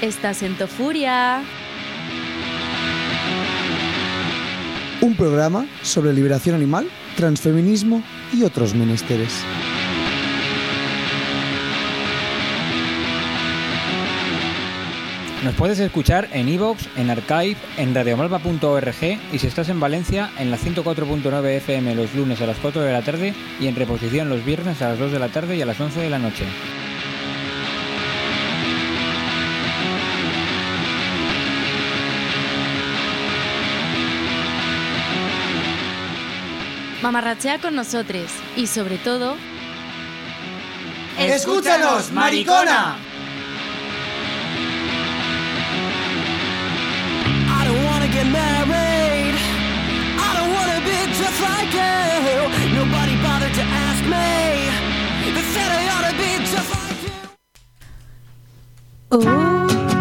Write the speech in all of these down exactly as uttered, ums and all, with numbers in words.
Estás en Tofuria. Un programa sobre liberación animal, transfeminismo y otros menesteres. Nos puedes escuchar en iVoox, en Archive, en radiomalva punto org y si estás en Valencia, en la ciento cuatro punto nueve F M los lunes a las cuatro de la tarde y en reposición los viernes a las dos de la tarde y a las once de la noche. Mamarrachea con nosotros y sobre todo... ¡Escúchanos, maricona! I don't wanna get married. I don't wanna be just like you. Nobody bothered to ask me. They said I ought to be just like you. Uh.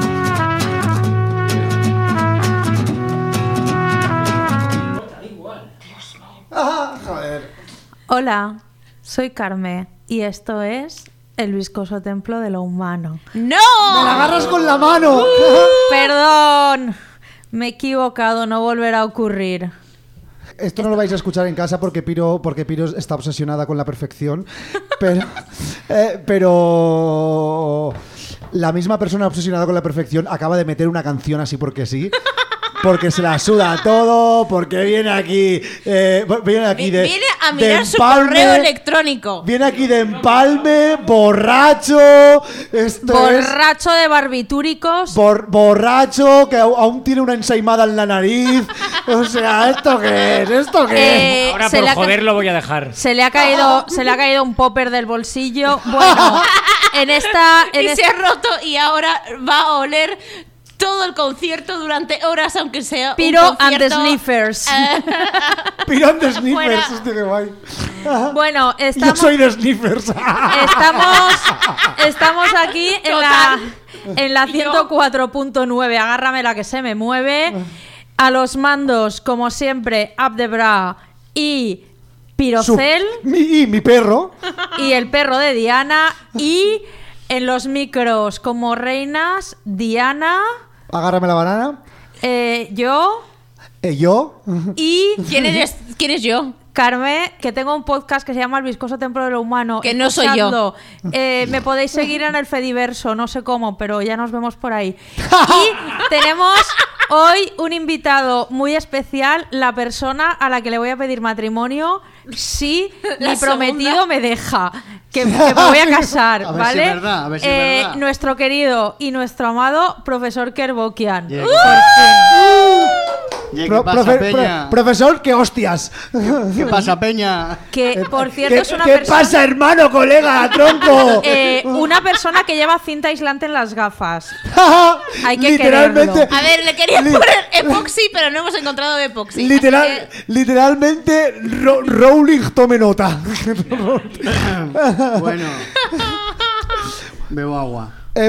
Ah, joder. Hola, soy Carmen y esto es El viscoso templo de lo humano. ¡No! ¡Me la agarras con la mano! Uh, perdón, me he equivocado, no volverá a ocurrir. Esto no lo vais a escuchar en casa porque Piro, porque Piro está obsesionada con la perfección, pero, eh, pero la misma persona obsesionada con la perfección acaba de meter una canción así porque sí. Porque se la suda todo, porque viene aquí, eh, viene aquí de, viene a mirar de su empalme, correo electrónico. Viene aquí de empalme, borracho, esto Borracho de barbitúricos. Bor- borracho, que au- aún tiene una ensaimada en la nariz. O sea, ¿esto qué es? ¿Esto qué Eh, Ahora se por le ha ca- joder lo voy a dejar. Se le ha caído, se le ha caído un popper del bolsillo. Bueno, en esta, en Y esta se ha roto y ahora va a oler todo el concierto durante horas, aunque sea Piro un and the concierto... Sniffers. Eh, es? Pirón de Sniffers, Fuera. hostia, qué guay. Bueno, Yo estamos, soy de Sniffers. estamos, estamos aquí en la, en la Yo. ciento cuatro punto nueve. Agárrame la que se me mueve. A los mandos, como siempre, Up the Bra y Su- Pirocel mi, y mi perro. y el perro de Diana. Y en los micros, como reinas, Diana, Agárrame la banana. eh, yo Eh, yo. y ¿Quién eres? ¿Quién es yo? Carmen, que tengo un podcast que se llama El viscoso templo de lo humano. Que no soy yo. Escuchadlo. Eh, me podéis seguir en el Fediverso, no sé cómo, pero ya nos vemos por ahí. Y tenemos hoy un invitado muy especial, la persona a la que le voy a pedir matrimonio si La mi prometido segunda. me deja. Que, que me voy a casar, A ver si ¿vale? es verdad, a ver si es Eh, verdad. Nuestro querido y nuestro amado profesor Kerbokian. Yeah, Por ¿Qué Pro- pasa, profe- Peña? pro- profesor, qué hostias. ¿Qué pasa, Peña? fin. Que, por cierto, ¿Qué, es una qué persona... pasa, hermano, colega, tronco? Eh, una persona que lleva cinta aislante en las gafas. Hay que Literalmente. quererlo. A ver, le quería Li- poner epoxi, pero no hemos encontrado epoxi. Literal, Así que- literalmente, Ro- Rowling tome nota. Bueno. Bebo agua. Eh,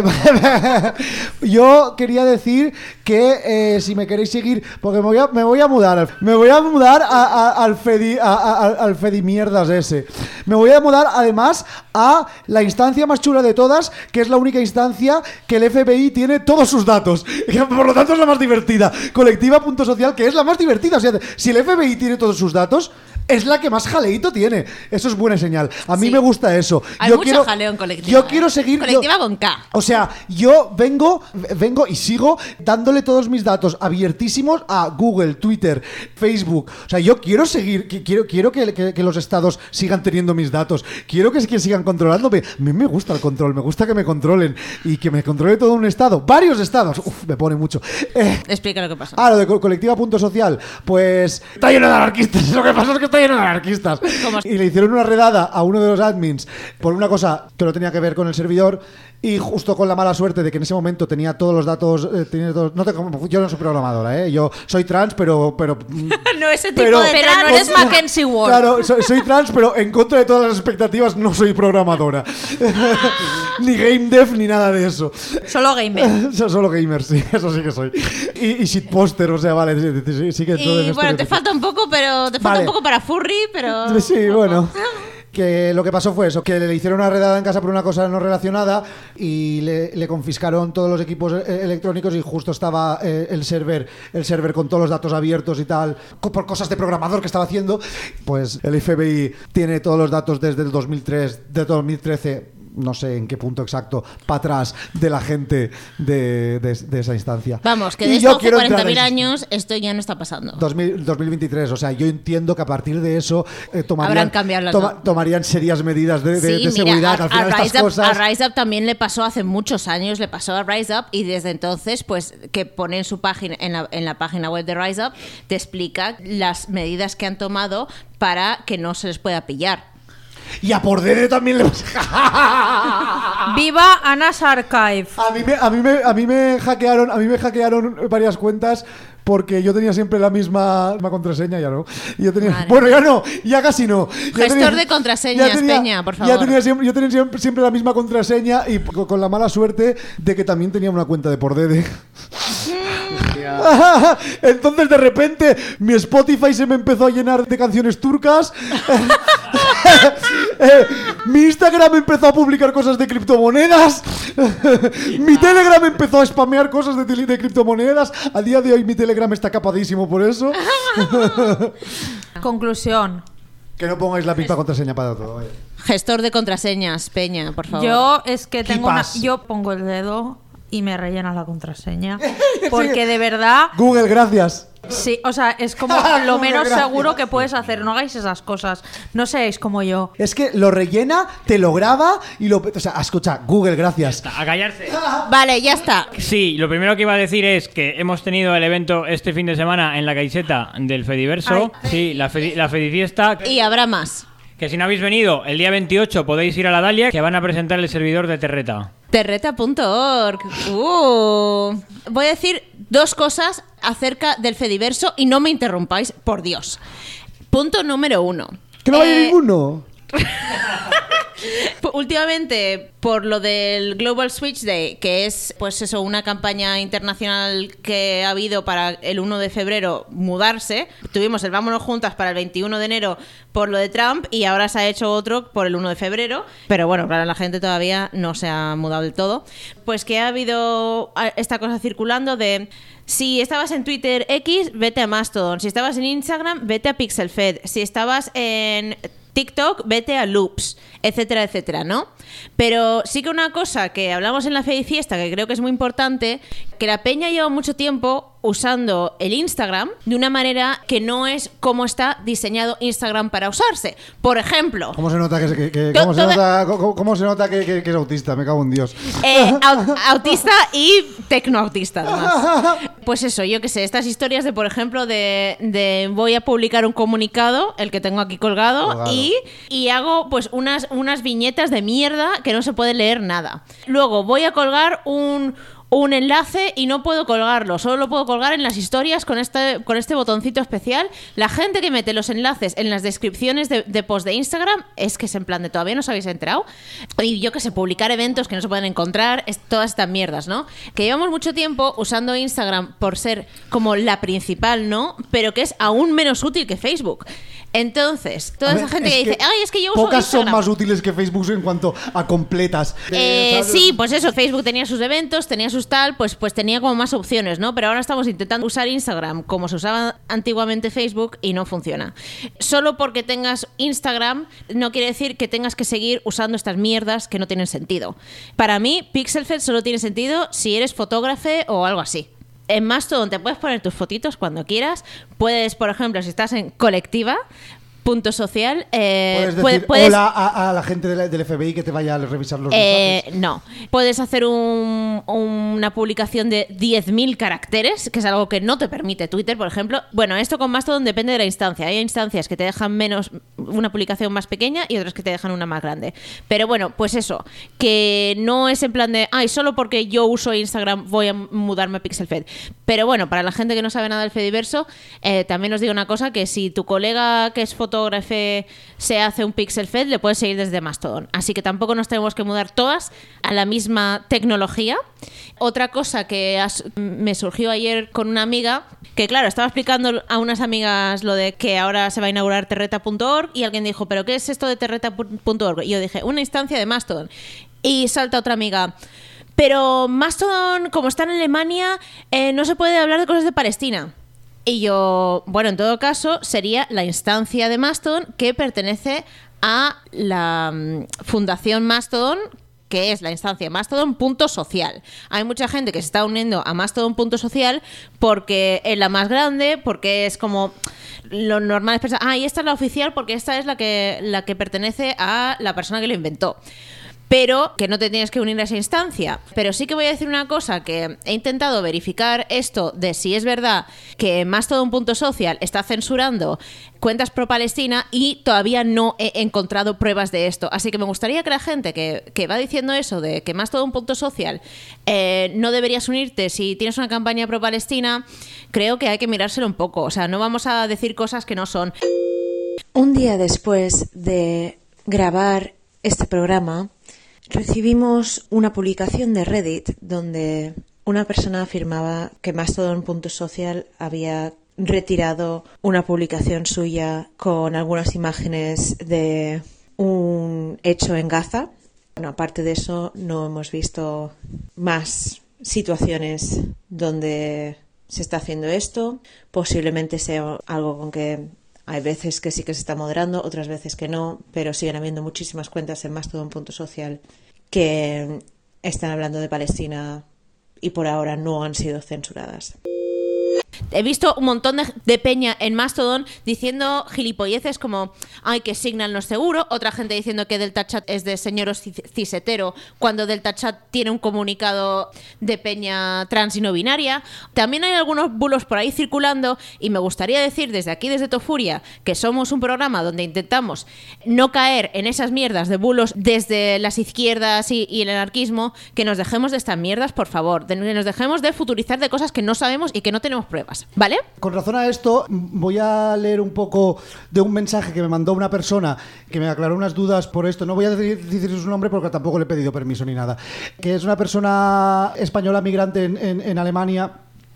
Yo quería decir que eh, si me queréis seguir, porque me voy a, me voy a mudar, me voy a mudar a- a- al Fedi, a- a- al Fedi mierdas ese. Me voy a mudar además a la instancia más chula de todas, que es la única instancia que el F B I tiene todos sus datos. Y por lo tanto es la más divertida. Colectiva punto social, que es la más divertida. O sea, si el F B I tiene todos sus datos, es la que más jaleíto tiene. Eso es buena señal. A mí Sí. me gusta eso. Hay yo mucho quiero, jaleo en colectiva. Yo ¿eh? quiero seguir. yo- Colectiva con K. o sea, yo vengo, vengo y sigo dándole todos mis datos abiertísimos a Google, Twitter, Facebook. O sea, yo quiero seguir, que- quiero, quiero que, que- que los estados sigan teniendo mis datos. Quiero que, que sigan controlándome. A mí me gusta el control, me gusta que me controlen y que me controle todo un estado. Varios estados. Uf, me pone mucho. Eh, Explica lo que pasa. Ah, lo de co- colectiva punto social. Pues está lleno de anarquistas. Lo que pasa es que está lleno de anarquistas. ¿Cómo? Y le hicieron una redada a uno de los admins por una cosa que no tenía que ver con el servidor. Y justo con la mala suerte de que en ese momento tenía todos los datos. eh, tenía todos- no te- yo no soy programadora, ¿eh? Yo soy trans, pero. pero No ese tipo pero- de Pero no trans. eres Mackenzie Ward. Claro, soy, soy trans, pero en contra de todas las expectativas no soy programadora. Ni game dev ni nada de eso. Solo gamer. Soy solo gamer, sí, eso sí que soy. Y, y shitposter, o sea, vale, sí, sí, sí que todo en Y esto bueno, que- te falta un poco, pero te falta Vale. un poco para furry, pero Sí, bueno. que lo que pasó fue eso, que le hicieron una redada en casa por una cosa no relacionada y le, le confiscaron todos los equipos eh, electrónicos y justo estaba eh, el server el server con todos los datos abiertos y tal, co- por cosas de programador que estaba haciendo. Pues el F B I tiene todos los datos desde el dos mil tres, de dos mil trece, no sé en qué punto exacto, para atrás de la gente de, de, de esa instancia. Vamos, que Y de yo esto hace quiero cuarenta entrar mil en- años esto ya no está pasando. dos mil, dos mil veintitrés, o sea, yo entiendo que a partir de eso eh, tomarían, Habrán cambiado las toma- no- tomarían serias medidas de, de- Sí, de mira, seguridad. a, Al final a estas Rise Up, cosas... a Rise Up también le pasó hace muchos años, le pasó a Rise Up y desde entonces, pues que pone en su página, en la, en la página web de Rise Up, te explica las medidas que han tomado para que no se les pueda pillar. Y a por Dede también le... ¡Viva Anas Archive! A mí me, a mí me, a mí me hackearon, a mí me hackearon varias cuentas porque yo tenía siempre la misma, misma contraseña, ya no. Y yo tenía, Madre bueno, ya no, ya casi no. Ya Gestor de contraseñas, ya tenía- Peña, por Ya favor. tenía siempre, yo tenía siempre, siempre la misma contraseña y con, con la mala suerte de que también tenía una cuenta de por Dede. Entonces de repente mi Spotify se me empezó a llenar de canciones turcas. Eh, mi Instagram empezó a publicar cosas de criptomonedas. Mi Telegram empezó a spamear cosas de, tele- de criptomonedas. A día de hoy mi Telegram está capadísimo por eso. Conclusión. Que no pongáis la misma contraseña para todo. vaya. Gestor de contraseñas, Peña, por favor. Yo es que tengo una... Keep us. Yo pongo el dedo y me rellena la contraseña. Porque de verdad... Google, gracias. Sí, o sea, es como lo Google, menos gracias. seguro que puedes hacer. No hagáis esas cosas. No seáis como yo. Es que lo rellena, te lo graba y lo... O sea, escucha, Google, gracias. A callarse. Vale, ya está. Sí, lo primero que iba a decir es que hemos tenido el evento este fin de semana en la camiseta del Fediverso. Ay. Sí, la, Fedi- la Fedifiesta. Y habrá más. Que si no habéis venido, el día veintiocho podéis ir a la Dalia, que van a presentar el servidor de Terreta. Terreta punto org. Uh. Voy a decir dos cosas acerca del Fediverso y no me interrumpáis, por Dios. Punto número uno. Que no vaya Eh, ninguno. Últimamente, por lo del Global Switch Day, que es pues eso, una campaña internacional que ha habido para el uno de febrero mudarse, tuvimos el Vámonos Juntas para el veintiuno de enero por lo de Trump y ahora se ha hecho otro por el uno de febrero, pero bueno, claro, la gente todavía no se ha mudado del todo. Pues que ha habido esta cosa circulando de... Si estabas en Twitter X, vete a Mastodon. Si estabas en Instagram, vete a PixelFed. Si estabas en TikTok, vete a Loops, etcétera, etcétera, ¿no? Pero sí que una cosa que hablamos en la Fedifiesta, que creo que es muy importante, que la peña lleva mucho tiempo usando el Instagram de una manera que no es como está diseñado Instagram para usarse. Por ejemplo... ¿Cómo se nota que, se- que- que- To- cómo se toda- nota, cómo, cómo se nota que, que- que es autista? Me cago en Dios. Eh, au- autista y tecnoautista, además. Pues eso, yo qué sé, estas historias de, por ejemplo, de, de voy a publicar un comunicado, el que tengo aquí colgado, Colgado. y, y hago pues unas, unas viñetas de mierda que no se puede leer nada. Luego voy a colgar un... un enlace y no puedo colgarlo, solo lo puedo colgar en las historias con este, con este botoncito especial. La gente que mete los enlaces en las descripciones de, de post de Instagram es que es en plan de todavía no os habéis enterado. Y yo que sé, publicar eventos que no se pueden encontrar, es, todas estas mierdas, ¿no? Que llevamos mucho tiempo usando Instagram por ser como la principal, ¿no? Pero que es aún menos útil que Facebook. Entonces, toda A esa ver, gente es que dice, que ay, es que yo uso pocas son Instagram. más útiles que Facebook en cuanto a completas. Eh, Eh, ¿sabes? sí, pues eso, Facebook tenía sus eventos, tenía sus tal, pues, pues tenía como más opciones, ¿no? Pero ahora estamos intentando usar Instagram como se usaba antiguamente Facebook y no funciona. Solo porque tengas Instagram no quiere decir que tengas que seguir usando estas mierdas que no tienen sentido. Para mí, PixelFed solo tiene sentido si eres fotógrafo o algo así. En Mastodon te puedes poner tus fotitos cuando quieras. Puedes, por ejemplo, si estás en colectiva, punto social, eh, Puedes puede- decir puedes... hola a, a la gente de la- del F B I que te vaya a revisar los Eh, mensajes. no. Puedes hacer un- una publicación de diez mil caracteres, que es algo que no te permite Twitter, por ejemplo. Bueno, esto con Mastodon depende de la instancia. Hay instancias que te dejan menos, una publicación más pequeña y otras que te dejan una más grande. Pero bueno, pues eso, que no es en plan de, ay, solo porque yo uso Instagram voy a mudarme a PixelFed. Pero bueno, para la gente que no sabe nada del Fediverso, eh, también os digo una cosa, que si tu colega que es fotógrafo fotógrafo se hace un pixel fed, le puedes seguir desde Mastodon. Así que tampoco nos tenemos que mudar todas a la misma tecnología. Otra cosa que has, me surgió ayer con una amiga, que claro, estaba explicando a unas amigas lo de que ahora se va a inaugurar terreta punto org y alguien dijo, ¿pero qué es esto de terreta punto org? Y yo dije, una instancia de Mastodon. Y salta otra amiga, pero Mastodon, como está en Alemania, eh, no se puede hablar de cosas de Palestina. Y yo, bueno, en todo caso, sería la instancia de Mastodon que pertenece a la um, Fundación Mastodon, que es la instancia Mastodon.social. Hay mucha gente que se está uniendo a Mastodon.social porque es la más grande, porque es como... Lo normal es pensar, ah, y esta es la oficial porque esta es la que, la que pertenece a la persona que lo inventó. Pero que no te tienes que unir a esa instancia. Pero sí que voy a decir una cosa, que he intentado verificar esto de si es verdad que Mastodon.social está censurando cuentas pro-Palestina y todavía no he encontrado pruebas de esto. Así que me gustaría que la gente que, que va diciendo eso de que Mastodon.social eh, no deberías unirte si tienes una campaña pro-Palestina, creo que hay que mirárselo un poco. O sea, no vamos a decir cosas que no son. Un día después de grabar este programa, recibimos una publicación de Reddit donde una persona afirmaba que Mastodon.social había retirado una publicación suya con algunas imágenes de un hecho en Gaza. Bueno, aparte de eso, no hemos visto más situaciones donde se está haciendo esto. Posiblemente sea algo con que hay veces que sí que se está moderando, otras veces que no, pero siguen habiendo muchísimas cuentas en Mastodon.social que están hablando de Palestina y por ahora no han sido censuradas. He visto un montón de, de peña en Mastodon diciendo gilipolleces como ay, que Signal no es seguro, otra gente diciendo que Delta Chat es de señoros cisetero cuando Delta Chat tiene un comunicado de peña trans y no binaria. También hay algunos bulos por ahí circulando y me gustaría decir desde aquí, desde Tofuria, que somos un programa donde intentamos no caer en esas mierdas de bulos desde las izquierdas y, y el anarquismo, que nos dejemos de estas mierdas, por favor, de, que nos dejemos de futurizar de cosas que no sabemos y que no tenemos pruebas, ¿vale? Con razón a esto, voy a leer un poco de un mensaje que me mandó una persona que me aclaró unas dudas por esto. No voy a decir, decir su nombre porque tampoco le he pedido permiso ni nada. Que es una persona española migrante en, en, en Alemania,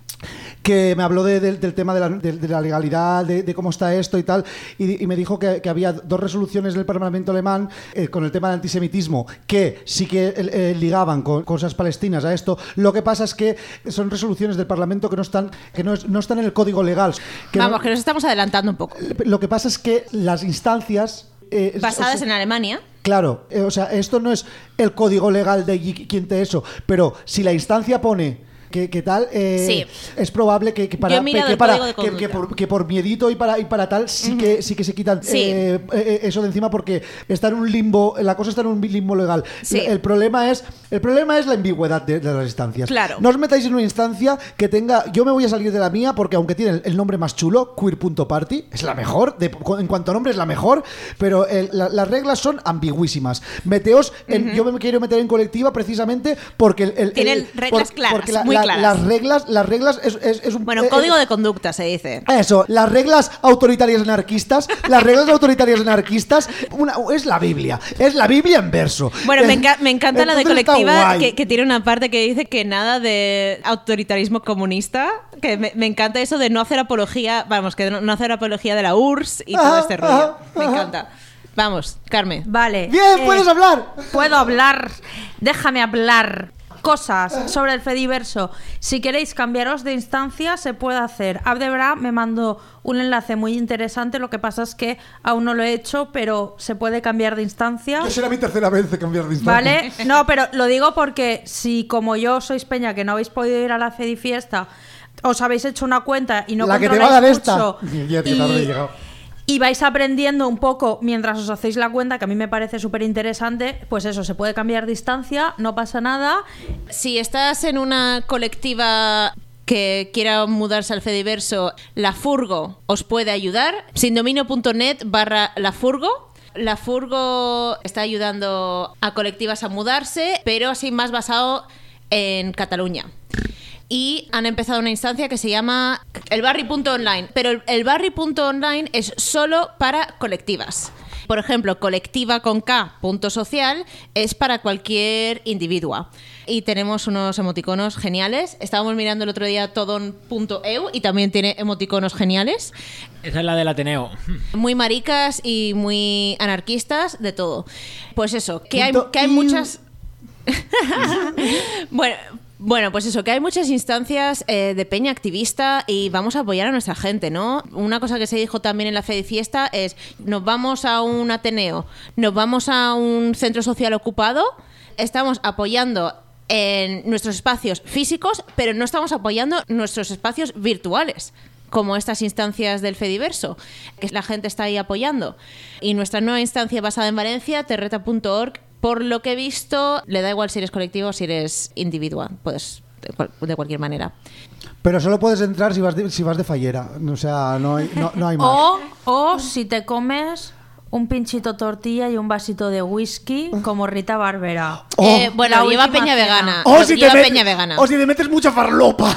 que me habló de, de, del tema de la, de, de la legalidad, de, de cómo está esto y tal, y, y me dijo que, que había dos resoluciones del Parlamento alemán eh, con el tema del antisemitismo, que sí que eh, ligaban con cosas palestinas a esto. Lo que pasa es que son resoluciones del Parlamento que no están, que no, es, no están en el código legal. Que Vamos, no, que nos estamos adelantando un poco. Lo que pasa es que las instancias... Eh, basadas o sea, en Alemania. Claro, eh, o sea, esto no es el código legal de quien te eso, pero si la instancia pone... ¿Qué, qué tal? Eh, sí. Es probable que, que para, que, para que, que, por, que por miedito y para, y para tal sí, uh-huh. que, sí que se quitan sí. eh, eh, eso de encima porque está en un limbo, la cosa está en un limbo legal. Sí. El problema es el problema es la ambigüedad de, de las instancias. Claro. No os metáis en una instancia que tenga... Yo me voy a salir de la mía porque aunque tiene el, el nombre más chulo, queer punto party, es la mejor, de, en cuanto a nombre es la mejor, pero el, la, las reglas son ambiguísimas. Meteos, en, uh-huh. yo me quiero meter en colectiva precisamente porque... El, el, Tienen el, reglas por, claras, porque la, muy la, claras. Las reglas, las reglas es, es, es un... Bueno, eh, código eh, de conducta se dice. Eso, las reglas autoritarias anarquistas, las reglas autoritarias anarquistas, una, es la Biblia, es la Biblia en verso. Bueno, me, enca- me encanta la de colectiva que, que tiene una parte que dice que nada de autoritarismo comunista, que me, me encanta eso de no hacer apología, vamos, que no, no hacer apología de la U R S S y ajá, todo este rollo. Ajá, me ajá. encanta. Vamos, Carmen. Vale. Bien, eh, puedes hablar. Puedo hablar. Déjame hablar. Cosas sobre el Fediverso. Si queréis cambiaros de instancia, se puede hacer. Abdebra me mandó un enlace muy interesante. Lo que pasa es que aún no lo he hecho, pero se puede cambiar de instancia. Yo será mi tercera vez de cambiar de instancia. Vale, no, pero lo digo porque si como yo sois peña que no habéis podido ir a la Fedifiesta, os habéis hecho una cuenta y no la que te va a dar esta. mucho, Ya te y, tarde he llegado. y vais aprendiendo un poco mientras os hacéis la cuenta, que a mí me parece súper interesante, pues eso, se puede cambiar de instancia, no pasa nada. Si estás en una colectiva que quiera mudarse al Fediverso, la Furgo os puede ayudar. Sindominio.net barra la Furgo. La Furgo está ayudando a colectivas a mudarse, pero así más basado en Cataluña. y han empezado una instancia que se llama el barri punto online, pero el, el barri punto online es solo para colectivas. Por ejemplo, colectiva con K, punto social, es para cualquier individua. Y tenemos unos emoticonos geniales. Estábamos mirando el otro día todon punto e u y también tiene emoticonos geniales. Esa es la del Ateneo. Muy maricas y muy anarquistas, de todo. Pues eso, que hay, Punto que hay iu. muchas... bueno... Bueno, pues eso, que hay muchas instancias eh, de peña activista y vamos a apoyar a nuestra gente, ¿no? Una cosa que se dijo también en la Fedifiesta es, nos vamos a un Ateneo, nos vamos a un centro social ocupado, estamos apoyando en nuestros espacios físicos, pero no estamos apoyando nuestros espacios virtuales, como estas instancias del Fediverso, que la gente está ahí apoyando. Y nuestra nueva instancia basada en Valencia, terreta punto org, por lo que he visto, le da igual si eres colectivo o si eres individual, puedes de, cual, de cualquier manera. Pero solo puedes entrar si vas de, si vas de fallera. O sea, no hay, no, no hay más. O, o si te comes un pinchito tortilla y un vasito de whisky como Rita Barbera. Oh. Eh, bueno, La lleva última peña cena. vegana. O si, te lleva met- peña vegana. o si te metes mucha farlopa.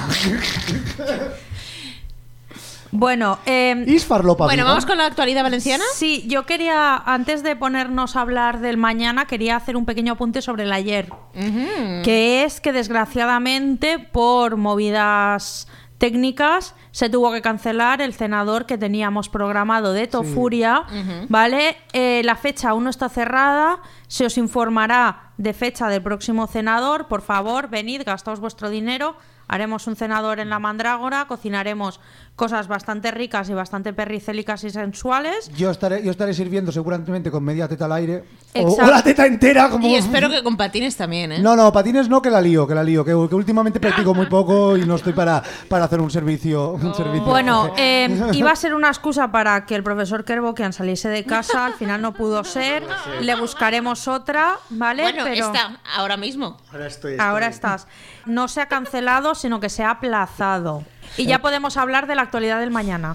Bueno, eh, ¿Es farlopa? Bueno, viva? vamos con la actualidad valenciana. sí, yo quería, antes de ponernos a hablar del mañana, quería hacer un pequeño apunte sobre el ayer. Ujú. Que es que desgraciadamente, por movidas técnicas, se tuvo que cancelar el cenador que teníamos programado de Tofuria, ¿vale? Eh, la fecha aún no está cerrada, se os informará de fecha del próximo cenador. Por favor, venid, gastaos vuestro dinero. Haremos un cenador en la Mandrágora, cocinaremos cosas bastante ricas y bastante perricélicas y sensuales. Yo estaré, yo estaré sirviendo seguramente con media teta al aire. O, Exacto. o la teta entera. Como... Y espero que con patines también, ¿eh? No, no, patines no, que la lío, que la lío. Que, que últimamente practico muy poco y no estoy para, para hacer un servicio. Un servicio. Bueno, eh, iba a ser una excusa para que el profesor Kerbokian saliese de casa, al final no pudo ser, le buscaremos otra, ¿vale? Bueno, Pero está, ahora mismo. Ahora estoy. ahora estoy. estás. No se ha cancelado, sino que se ha aplazado. Y ya podemos hablar de la actualidad del mañana.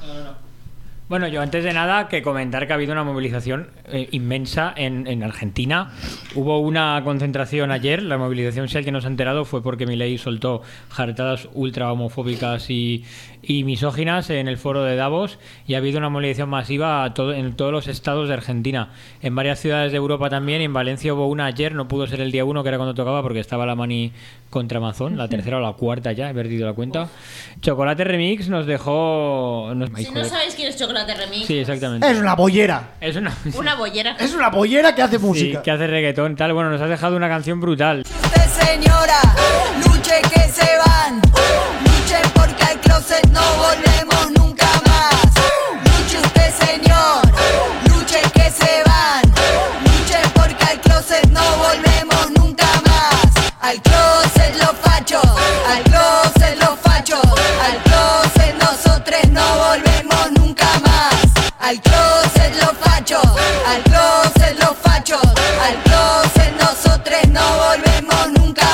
Bueno, yo antes de nada que comentar que ha habido una movilización eh, inmensa en, en Argentina. Hubo una concentración ayer, la movilización, si alguien no se ha enterado, fue porque Milei soltó jartadas ultra homofóbicas y, y misóginas en el foro de Davos, y ha habido una movilización masiva a todo, en todos los estados de Argentina. En varias ciudades de Europa también, y en Valencia hubo una ayer, no pudo ser el día uno, que era cuando tocaba, porque estaba la mani contra Amazon, la tercera o la cuarta ya, he perdido la cuenta. Chocolate Remix nos dejó... Nos, Si no sabéis quién es Chocolate Remix, Sí, exactamente. Es una bollera. Es una... una bollera. Es una bollera que hace Sí, música. que hace reggaetón y tal. Bueno, nos has dejado una canción brutal. Usted, señora, luche que se van. Luche porque al closet no volvemos nunca más. Luche usted, señor, luche que se van. Luche porque al closet no volvemos nunca más. Al closet los fachos, al closet los fachos, al closet nosotros no volvemos nunca más. Al closet los fachos, al closet los fachos, al closet nosotros no volvemos nunca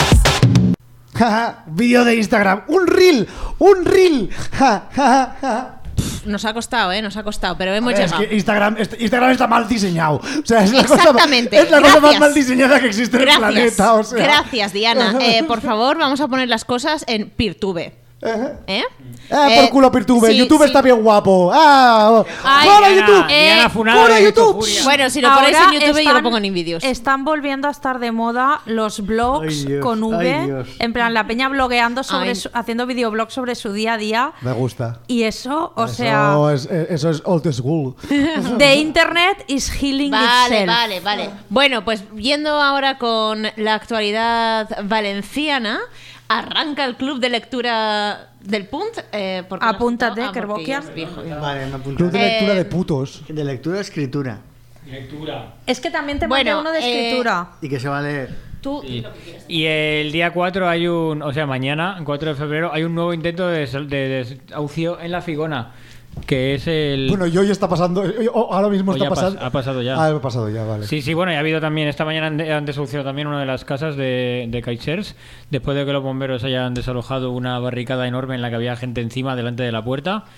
más. Vídeo de Instagram. Un reel. Un reel. Ja, ja, ja. Nos ha costado, ¿eh? Nos ha costado, pero hemos Es llegado. que Instagram, est- Instagram está mal diseñado. O sea, es la cosa, Exactamente. es la cosa más Gracias. mal diseñada que existe en el Gracias, planeta. O sea. gracias, Diana. Eh, por favor, vamos a poner las cosas en Peertube. ¿Eh? Ah, Eh, por culo Peertube. sí, YouTube sí. está bien guapo. Ah, Ay, ¡fuera Diana, YouTube! eh, Diana Funada ¡fuera de YouTube! Furia. Bueno, si lo ponéis Ahora en YouTube, yo están- lo pongo en vídeos. Están volviendo a estar de moda los blogs Ay, Dios, con V, ay, Dios. en plan la peña blogueando sobre Ay. su- haciendo videoblogs sobre su día a día. Me gusta. Y eso, o eso, sea, es, eh, eso es old school. the internet is healing Vale, itself. vale, vale. Bueno, pues yendo ahora con la actualidad valenciana, arranca el club de lectura del Punt. Eh, ¿por qué no has Apúntate, apuntado? Ah, porque Kerbokian. ya es viejo. Vale, me apunto. Club de Eh, lectura de putos. De lectura a escritura. Lectura. Es que también te Bueno, mandé uno de eh, escritura. Y que se va a leer. Tú, Y el día cuatro hay un... O sea, mañana, cuatro de febrero, hay un nuevo intento de, des- de desahucio en La Figona, que es el... Bueno, y hoy está pasando. eh, oh, ahora mismo O está ya pas- pasando. ha pasado ya. Ah, ha pasado ya, vale. Sí, sí, bueno, y ha habido también, esta mañana han, de- han desahuciado también una de las casas de, de Caixers, después de que los bomberos hayan desalojado una barricada enorme en la que había gente encima, delante de la puerta.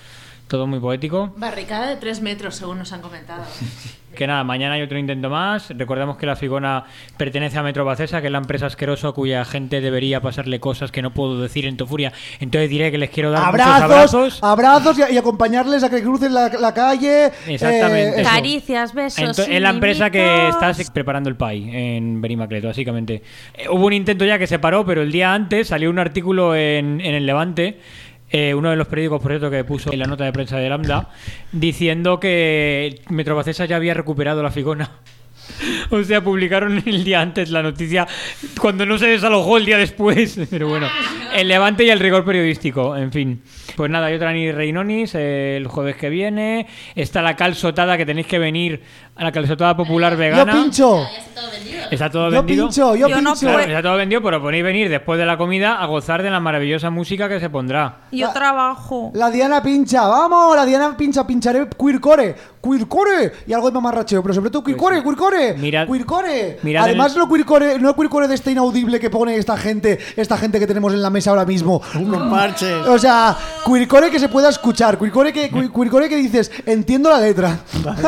todo muy poético. Barricada de tres metros, según nos han comentado. Que nada, mañana hay otro intento más. Recordemos que la Figona pertenece a Metro Bacesa, que es la empresa asquerosa cuya gente debería pasarle cosas que no puedo decir en Tofuria. Entonces diré que les quiero dar abrazos, muchos abrazos. Abrazos y, y acompañarles a que crucen la, la calle. Exactamente. Eh, Eso. Caricias, besos. Entonces, es la empresa que mimitos. está preparando el P A I en Berimacleto, básicamente. Eh, hubo un intento ya que se paró, pero el día antes salió un artículo en, en El Levante. Eh, uno de los periódicos, por cierto, que puso en la nota de prensa de Lambda, diciendo que Metro Bacesa ya había recuperado la Figona. O sea, publicaron el día antes la noticia cuando no se desalojó el día después. Pero bueno, el Levante y el rigor periodístico, en fin. Pues nada, hay otra ni Reinonis eh, el jueves que viene. Está la calzotada, que tenéis que venir a la calzotada popular vegana. Yo pincho. Está todo Yo vendido. pincho, yo, Yo no pincho. Claro, está todo vendido, pero podéis venir después de la comida a gozar de la maravillosa música que se pondrá. Yo trabajo. La Diana pincha, vamos, la Diana pincha, pincharé queercore, queercore y algo de mamarracheo, pero sobre todo queercore, queercore, Mirad- queercore. mirad Además el- no queercore, no queercore de este inaudible que pone esta gente, esta gente que tenemos en la mesa ahora mismo. Con parches. O sea, queercore que se pueda escuchar, queercore que queercore que dices, entiendo la letra.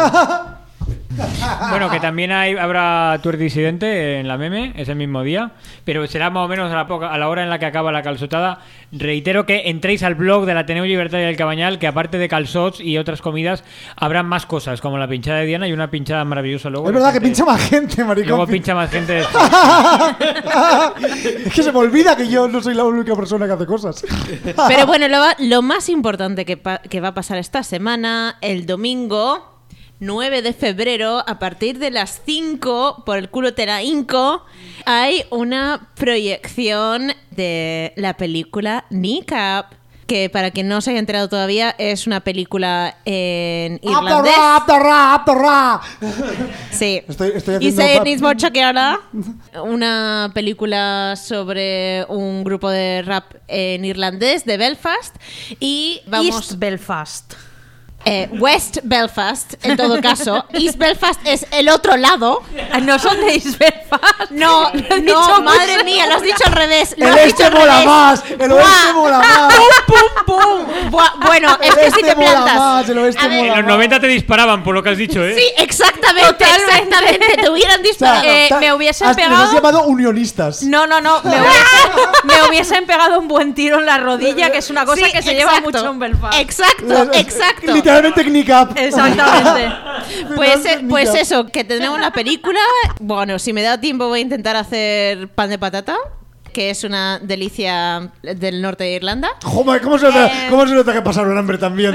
Bueno, que también hay, habrá Tour Disidente en la Meme ese mismo día, pero será más o menos a la, poca, a la hora en la que acaba la calzotada. Reitero que entréis al blog del Ateneo Libertario del Cabañal, que aparte de calzots y otras comidas, habrán más cosas, como la pinchada de Diana y una pinchada maravillosa luego. Es verdad que Gente- pincha más gente, maricón. Luego pincha más gente. Es que se me olvida que yo no soy la única persona que hace cosas. Pero bueno, lo, va- lo más importante que, pa- que va a pasar esta semana, el domingo nueve de febrero, a partir de las cinco, por el culo te la hinco, hay una proyección de la película Kneecap, que para quien no se haya enterado todavía, es una película en irlandés. ¡Aptorra, aptorra, aptorra! Sí. Estoy- estoy y haciendo se pap- mismo choqueará. Una película sobre un grupo de rap en irlandés de Belfast. Y vamos. East Belfast. eh, West Belfast, en todo caso. East Belfast es el otro lado. Ah, ¿no son de East Belfast? No, Lo has no, dicho madre muy mía, lo has dicho al revés. Lo El has dicho este al mola revés. más, el Buah. oeste mola más. ¡Pum, pum! Buah, bueno, es El que si este te mola plantas. más, el oeste A ver, mola En los más. noventa te disparaban por lo que has dicho, ¿eh? Sí, exactamente, Totalmente. exactamente. Te hubieran O sea, disparado. Eh, ta- me hubiesen has- les pegado- has llamado unionistas. No, no, no. Me hubiesen, me hubiesen pegado un buen tiro en la rodilla, que es una cosa Sí, que se lleva exacto. mucho en Belfast. Exacto, exacto. Literalmente kneecap. Exactamente. Pues, eh, Ni pues cap. eso, que tendremos una película. Bueno, si me da tiempo voy a intentar hacer pan de patata, que es una delicia del norte de Irlanda. Joder, ¿cómo se nota, Eh. cómo se nota que pasaron hambre también?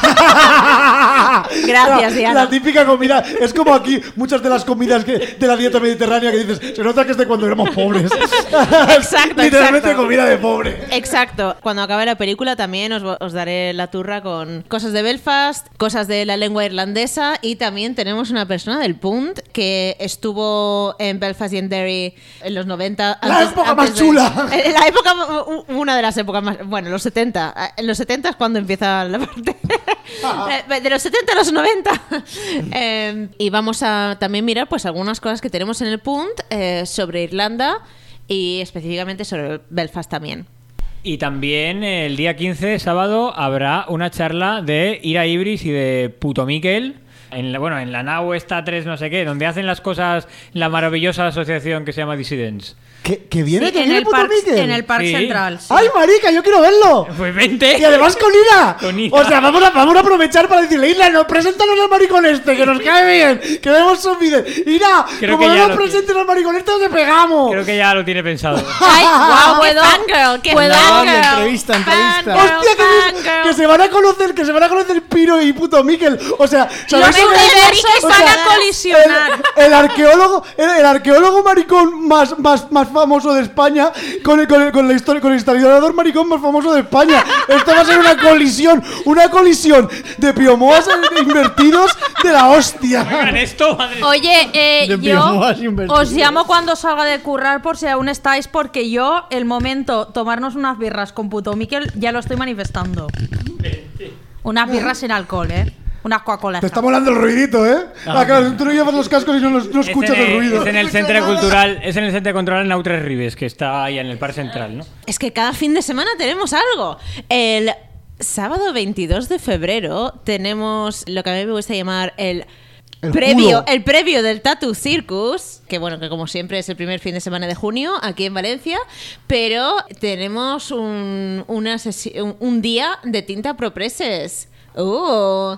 Gracias, la, Diana. La típica comida. Es como aquí muchas de las comidas que, de la dieta mediterránea que dices, se nota que es de cuando éramos pobres. Exacto, Literalmente exacto. comida de pobre. Exacto. Cuando acabe la película también os, os daré la turra con cosas de Belfast, cosas de la lengua irlandesa y también tenemos una persona del Punt que estuvo en Belfast y en Derry en los noventa. La época más de- chula. en la época, una de las épocas más... Bueno, los setenta. En los setenta es cuando empieza la parte... de los setenta a los noventa. Eh, y vamos a también mirar pues algunas cosas que tenemos en el Punt eh, sobre Irlanda y específicamente sobre Belfast también. Y también el día quince, sábado, habrá una charla de Ira Ibris y de Puto Miquel. En la, bueno, en la nau esta tres no sé qué, donde hacen las cosas la maravillosa asociación que se llama Dissidents. ¿Que, que viene? Sí, ¿Que en, viene el puto park, Miquel? en el Parque Sí. Central. sí. ¡Ay, marica! ¡Yo quiero verlo! Pues vente. Y además con Ira. Con Ira. O sea, vamos a, vamos a aprovechar para decirle, Ira, no, preséntanos al maricón este, que nos cae bien, que vemos su vídeo. Ira, Creo como que ya no lo nos presentes al maricón este, te pegamos. Creo que ya lo tiene pensado. ¡Ay, guau, wow! ¡Qué puedo- fangirl! ¡Qué puedo- fangirl! entrevista, entrevista. Fangirl, Hostia, que, se- fangirl. que se van a conocer, que se van a conocer Piro y puto Miquel. O sea, Los ¿sabéis lo que es? universos O van sea, a colisionar. El, el arqueólogo, el, el arqueólogo maricón más, más, más famoso de España con el, con el, con la historia, con el historiador maricón más famoso de España. Esto va a ser una colisión, una colisión de piomoas invertidos de la hostia. Oigan, esto, madre. Oye, eh, De yo piomoas invertidas. os llamo cuando salga de currar por si aún estáis, porque yo, el momento tomarnos unas birras con puto Miquel, ya lo estoy manifestando. Unas birras sin alcohol, ¿eh? Unas Coca-Cola. Te está molando el ruidito, ¿eh? Ah, claro, tú no llevas los cascos y no, los- no Es escuchas en el ruido. Es en el centro cultural, es en el centro cultural Nautres Ribes, que está ahí en el Parque Central, ¿no? Es que cada fin de semana tenemos algo. El Sábado veintidós de febrero tenemos lo que a mí me gusta llamar el, El previo, culo. el previo del Tattoo Circus, que bueno, que como siempre es el primer fin de semana de junio aquí en Valencia, pero tenemos un, una sesi- un, un día de tinta pro preses. Uh.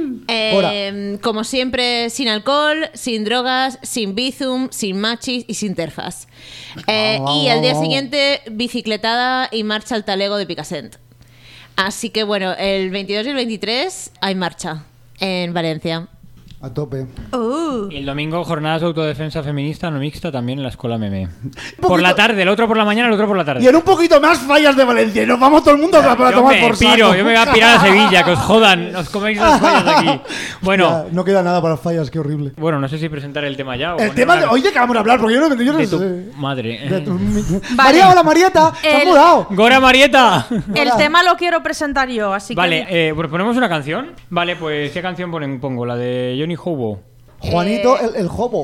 Eh, como siempre, sin alcohol, sin drogas, sin bizum, sin machis y sin terfas. Eh, Vamos, y al día vamos. siguiente, bicicletada y marcha al talego de Picassent. Así que bueno, el veintidós y el veintitrés hay marcha en Valencia. A tope. Uh. Y el domingo, jornadas de autodefensa feminista no mixta también en la escuela Meme. Por poquito- la tarde, el otro por la mañana, el otro por la tarde. Y en un poquito más fallas de Valencia. Y nos vamos todo el mundo para, para Yo tomar me por piro, saco. yo me voy a pirar a Sevilla, que os jodan, os coméis las fallas de aquí. Bueno, Ya, no queda nada para fallas, qué horrible. bueno, no sé si presentar el tema ya o El poner tema de una- hoy de que vamos a hablar, porque yo no, yo no de sé. tu madre. De tu- mi- Vale. María, hola Marieta, te has El- mudado. ¡Gora Marieta! El Hola. tema lo quiero presentar yo, así Vale, que... eh, pues ponemos una canción. Vale, pues ¿qué canción ponen, pongo? La de Johnny Hobo. Juanito, el, el jobo.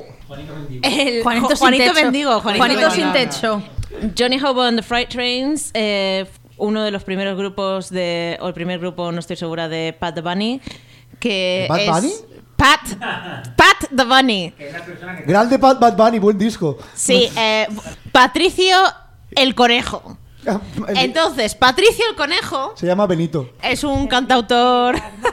El Juanito, Jo- sin Juanito techo. Mendigo. Juanito, Juanito Mendigo. sin techo. Johnny Hobo and the Freight Trains, eh, uno de los primeros grupos de, o el primer grupo, no estoy segura, de Pat the Bunny, que ¿Bad es Bunny? Pat, Pat the Bunny. Grande Bad, Bad Bunny, buen disco. Sí, eh, Patricio el Conejo. El- Entonces, Patricio el Conejo se llama Benito. es un cantautor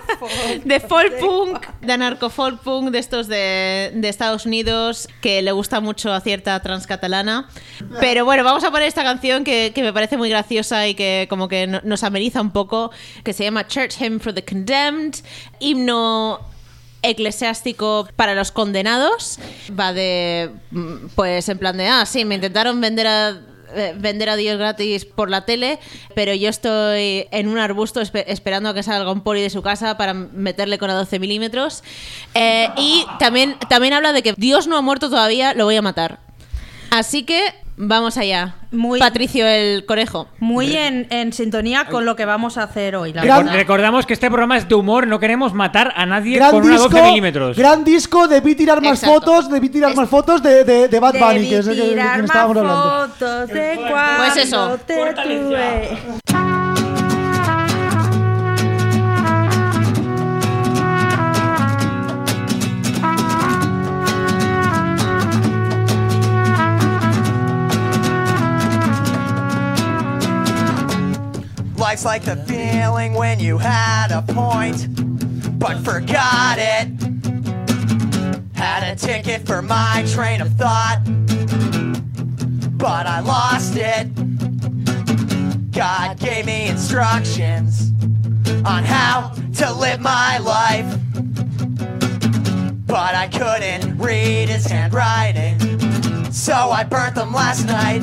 de folk punk, de anarco folk punk, de estos de, de Estados Unidos, que le gusta mucho a cierta transcatalana. Pero bueno, vamos a poner esta canción que, que me parece muy graciosa y que como que no- nos ameniza un poco, que se llama Church Hymn for the Condemned, himno eclesiástico para los condenados. Va de, mm, pues en plan de, ah, sí, me intentaron vender a eh, vender a Dios gratis por la tele, pero yo estoy en un arbusto espe- esperando a que salga un poli de su casa para meterle con a doce milímetros. Eh, y también, también habla de que Dios no ha muerto todavía, lo voy a matar. Así que vamos allá. Muy- Patricio el Conejo. Muy en, en sintonía con lo que vamos a hacer hoy, la Gran- verdad. Recordamos que este programa es de humor, no queremos matar a nadie Gran con una disco, doce milímetros. gran disco, debí tirar más Exacto. fotos, debí tirar más fotos de, de, de Bad Bunny, Debí que es el que, de tirar quien más estábamos hablando. fotos de cuando Pues eso. te tuve. Life's like the feeling when you had a point, but forgot it. Had a ticket for my train of thought, but I lost it. God gave me instructions on how to live my life, but I couldn't read his handwriting, so I burnt them last night.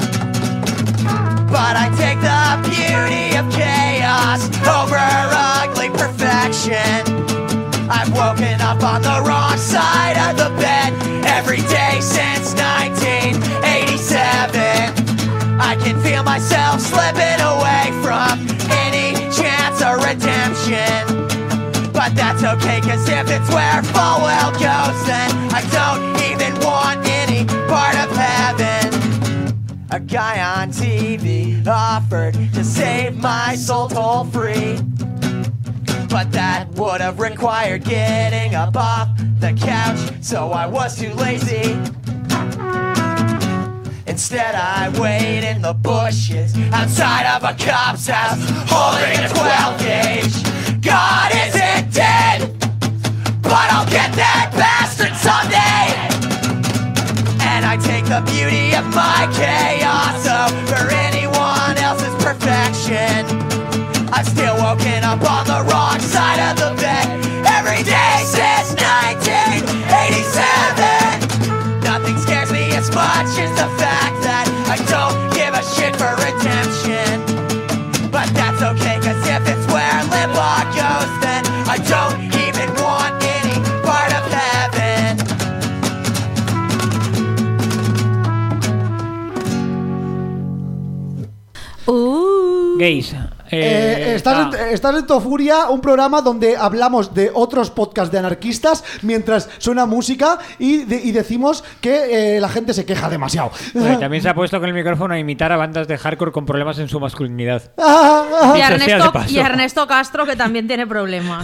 But I take the beauty of chaos over ugly perfection. I've woken up on the wrong side of the bed every day since nineteen eighty-seven. I can feel myself slipping away from any chance of redemption. But that's okay, cause if it's where Falwell goes, then I don't even want any part of heaven. A guy on T V offered to save my soul toll free, but that would have required getting up off the couch, so I was too lazy. Instead I wait in the bushes outside of a cop's house, holding a twelve gauge. God isn't dead, but I'll get that bastard someday. And I take the beauty of my chaos over anyone else's perfection. I've still woken up on the wrong side of the bed every day since nineteen eighty-seven. Nothing scares me as much as the fact that I don't give a shit for redemption. But that's okay, cause if it's where Limbaugh goes, then I don't even want any part of heaven. Uh. Gays, Eh, estás, ah. en, estás en Tofuria, un programa donde hablamos de otros podcasts de anarquistas mientras suena música y, de, y decimos que eh, la gente se queja demasiado. Bueno, y también se ha puesto con el micrófono a imitar a bandas de hardcore con problemas en su masculinidad. Y Dicho sea de Ernesto, paso. y Ernesto Castro, que también tiene problemas.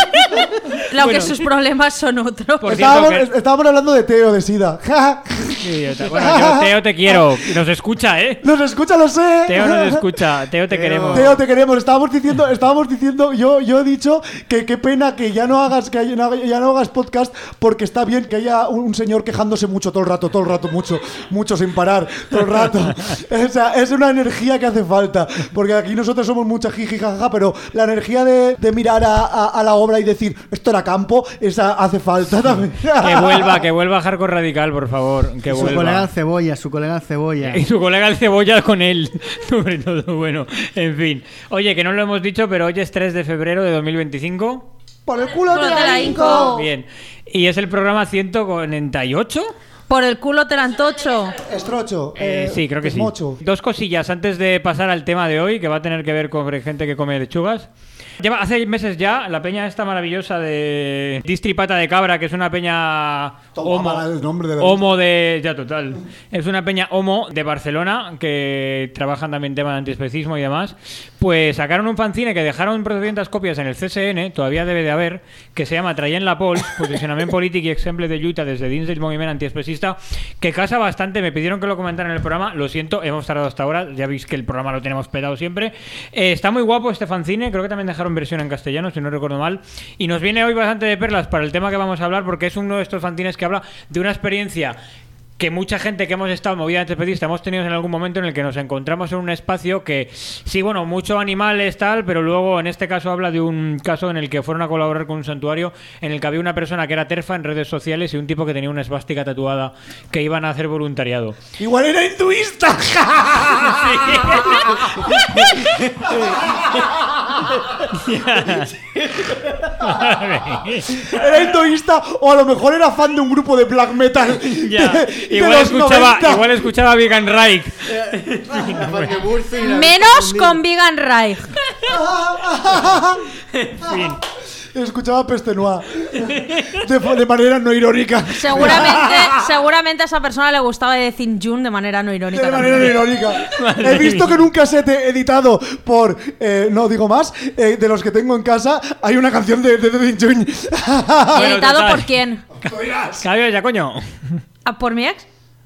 Lo Bueno. que sus problemas son otros. Por Estábamos, cierto que- estábamos hablando de Teo, de Sida. Idiota. Bueno, yo, Teo, te quiero. Nos escucha, ¿eh? Nos escucha, lo sé. Teo nos escucha. Teo, te queremos. Teo, te queremos. Estábamos diciendo, estábamos diciendo, yo, yo he dicho que qué pena que ya no hagas, que ya no, ya no hagas podcast porque está bien que haya un, un señor quejándose mucho todo el rato, todo el rato, mucho, mucho sin parar, todo el rato. O sea, es una energía que hace falta, porque aquí nosotros somos mucha jiji jaja, pero la energía de, de mirar a, a, a la obra y decir esto era campo, esa hace falta también. Que vuelva, que vuelva Hardcore Radical, por favor. Que Su vuelva. colega el Cebolla, su colega el Cebolla. Y su colega el Cebolla con él, sobre todo. Bueno, en fin. Oye, que no lo hemos dicho, pero hoy es tres de febrero de dos mil veinticinco. Por el culo Por de el la Inco. Inco. Bien. Y es el programa ciento cuarenta y ocho. Por el culo te la antocho. Estrocho. Eh, eh, sí, creo que sí. mocho. Dos cosillas antes de pasar al tema de hoy, que va a tener que ver con gente que come lechugas. Lleva hace meses ya la peña esta maravillosa de Distripata de Cabra, que es una peña Toma, homo, mala el nombre de la homo de... Ya, total. Es una peña homo de Barcelona, que trabajan también temas de antiespecismo y demás. Pues sacaron un fanzine que dejaron doscientas copias en el C S N, todavía debe de haber, que se llama Traient la Pols, Posicionament Polític y Exemple de Lluita desde dins del moviment antiespecista, que casa bastante. Me pidieron que lo comentara en el programa, lo siento, hemos tardado hasta ahora, ya veis que el programa lo tenemos petado siempre. Eh, está muy guapo este fanzine, creo que también dejaron versión en castellano, si no recuerdo mal, y nos viene hoy bastante de perlas para el tema que vamos a hablar, porque es uno de estos fanzines que habla de una experiencia que mucha gente que hemos estado movida antiespecista hemos tenido en algún momento, en el que nos encontramos en un espacio que, sí, bueno, mucho animales tal, pero luego en este caso habla de un caso en el que fueron a colaborar con un santuario en el que había una persona que era terfa en redes sociales y un tipo que tenía una esvástica tatuada que iban a hacer voluntariado. Igual era hinduista. Era hinduista o a lo mejor era fan de un grupo de black metal. Ya, de- de igual, los escuchaba, noventa. igual escuchaba Vegan Reich. Menos con Vegan Reich. En fin. Escuchaba Peste Noir. De, de manera no irónica. Seguramente, seguramente a esa persona le gustaba decir Jun de manera no irónica. De también. manera no irónica. He visto que en un casete editado por, eh, no digo más, eh, de los que tengo en casa, hay una canción de de, de, de Jun. ¿Y Bueno, editado total. por quién? Cabello ya, coño. ¿Ah, ¿Por mi ex?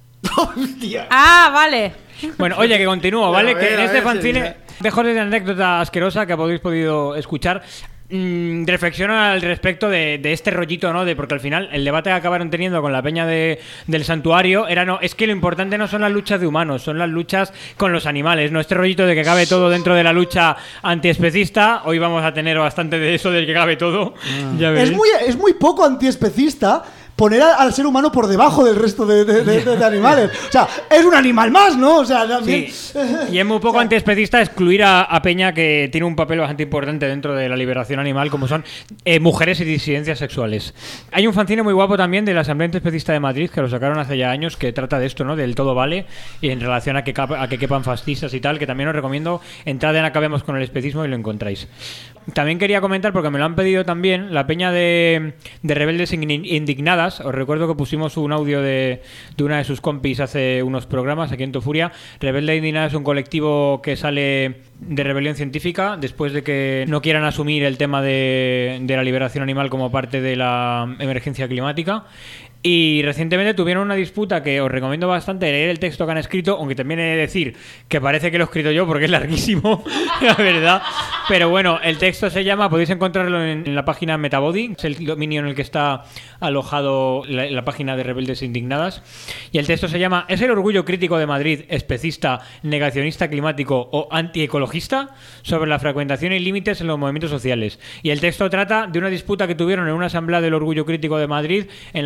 Ah, vale. Bueno, oye, que continúo, ¿vale? Pero, Que a en ver, este a ver, fanzine sí, dejo de anécdota asquerosa que habéis podido escuchar. Mm, reflexiona al respecto de, de este rollito, ¿no? De porque al final el debate que acabaron teniendo con la peña de, del santuario era no, es que lo importante no son las luchas de humanos, son las luchas con los animales, ¿no? Este rollito de que cabe todo dentro de la lucha antiespecista, hoy vamos a tener bastante de eso del que cabe todo. Ya veréis. Es muy, es muy poco antiespecista poner a- al ser humano por debajo del resto de, de- de- de- de animales. O sea, es un animal más, ¿no? O sea, también... Sí. Y es muy poco antiespecista excluir a, a Peña que tiene un papel bastante importante dentro de la liberación animal, como son eh, mujeres y disidencias sexuales. Hay un fanzine muy guapo también de la Asamblea Antiespecista de Madrid, que lo sacaron hace ya años, que trata de esto, ¿no? Del todo vale, y en relación a que, cap- a que quepan fascistas y tal, que también os recomiendo. Entrad en Acabemos con el Especismo y lo encontráis. También quería comentar, porque me lo han pedido también, la peña de, de Rebeldes Igni- Indignadas. Os recuerdo que pusimos un audio de, de una de sus compis hace unos programas aquí en Tofuria. Rebelde Indignadas es un colectivo que sale de rebelión científica después de que no quieran asumir el tema de, de la liberación animal como parte de la emergencia climática. Y recientemente tuvieron una disputa que os recomiendo bastante leer el texto que han escrito, aunque también he de decir que parece que lo he escrito yo porque es larguísimo, la verdad. Pero bueno, el texto se llama, podéis encontrarlo en, en la página Metabody, es el dominio en el que está alojado la, la página de Rebeldes Indignadas. Y el texto se llama ¿Es el orgullo crítico de Madrid especista, negacionista climático o antiecologista sobre la fragmentación y límites en los movimientos sociales? Y el texto trata de una disputa que tuvieron en una asamblea del orgullo crítico de Madrid, en la cual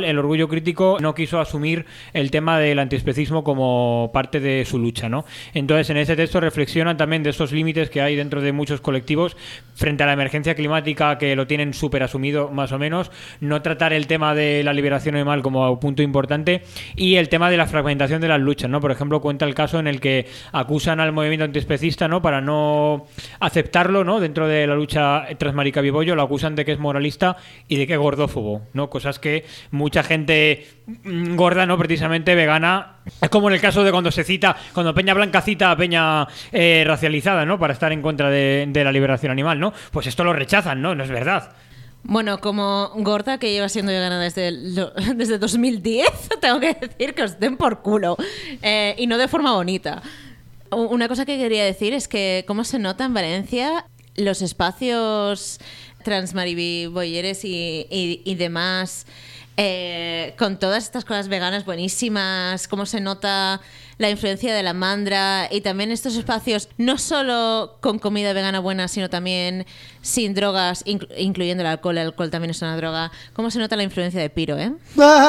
el Orgullo Crítico no quiso asumir el tema del antiespecismo como parte de su lucha, ¿no? Entonces, en ese texto reflexionan también de estos límites que hay dentro de muchos colectivos frente a la emergencia climática, que lo tienen súper asumido más o menos, no tratar el tema de la liberación animal como punto importante y el tema de la fragmentación de las luchas, ¿no? Por ejemplo, cuenta el caso en el que acusan al movimiento antiespecista, ¿no? Para no aceptarlo, ¿no? Dentro de la lucha tras Maricabibollo lo acusan de que es moralista y de que es gordófobo, ¿no? Cosas que mucha gente gorda, ¿no? Precisamente vegana, es como en el caso de cuando se cita, cuando Peña Blanca cita a Peña eh, racializada, ¿no? Para estar en contra de, de la liberación animal, ¿no? Pues esto lo rechazan, ¿no? No es verdad. Bueno, como gorda que lleva siendo vegana desde, lo, desde dos mil diez, tengo que decir que os den por culo. Eh, y no de forma bonita. Una cosa que quería decir es que cómo se nota en Valencia los espacios transmaribolleres y, y, y demás, eh, con todas estas cosas veganas buenísimas, cómo se nota la influencia de la mandra y también estos espacios no solo con comida vegana buena, sino también sin drogas, inclu- incluyendo el alcohol. El alcohol también es una droga. ¿Cómo se nota la influencia de Piro, eh?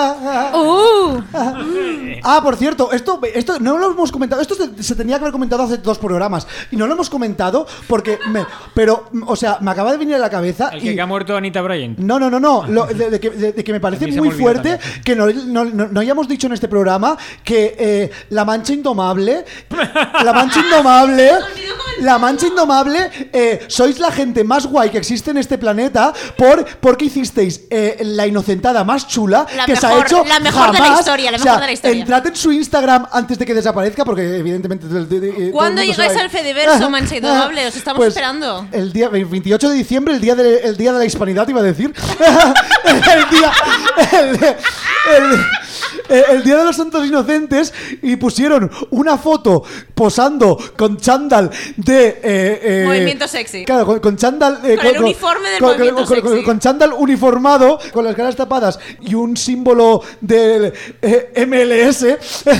Uh. Ah, por cierto, esto, esto no lo hemos comentado. Esto se, se tenía que haber comentado hace dos programas y no lo hemos comentado porque, me, pero, o sea, me acaba de venir a la cabeza. El que, y, que ha muerto Anita Bryant. No, no, no, no. Lo, de, de, que, de, de que me parece muy fuerte también, que no, no, no, no hayamos dicho en este programa que eh, la mancha indomable, la mancha indomable, la mancha indomable, eh, sois la gente más guay que existe en este planeta por porque hicisteis eh, la inocentada más chula la que mejor, se ha hecho la mejor jamás. de la historia, la mejor o sea, de la historia. Entrad en su Instagram antes de que desaparezca, porque evidentemente de, de, de, ¿Cuándo llegáis al Fediverso, mancha indomable? Os estamos pues, esperando. El día veintiocho de diciembre, el día de, el día de la hispanidad, iba a decir. el día el, el, el, el día de los santos inocentes, y pusieron una foto posando con chándal de eh, eh, movimiento sexy. Claro, con, con chándal eh, con el uniforme del con, movimiento con, sexy. Con, con chándal uniformado, con las caras tapadas y un símbolo del eh, M L S.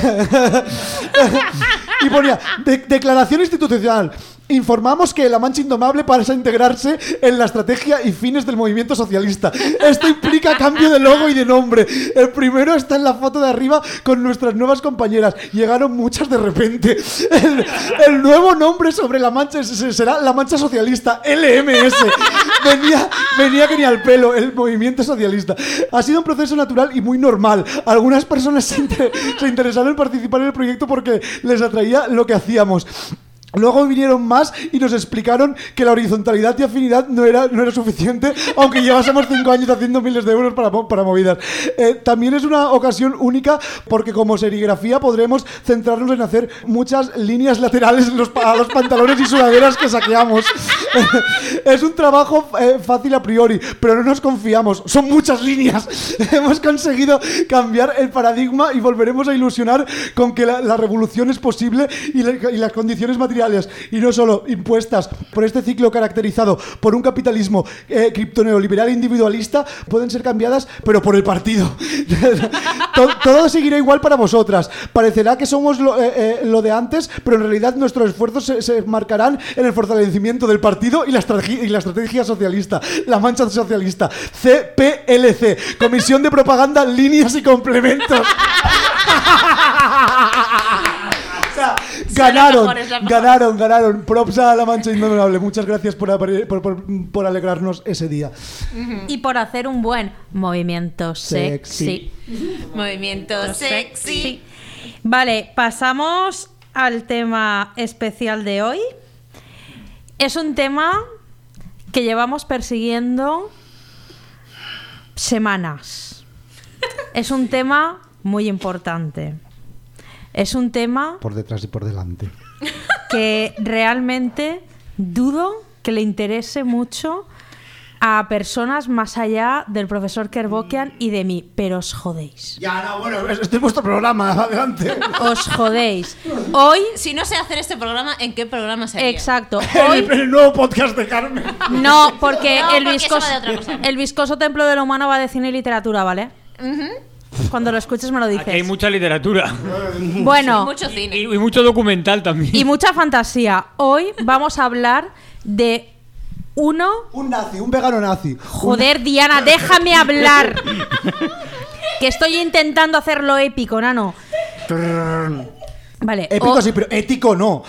Y ponía de, declaración institucional. Informamos que la Mancha Indomable pasa a integrarse en la estrategia y fines del movimiento socialista. Esto implica cambio de logo y de nombre. El primero está en la foto de arriba con nuestras nuevas compañeras. Llegaron muchas de repente. El, el nuevo nombre sobre la mancha será la Mancha Socialista, L M S. Venía, venía que ni al pelo, el movimiento socialista. Ha sido un proceso natural y muy normal. Algunas personas se, inter- se interesaron en participar en el proyecto porque les atraía lo que hacíamos. Luego vinieron más y nos explicaron que la horizontalidad y afinidad no era, no era suficiente, aunque llevásemos cinco años haciendo miles de euros para, para movidas. Eh, también es una ocasión única porque como serigrafía podremos centrarnos en hacer muchas líneas laterales en los, a los pantalones y sudaderas que saqueamos. Es un trabajo eh, fácil a priori, pero no nos confiamos. Son muchas líneas. Hemos conseguido cambiar el paradigma y volveremos a ilusionar con que la, la revolución es posible y, la, y las condiciones materiales y no solo impuestas por este ciclo caracterizado por un capitalismo eh, criptoneoliberal individualista pueden ser cambiadas, pero por el partido. todo, todo seguirá igual para vosotras. Parecerá que somos lo, eh, eh, lo de antes, pero en realidad nuestros esfuerzos se, se marcarán en el fortalecimiento del partido y la, estrategia, y la estrategia socialista, la Mancha Socialista, C P L C, Comisión de Propaganda, Líneas y Complementos. Ganaron, mejores, ganaron, ganaron. Props a la Mancha Indomable. Muchas gracias por, por, por, por alegrarnos ese día. Uh-huh. Y por hacer un buen movimiento sexy. sexy. Movimiento sexy. sexy. Vale, pasamos al tema especial de hoy. Es un tema que llevamos persiguiendo semanas. Es un tema muy importante. Es un tema... Por detrás y por delante. Que realmente dudo que le interese mucho a personas más allá del profesor Kerbokian y de mí. Pero os jodéis. Ya, no, bueno, este es vuestro programa, adelante. Os jodéis. Hoy... Si no sé hacer este programa, ¿en qué programa sería? Exacto. Hoy... el, el nuevo podcast de Carmen. No, porque, no, el, porque viscoso, eso va de otra cosa. el viscoso templo de lo humano va de cine y literatura, ¿vale? Uh-huh. Cuando lo escuches me lo dices. Aquí hay mucha literatura. Bueno. Y mucho cine. Y, y mucho documental también. Y mucha fantasía. Hoy vamos a hablar de uno... Un nazi, un vegano nazi. Joder, Diana, déjame hablar. Que estoy intentando hacerlo épico, nano. Vale. Épico o- sí, pero ético no.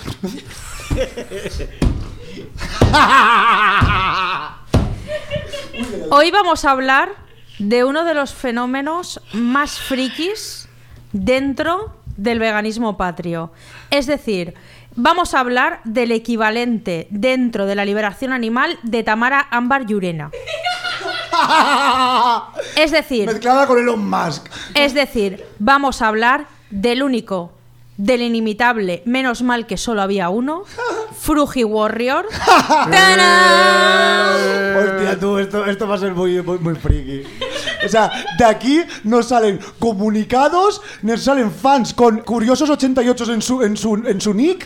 Hoy vamos a hablar de uno de los fenómenos más frikis dentro del veganismo patrio. Es decir, vamos a hablar del equivalente dentro de la liberación animal de Tamara Ámbar Llurena. Es decir, Mezclada con Elon Musk. es decir, vamos a hablar del único, del inimitable, menos mal que solo había uno, Frugi Warrior. Hostia, tú, esto, esto va a ser muy, muy, muy friki. O sea, de aquí nos salen comunicados, nos salen fans con curiosos ochenta y ocho en su, en su, en su nick.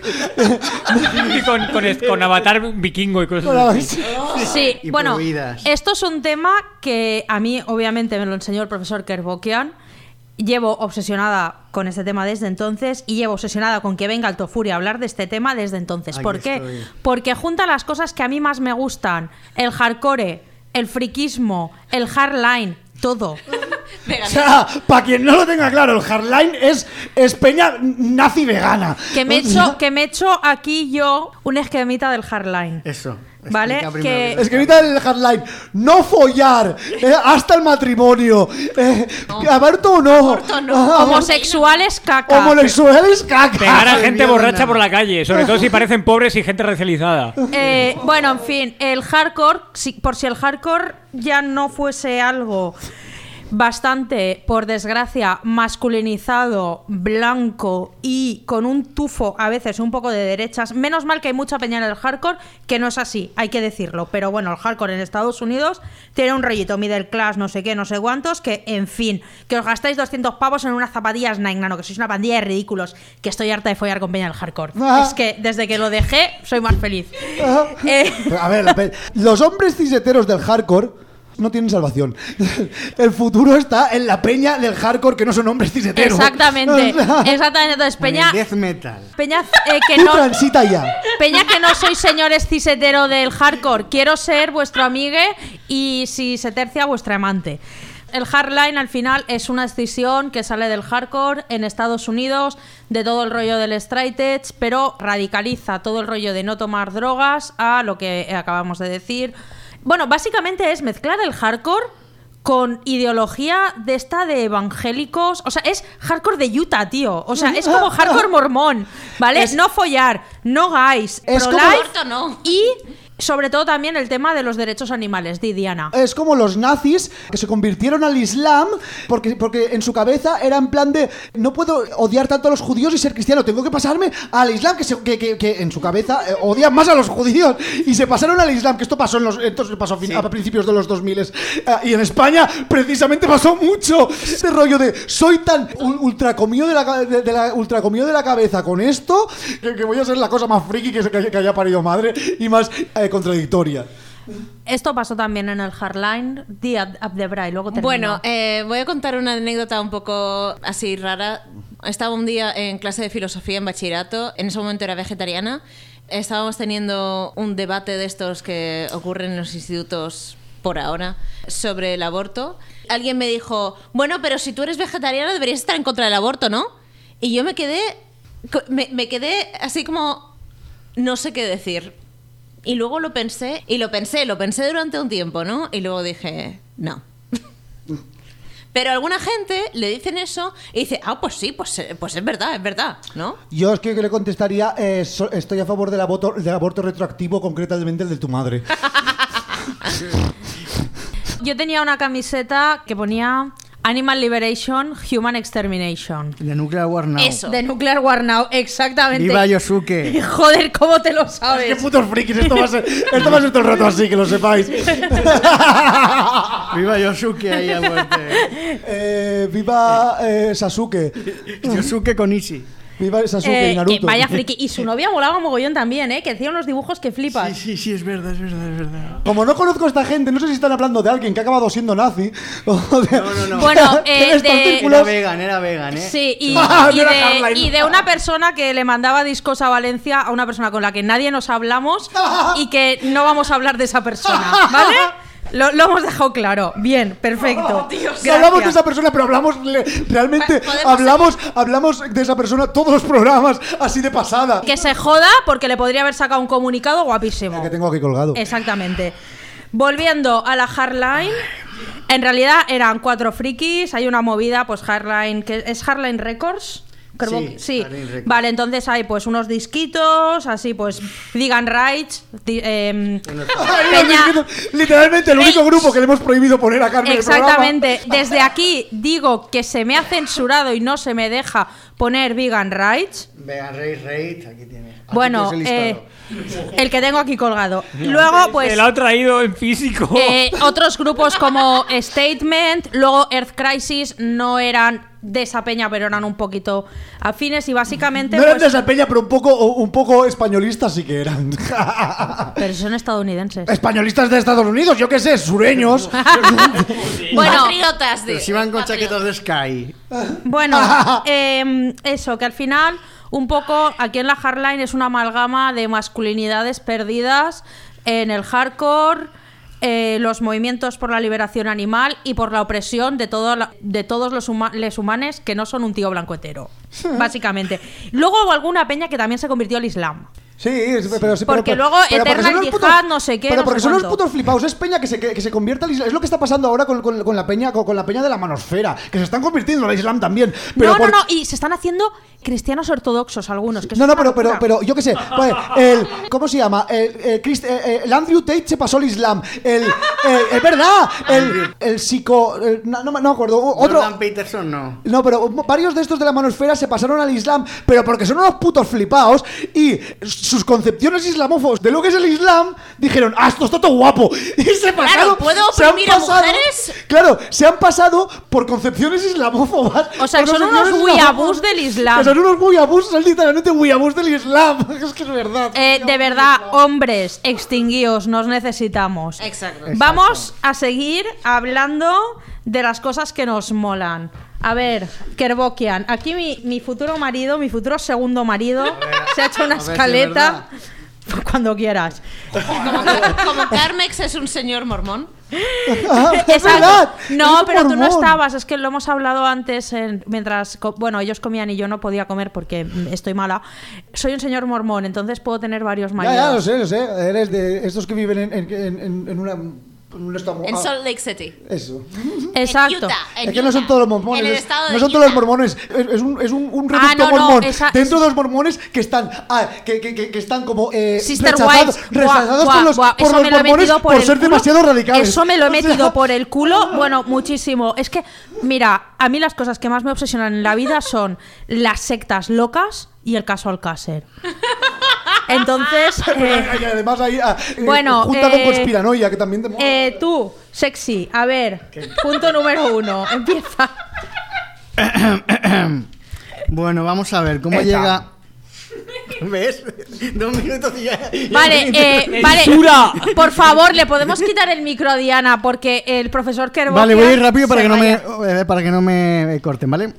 Y con, con, est- con avatar vikingo y cosas Con la- así. Sí, Y bueno, prohibidas. esto es un tema que a mí obviamente me lo enseñó el profesor Kerbokian. Llevo obsesionada con este tema desde entonces y llevo obsesionada con que venga Alto Furia a hablar de este tema desde entonces. Aquí ¿Por qué? estoy. Porque junta las cosas que a mí más me gustan: el hardcore, el friquismo, el hardline, todo. O sea, para quien no lo tenga claro, el hardline es, es peña nazi vegana. Que me he hecho, que me he hecho aquí yo un esquemita del hardline. Eso. Vale, explica que- primero. Escribita el hardline, no follar, eh, hasta el matrimonio. Eh, ¿Aborto o no? Aborto no. Ah, Homosexuales caca. Homosexuales caca. Pegar a Ay, gente mierda. borracha por la calle, sobre todo si parecen pobres y gente racializada. Eh, bueno, en fin, el hardcore, si- por si el hardcore ya no fuese algo bastante, por desgracia, masculinizado, blanco y con un tufo a veces un poco de derechas. Menos mal que hay mucha peña en el hardcore, que no es así, hay que decirlo. Pero bueno, el hardcore en Estados Unidos tiene un rollito middle class, no sé qué, no sé cuántos, que en fin, que os gastáis doscientos pavos en unas zapatillas Nike, nano, que sois una pandilla de ridículos, que estoy harta de follar con peña del hardcore. Ah. Es que desde que lo dejé, soy más feliz. Ah. Eh, Pero, a ver, la pe- los hombres ciseteros del hardcore no tienen salvación. El futuro está en la peña del hardcore que no son hombres ciseteros. Exactamente, O sea, exactamente. Entonces, Con el Peña, death metal. Peña eh, que tú no, transita ya. Peña que no sois señores cisetero del hardcore. Quiero ser vuestro amigue y si se tercia vuestra amante. El hardline al final es una decisión que sale del hardcore en Estados Unidos, de todo el rollo del straight edge, pero radicaliza todo el rollo de no tomar drogas a lo que acabamos de decir. Bueno, básicamente es mezclar el hardcore con ideología de esta de evangélicos. O sea, es hardcore de Utah, tío. O sea, es como hardcore mormón, ¿vale? Es- no follar, no guys, Es como- pro-life Aborto no. y sobre todo también el tema de los derechos animales, di Diana. Es como los nazis que se convirtieron al Islam porque, porque en su cabeza era en plan de no puedo odiar tanto a los judíos y ser cristiano, tengo que pasarme al Islam, que, se- que, que- que en su cabeza eh, odian más a los judíos y se pasaron al Islam, que esto pasó, en los, esto pasó a, fin- a principios de los dos mil. Y en España precisamente pasó mucho ese rollo de soy tan ul- ultracomido de la, ca- de, de la, ultracomido de la cabeza con esto que, que voy a ser la cosa más friki que, se- que haya- que haya parido madre y más eh, contradictoria. Esto pasó también en el hardline, di Ab- Abdebray, luego termino. Bueno, eh, voy a contar una anécdota un poco así rara. Estaba un día en clase de filosofía en bachillerato, en ese momento era vegetariana. Estábamos teniendo un debate de estos que ocurren en los institutos por ahora sobre el aborto. Alguien me dijo, bueno, pero si tú eres vegetariana deberías estar en contra del aborto, ¿no? Y yo me quedé, co- me, me quedé así como, no sé qué decir. Y luego lo pensé, y lo pensé, lo pensé durante un tiempo, ¿no? Y luego dije, no. Pero a alguna gente le dicen eso y dice, ah, pues sí, pues, eh, pues es verdad, es verdad, ¿no? Yo es que le contestaría, eh, so- estoy a favor del aborto, del aborto retroactivo, concretamente el de tu madre. Yo tenía una camiseta que ponía Animal Liberation, Human Extermination. De Nuclear War Now. Eso. De Nuclear War Now, exactamente. Viva Yosuke. Joder, ¿cómo te lo ¡Qué sabes? putos frikis! Esto va a ser, esto va a ser todo el rato así, que lo sepáis. Viva Yosuke ahí a muerte. Eh, viva eh, Sasuke. Yosuke con Ishi. Viva Sasuke Eh, y Naruto. que vaya friki. Y su novia molaba mogollón también, ¿eh? Que hacía unos dibujos que flipas. Sí, sí, sí, es verdad, es verdad, es verdad. Como no conozco a esta gente, no sé si están hablando de alguien que ha acabado siendo nazi. O de, No, no, no. Bueno, de eh, estos de- círculos. Era vegan, era vegan, ¿eh? Sí, y, Ah, y no era de, hardline. y de una persona que le mandaba discos a Valencia, a una persona con la que nadie nos hablamos y que no vamos a hablar de esa persona, ¿vale? Lo, lo hemos dejado claro. Bien, perfecto. No hablamos de esa persona, pero hablamos le- realmente hablamos, hablamos de esa persona todos los programas así de pasada. Que se joda porque le podría haber sacado un comunicado guapísimo. Que tengo aquí colgado. Exactamente. Volviendo a la Hardline, en realidad eran cuatro frikis. Hay una movida, pues Hardline, que es Hardline Records. Creo Sí, que- sí. Hardline Records. Vale, entonces hay pues unos disquitos, así pues Vegan Rights, di- em, Ay, Peña- literalmente el único grupo que le hemos prohibido poner a Carmen en el programa. Exactamente. Desde aquí digo que se me ha censurado y no se me deja poner Vegan Rights. Vean Rate Rate, aquí tienes. Aquí Bueno, tienes el eh, listado. el que tengo aquí colgado. Luego, pues. Se la ha traído en físico. Eh, otros grupos como Statement, luego Earth Crisis no eran de esa peña, pero eran un poquito afines y básicamente. No eran pues, de esa peña, pero un poco, un poco españolistas sí que eran. pero son estadounidenses. Españolistas de Estados Unidos, yo qué sé, sureños. Bueno, Patriotas de. Pero si van con patriotas. chaquetas de Sky. bueno eh, eso, que al final, un poco aquí en la Hardline es una amalgama de masculinidades perdidas en el hardcore. Eh, los movimientos por la liberación animal y por la opresión de, todo la- de todos los huma- les humanes que no son un tío blanco hetero, básicamente. Luego hubo alguna peña que también se convirtió al Islam. Sí, es- pero sí, Porque pero- luego pero porque Eternal son los Jihad, no sé qué, Pero no porque sé son los cuánto. putos flipados. Es peña que se, que, que se convierta al Islam. Es lo que está pasando ahora con, con- con la peña con, con la peña de la manosfera. Que se están convirtiendo al Islam también. Pero no, por- no, no, y se están haciendo cristianos ortodoxos algunos. Que No, es no, una pero, pero, locura. pero yo qué sé. Vale, el, ¿cómo se llama? El, el, Christ- eh, eh, el Andrew Tate se pasó al Islam. El, el- es verdad. El, el psico. el- no, no me no me acuerdo. Otro. Jordan Peterson no. No, pero varios de estos de la manosfera se pasaron al Islam, pero porque son unos putos flipados y sus concepciones islamófobas de lo que es el Islam dijeron, ¡ah, esto está todo guapo! Y se pasaron. ¿puedo se han oprimir a pasado- mujeres? Claro, se han pasado por concepciones islamófobas. O sea, por son concepciones unos islamófobas. weeaboos del Islam. Que son unos weeaboos, son literalmente weeaboos del Islam. Es que es verdad. Eh, de verdad, hombres, extinguíos, nos necesitamos. Exacto. Vamos a seguir hablando de las cosas que nos molan. A ver, Kerbokian, aquí mi, mi futuro marido, mi futuro segundo marido, se ha hecho una a ver si es escaleta. Cuando quieras. Como, como Carmex es un señor mormón. Ah, es Exacto. verdad. No, Es pero tú no mormón. estabas, es que lo hemos hablado antes en- mientras, co- bueno, ellos comían y yo no podía comer porque mm, estoy mala. Soy un señor mormón, entonces puedo tener varios Ya, maridos. ya, lo sé, lo sé. Eres de estos que viven en, en, en, en una. En un estado- En ah, Salt Lake City. Eso. Exacto. En Utah, en Es que no son Utah. todos los mormones. En el es- estado de no son Utah. todos los mormones. Es, es un, es un, un Ah, reducto no, no, mormón. esa- dentro es- de los mormones que están. Ah, que, que, que, que están como. Eh, Sister rechazados Wives, rechazados buah, por los, buah, por eso los me lo he mormones metido por, por el ser culo. demasiado radicales. Eso me lo he O sea, metido por el culo, bueno, muchísimo. Es que, mira, a mí las cosas que más me obsesionan en la vida son las sectas locas y el caso Alcácer. Entonces, eh, Y además ahí. ah, eh, bueno, junta con eh, conspiranoia, que también te mola. eh, tú, sexy, a ver, punto número uno, empieza. Bueno, vamos a ver cómo Eta. llega. ¿Ves? Dos minutos y ya. ya Vale, me- eh, vale, por favor, le podemos quitar el micro a Diana porque el profesor Kerbokian Vale, voy a ir rápido para se que no me raya. eh, para que no me corten, ¿vale?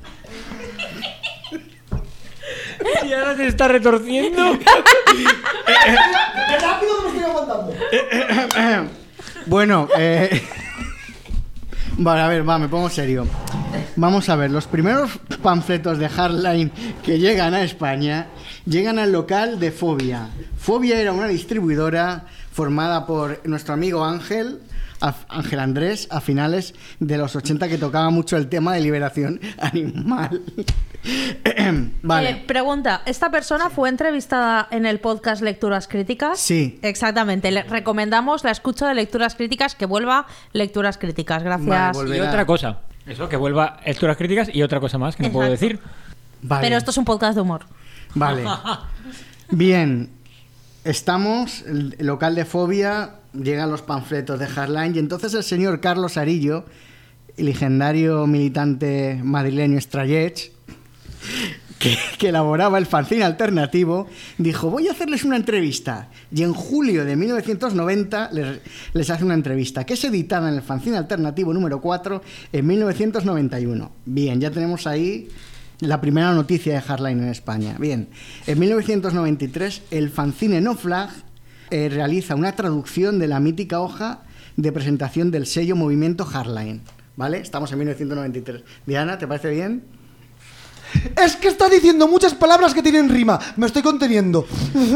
Y ahora se está retorciendo. ¡Qué rápido que me estoy aguantando! Bueno, eh... Vale, a ver, va, me pongo serio. Vamos a ver, los primeros panfletos de Hardline que llegan a España llegan al local de Fobia. Fobia era una distribuidora formada por nuestro amigo Ángel, a- Ángel Andrés, a finales de los ochenta, que tocaba mucho el tema de liberación animal. Vale. Eh, pregunta, ¿esta persona fue entrevistada en el podcast Lecturas Críticas? Sí. Exactamente, le recomendamos la escucha de Lecturas Críticas, que vuelva Lecturas Críticas, gracias. Vale, Y volverá. otra cosa. Eso, que vuelva lecturas críticas y otra cosa más que no puedo Exacto. decir. Vale. Pero esto es un podcast de humor. Vale. Bien. Estamos, el el local de Fobia, llegan los panfletos de Hardline y entonces el señor Carlos Arillo, el legendario militante madrileño Strayech, que, que elaboraba el fanzine alternativo, dijo, voy a hacerles una entrevista. Y en julio de mil novecientos noventa les, les hace una entrevista, que es editada en el fanzine alternativo número cuatro en mil novecientos noventa y uno. Bien, ya tenemos ahí la primera noticia de Hardline en España. Bien, en mil novecientos noventa y tres el fanzine No Flag eh, realiza una traducción de la mítica hoja de presentación del sello Movimiento Hardline. ¿Vale? Estamos en mil novecientos noventa y tres. Diana, ¿te parece bien? Es que está diciendo muchas palabras que tienen rima. Me estoy conteniendo.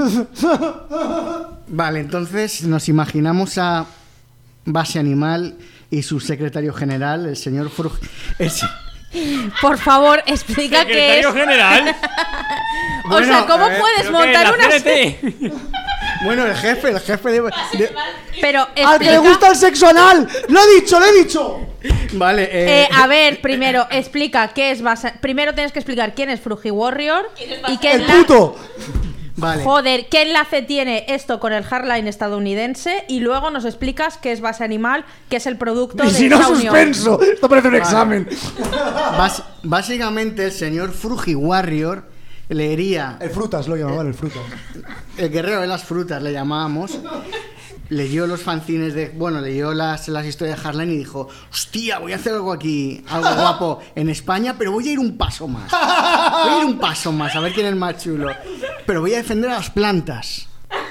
Vale, entonces nos imaginamos a Base Animal y su secretario general, el señor Fruj... el se- Por favor, explica qué es. Secretario general. O sea, ¿cómo eh, puedes ¿Pero montar qué, la una... C N T? Bueno, el jefe, el jefe de... de- Pero Al que le explica... gusta el sexo anal. Lo he dicho, lo he dicho. Vale, eh... Eh, a ver, primero, explica qué es base... Primero tienes que explicar quién es Fruji Warrior y qué El enla- puto. Vale. Joder, ¿qué enlace tiene esto con el hardline estadounidense? Y luego nos explicas qué es Base Animal, que es el producto Y de si no, esa unión. suspenso. Esto parece un examen. Bas- básicamente el señor Fruji Warrior leería... El frutas lo llamaban, el frutas. El guerrero de las frutas le llamábamos. Leyó los fanzines de... Bueno, leyó las, las historias de Hardline y dijo: hostia, voy a hacer algo aquí, algo guapo en España, pero voy a ir un paso más. Voy a ir un paso más, a ver quién es más chulo. Pero voy a defender a las plantas.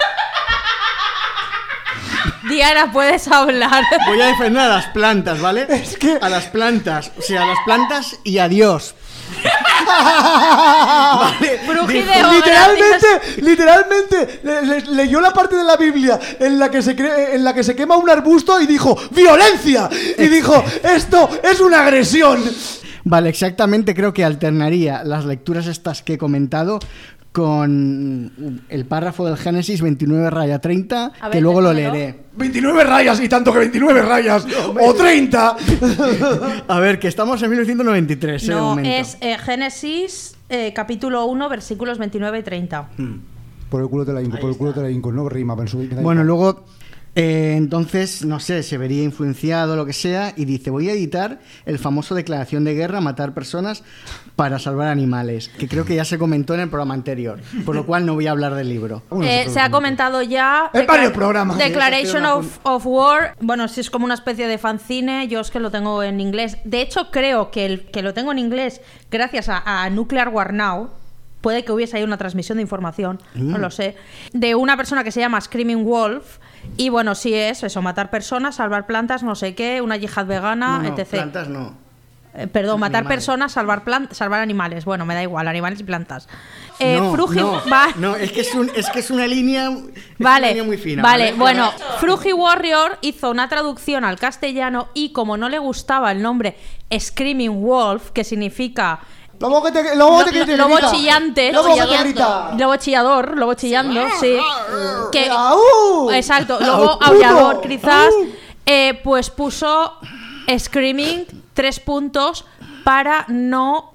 Diana, puedes hablar. Voy a defender a las plantas, ¿vale? Es que- A las plantas. O sea, a las plantas y a Dios. Vale. Fruji Dijo- de O, Literalmente, gracias. literalmente le- le- leyó la parte de la Biblia en la que se cre- en la que se quema un arbusto y dijo ¡violencia! Y dijo ¡esto es una agresión! Vale, exactamente, creo que alternaría las lecturas estas que he comentado con el párrafo del Génesis veintinueve raya treinta, A ver, que luego lo déjamelo. leeré. veintinueve rayas y tanto que veintinueve rayas o treinta. A ver, que estamos en mil novecientos noventa y tres, en el No, momento. es eh, Génesis, eh, capítulo uno, versículos veintinueve y treinta. Por el culo te la hinco, por el culo te la hinco, no rima, pero me da Bueno, igual. luego, eh, entonces, no sé, se vería influenciado, lo que sea, y dice: voy a editar el famoso declaración de guerra, matar personas para salvar animales, que creo que ya se comentó en el programa anterior, por lo cual no voy a hablar del libro. Eh, se ha comentado ya. En Decla- varios programas. Declaration Sí, eso of, of War. Bueno, sí, es como una especie de fanzine. Yo es que lo tengo en inglés. De hecho, creo que, el, que lo tengo en inglés gracias a, a Nuclear War Now. Puede que hubiese ahí una transmisión de información, no lo sé. De una persona que se llama Screaming Wolf. Y bueno, sí es eso: matar personas, salvar plantas, no sé qué, una yihad vegana, No, no, etcétera. plantas no. Eh, perdón, matar Animales. personas, salvar plan- salvar animales. Bueno, me da igual, animales y plantas. Eh, no, Fruji- no, va- no, es que es, un, es que es una línea, es Vale, una línea muy fina. vale, bueno, Fruji Warrior hizo una traducción al castellano y como no le gustaba el nombre Screaming Wolf, que significa Lobo que te, lobo lo- que te lobo grita. chillante, Lobo que te chillando. grita. lobo chillador, lobo chillando, sí. Que, ¡Au! exacto, lobo ¡Au, aullador, puto! quizás, ¡Au! eh, pues puso Screaming, tres puntos, para no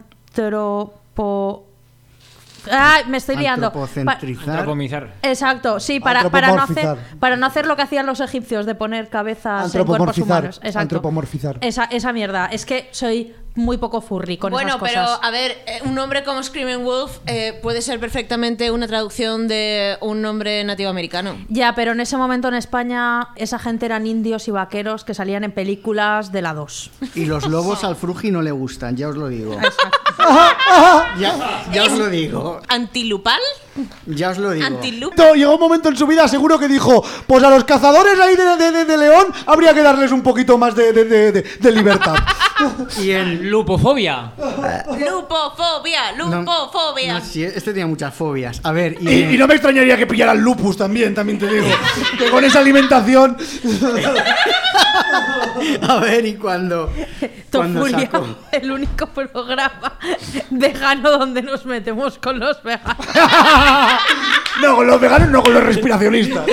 antropo... Ay, me estoy liando. Pa- Antropocentrizar. Antropomizar. Exacto, sí, para, para, no hacer, Antropomorfizar. para no hacer lo que hacían los egipcios de poner cabezas en cuerpos Antropomorfizar, humanos. Exacto. antropomorfizar. Esa, esa mierda. Es que soy muy poco furry con Bueno, esas cosas. pero a ver, eh, un nombre como Screaming Wolf eh, puede ser perfectamente una traducción de un nombre nativo americano. Ya, pero en ese momento en España esa gente eran indios y vaqueros que salían en películas de la dos. Y los lobos al Fruji no le gustan, ya os lo digo. ya, ya os lo digo. ¿Antilupal? Ya os lo digo. ¿Antilup? No, llegó un momento en su vida seguro que dijo: pues a los cazadores ahí de, de- de- de León habría que darles un poquito más de, de- de- de- de libertad. Y en Lupofobia. Lupofobia, no, lupofobia. no, sí, este tenía muchas fobias. A ver, y, Y, en- y no me extrañaría que pillaran lupus también, también te digo. Que con esa alimentación. a ver, y cuando, cuando Tofuria, sacó, el único programa vegano donde nos metemos con los veganos. No, con los veganos, no con los respiracionistas.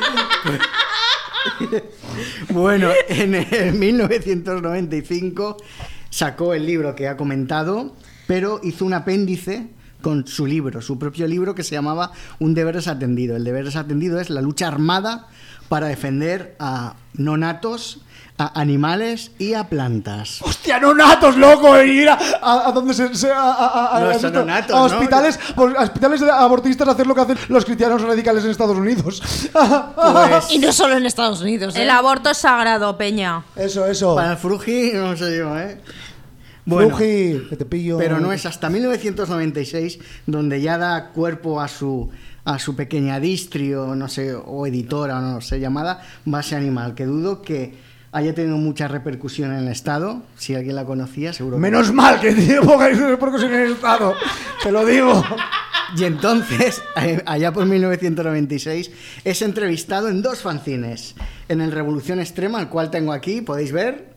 bueno, en el mil novecientos noventa y cinco sacó el libro que ha comentado, pero hizo un apéndice con su libro, su propio libro, que se llamaba Un deber desatendido. El deber desatendido es la lucha armada para defender a no natos, a animales y a plantas. Hostia, no natos, loco, y ir a, a, a donde se, se- a, a- a- No, a- son a- natos, a ¿no? hospitales, a hospitales abortistas a hacer lo que hacen los cristianos radicales en Estados Unidos. Pues, Y no solo en Estados Unidos. ¿eh? El aborto es sagrado, Peña. Eso, eso. para el Fruji, no sé yo, ¿eh? Bueno, Frugi, que te pillo. pero no es hasta mil novecientos noventa y seis donde ya da cuerpo a su a su pequeña distrio, no sé, o editora, o no sé, llamada Base Animal, que dudo que haya tenido mucha repercusión en el Estado. Si alguien la conocía, seguro que Menos mal que tiene poca repercusión en el Estado. Te lo digo. Y entonces, allá por mil novecientos noventa y seis, es entrevistado en dos fanzines. En el Revolución Extrema, el cual tengo aquí, podéis ver.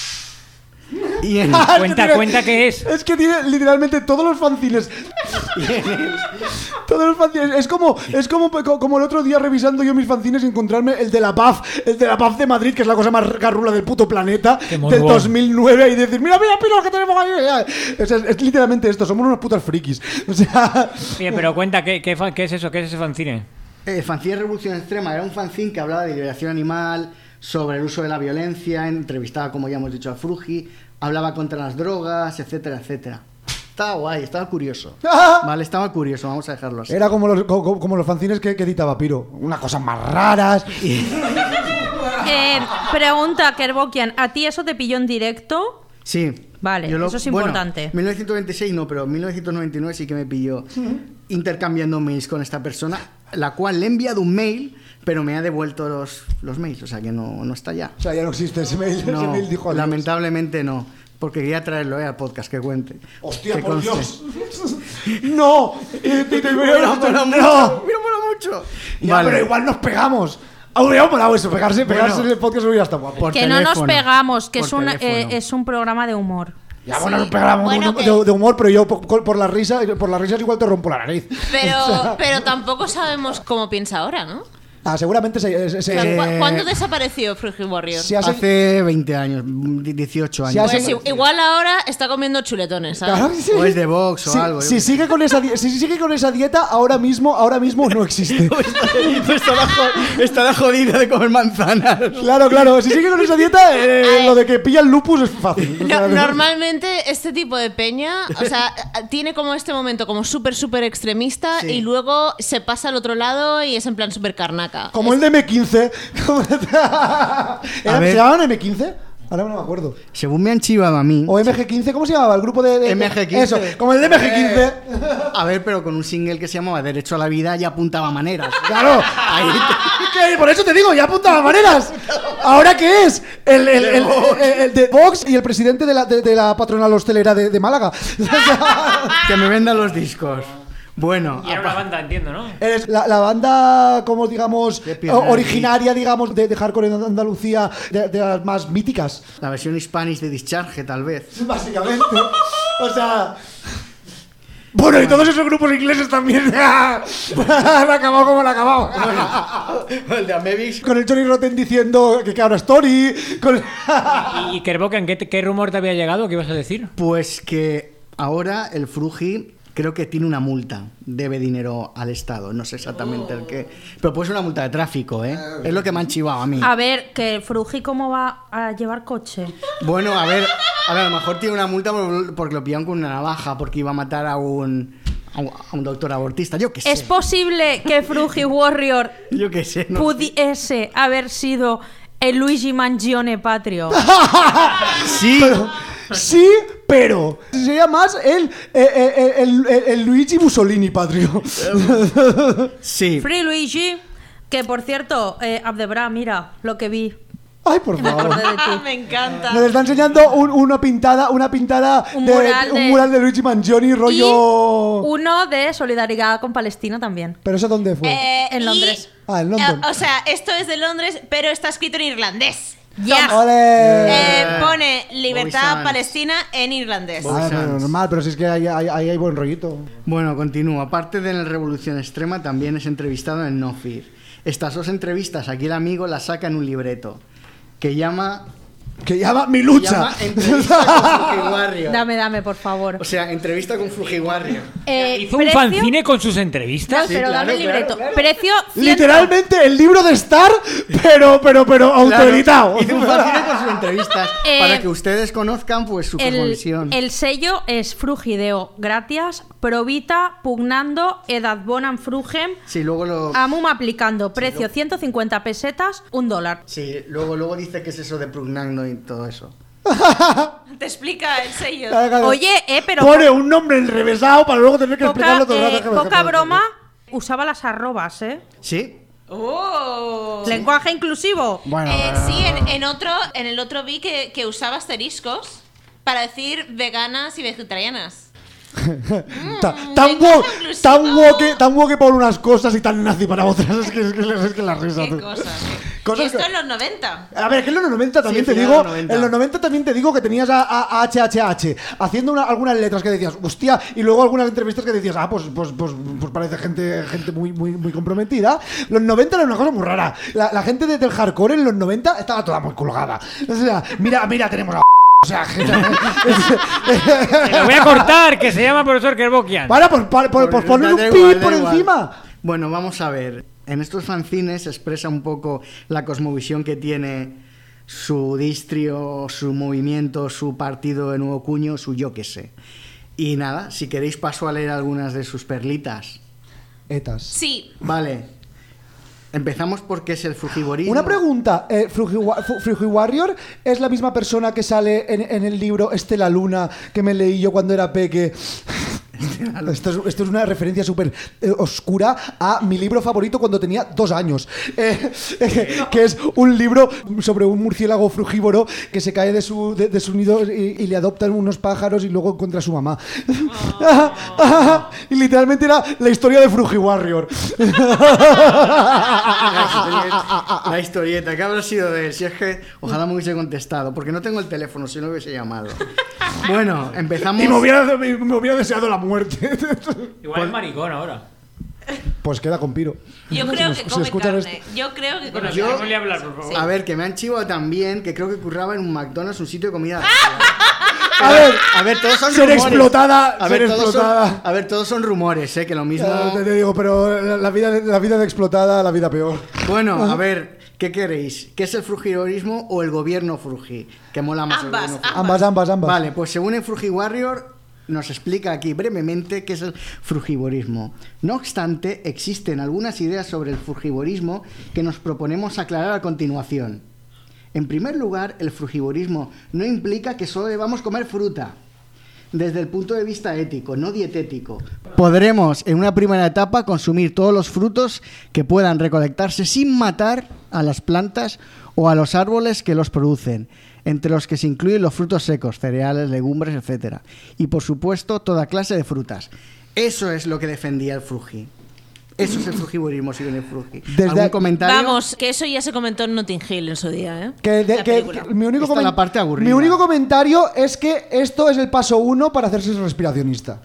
Y en, Es que Cuenta, tiene- cuenta qué es. Es que tiene literalmente todos los fanzines. y en el- Todos los fanzines. Es como, es como, como el otro día revisando yo mis fanzines y encontrarme el de la P A F, el de la P A F de Madrid, que es la cosa más garrula del puto planeta, Qué del morbo. dos mil nueve, y decir, mira, mira, mira lo que tenemos ahí. Es, es, es literalmente esto, somos unos putas frikis. O sea, Oye, pero cuenta, ¿qué, qué, fa- qué es eso? ¿Qué es ese fanzine? El fanzine Revolución Extrema era un fanzine que hablaba de liberación animal, sobre el uso de la violencia, entrevistaba, como ya hemos dicho, a Frugi, hablaba contra las drogas, etcétera, etcétera. Estaba guay, estaba curioso. Vale, estaba curioso, vamos a dejarlo así. era como los, como, como los fanzines que, que editaba Piro. Unas cosas más raras. Eh, pregunta, Kerbokian, ¿a ti eso te pilló en directo? Sí. Vale, eso es bueno, importante. mil novecientos noventa y seis no, pero mil novecientos noventa y nueve sí que me pilló intercambiando mails con esta persona, la cual le he enviado un mail, pero me ha devuelto los, los mails, o sea que no, no está ya. O sea, ya no existe ese mail. ese No, mail dijo adiós. lamentablemente no, porque quería traerlo eh, al podcast, que cuente. Hostia, que por conste. Dios. ¡No! Eh, te- te- Mira, mola ¡No! mucho, mira, mola mucho. Ya, Vale. pero igual nos pegamos. Habría molado eso, pegarse, pegarse Bueno. en el podcast hubiera estado guapo. Por Que no nos teléfono, pegamos, que por es un, eh, teléfono. es un programa de humor. Ya, bueno, nos pegamos Bueno, de, que- de- de humor, pero yo por, por la risa, por las risas igual te rompo la nariz. Pero, pero tampoco sabemos cómo piensa ahora, ¿no? Ah, seguramente se, se, O se- sea, ¿cu- Eh, ¿Cuándo desapareció Frugi Warrior? se hace- Hace veinte años, dieciocho años. Se hace- Pues i- igual ahora está comiendo chuletones, ¿sabes? Claro que sí. O es de Vox o Si- algo, yo Si qué sigue con esa di- si sigue con esa dieta, ahora mismo, ahora mismo no existe. estará, jo- estará jodida de comer manzanas. Claro, claro. Si sigue con esa dieta, eh, A ver. lo de que pilla el lupus es fácil. O No, sea, normalmente este tipo de peña, o sea, tiene como este momento como súper, súper extremista Sí. y luego se pasa al otro lado y es en plan súper carnaca. Como el de eme quince. Como- ¿Era- ver. ¿Se llamaban eme quince? Ahora no me acuerdo. Según me han chivado a mí. O eme ge quince, ¿cómo se llamaba? El grupo de. de- eme ge quince. Eso, como el de eme ge quince. A ver, pero con un single que se llamaba Derecho a la Vida ya apuntaba maneras. Claro. Ahí Que por eso te digo, ya apuntaba maneras. ¿Ahora qué es? El, el, el, el- el de Vox y el presidente de la, de, de la patronal hostelera de, de Málaga. que me vendan los discos. Bueno, Y era una banda, entiendo, ¿no? Eres la, la banda, como digamos, De pioneros. o- originaria, digamos, de, de hardcore en Andalucía, de, de las más míticas. la versión Spanish de Discharge, tal vez. Básicamente. O sea. Bueno, y todos esos grupos ingleses también han acabado como han acabado. El de Amebix. Con el Johnny Rotten diciendo que, que ahora Story. Con... Y, y Kerboken, ¿qué, te- ¿qué rumor te había llegado? ¿Qué ibas a decir? Pues que ahora el Frugi creo que tiene una multa. Debe dinero al Estado. No sé exactamente el qué. Pero puede ser una multa de tráfico, ¿eh? Es lo que me han chivado a mí. A ver, que Frugi, ¿cómo va a llevar coche? Bueno, a ver, a ver, a lo mejor tiene una multa por- porque lo pillaron con una navaja, porque iba a matar a un, a un, a un doctor abortista. Yo qué sé. ¿Es posible que Frugi Warrior Yo qué sé. No sé. pudiese haber sido el Luigi Mangione patrio? Sí. Pero, sí, pero. Sería más el, eh, eh, el, el- el Luigi Mussolini patrio. Sí. Free Luigi, que por cierto, eh, Abdebra, mira lo que vi. Ay, por Me favor. acordé de ti. Me encanta. Nos está enseñando un- una pintada, una pintada Un de, mural un de- mural de Luigi Mangione, rollo. Y uno de solidaridad con Palestina también. ¿Pero eso dónde fue? Eh, En y- Londres. Ah, en London. eh, o sea, esto es de Londres, pero está escrito en irlandés. Ya. ¡Ole! Eh, pone Bobby libertad Sands. Palestina en irlandés. Bobby Ah, pero Sands. normal, pero si es que ahí hay, ahí hay buen rollito. Bueno, continúo. Aparte de la Revolución Extrema, también es entrevistado en No Fear. Estas dos entrevistas, aquí el amigo las saca en un libreto que llama... Que llama mi que lucha. llama Entrevista con Frugi Warrior. Dame, dame, por favor. O sea, entrevista con Frugi Warrior. Eh, ¿Hizo un precio- fanzine con sus entrevistas? Sí, pero claro, dame el claro, libreto. claro. Precio cien. Literalmente el libro de Star, pero, pero, pero autoeditado. Hizo un fanzine con sus entrevistas Eh, para que ustedes conozcan pues su El, cosmovisión. el sello es Frugideo Gratias, Provita, Pugnando, Edad Bonam Frugem, Sí, luego lo... Amum aplicando. Precio ciento cincuenta pesetas, un dólar. Sí, luego, luego dice que es eso de Prugnando y todo eso. Te explica el sello. Claro, claro. Oye, eh, pero Pone un nombre enrevesado para luego tener que poca, explicarlo todo el eh, rato. poca broma, usaba las arrobas, ¿eh? Sí. Oh. Lenguaje inclusivo. Bueno, Eh, sí, en, en otro, en el otro vi que, que usaba asteriscos para decir veganas y vegetarianas. Ta- tan, lenguaje wo- inclusivo. tan woke, tan woke por unas cosas y tan nazi para otras. Es que, es que, es que la risa. Qué tú. cosas. Cosas y esto que- en los noventa. A ver, que en los noventa también Sí, te final digo, de los noventa. en los noventa también te digo que tenías a, a- a H H H haciendo una- algunas letras que decías, hostia, y luego algunas entrevistas que decías, ah, pues, pues, pues, pues parece gente, gente muy, muy, muy comprometida. Los noventa era una cosa muy rara. La, la gente de- del hardcore en los noventa estaba toda muy colgada. O sea, mira, mira, tenemos a... O sea, gente... Te lo voy a cortar, que se llama profesor Kerbokian. Para, pues, para, pues, pues poner un Da pi igual, da por igual. encima. Bueno, vamos a ver. En estos fanzines se expresa un poco la cosmovisión que tiene su distrio, su movimiento, su partido de Nuevo Cuño, su yo que sé. Y nada, si queréis paso a leer algunas de sus perlitas. Etas. Sí. Vale. Empezamos porque es el frugivorismo. Una pregunta, eh, Frugi, Wa- Fu- Frugi Warrior es la misma persona que sale en, en el libro Estela Luna que me leí yo cuando era peque. Esto es, esto es una referencia súper eh, oscura a mi libro favorito cuando tenía dos años, eh, eh, que es un libro sobre un murciélago frugívoro que se cae de su, de, de su nido y, y le adoptan unos pájaros y luego encuentra a su mamá. Y literalmente era la historia de Frugi Warrior. La historieta, la historieta, ¿qué habrá sido de él? Si es que ojalá me hubiese contestado, porque no tengo el teléfono, si no hubiese llamado. Bueno, empezamos. Y me hubiera, me, me hubiera deseado la muerte. Igual es maricón ahora. Pues queda con Piro. Yo creo Si- que si come escuchan carne. esto- Yo creo que Bueno, come yo... carne. démosle hablar, por favor. A ver, que me han chivado también, que creo que curraba en un McDonald's, un sitio de comida. A ver, A ver, todos son ser rumores. explotada, A ser ver, todos son, explotada. a ver, todos son rumores, ¿eh? Que lo mismo. Ya, te, te digo, pero la, la vida de, la vida de explotada, la vida peor. Bueno, a ver, ¿qué queréis? ¿Qué es el frugivorismo o el gobierno frugi? Que mola más el Ambas, gobierno frugi. Ambas, ambas, ambas. Vale, pues según el Frugi Warrior nos explica aquí brevemente qué es el frugivorismo. No obstante, existen algunas ideas sobre el frugivorismo que nos proponemos aclarar a continuación. En primer lugar, el frugivorismo no implica que solo debamos comer fruta. Desde el punto de vista ético, no dietético. Podremos, en una primera etapa, consumir todos los frutos que puedan recolectarse sin matar a las plantas o a los árboles que los producen, entre los que se incluyen los frutos secos, cereales, legumbres, etcétera. Y, por supuesto, toda clase de frutas. Eso es lo que defendía el Frugi. Eso es el frugivorismo, si viene el Frugi. Desde- ¿Algún comentario? Vamos, que eso ya se comentó en Notting Hill en su día, ¿eh? Que, de- La que- película. que mi, único Esta es comen- la parte aburrida. mi único comentario es que esto es el paso uno para hacerse respiracionista.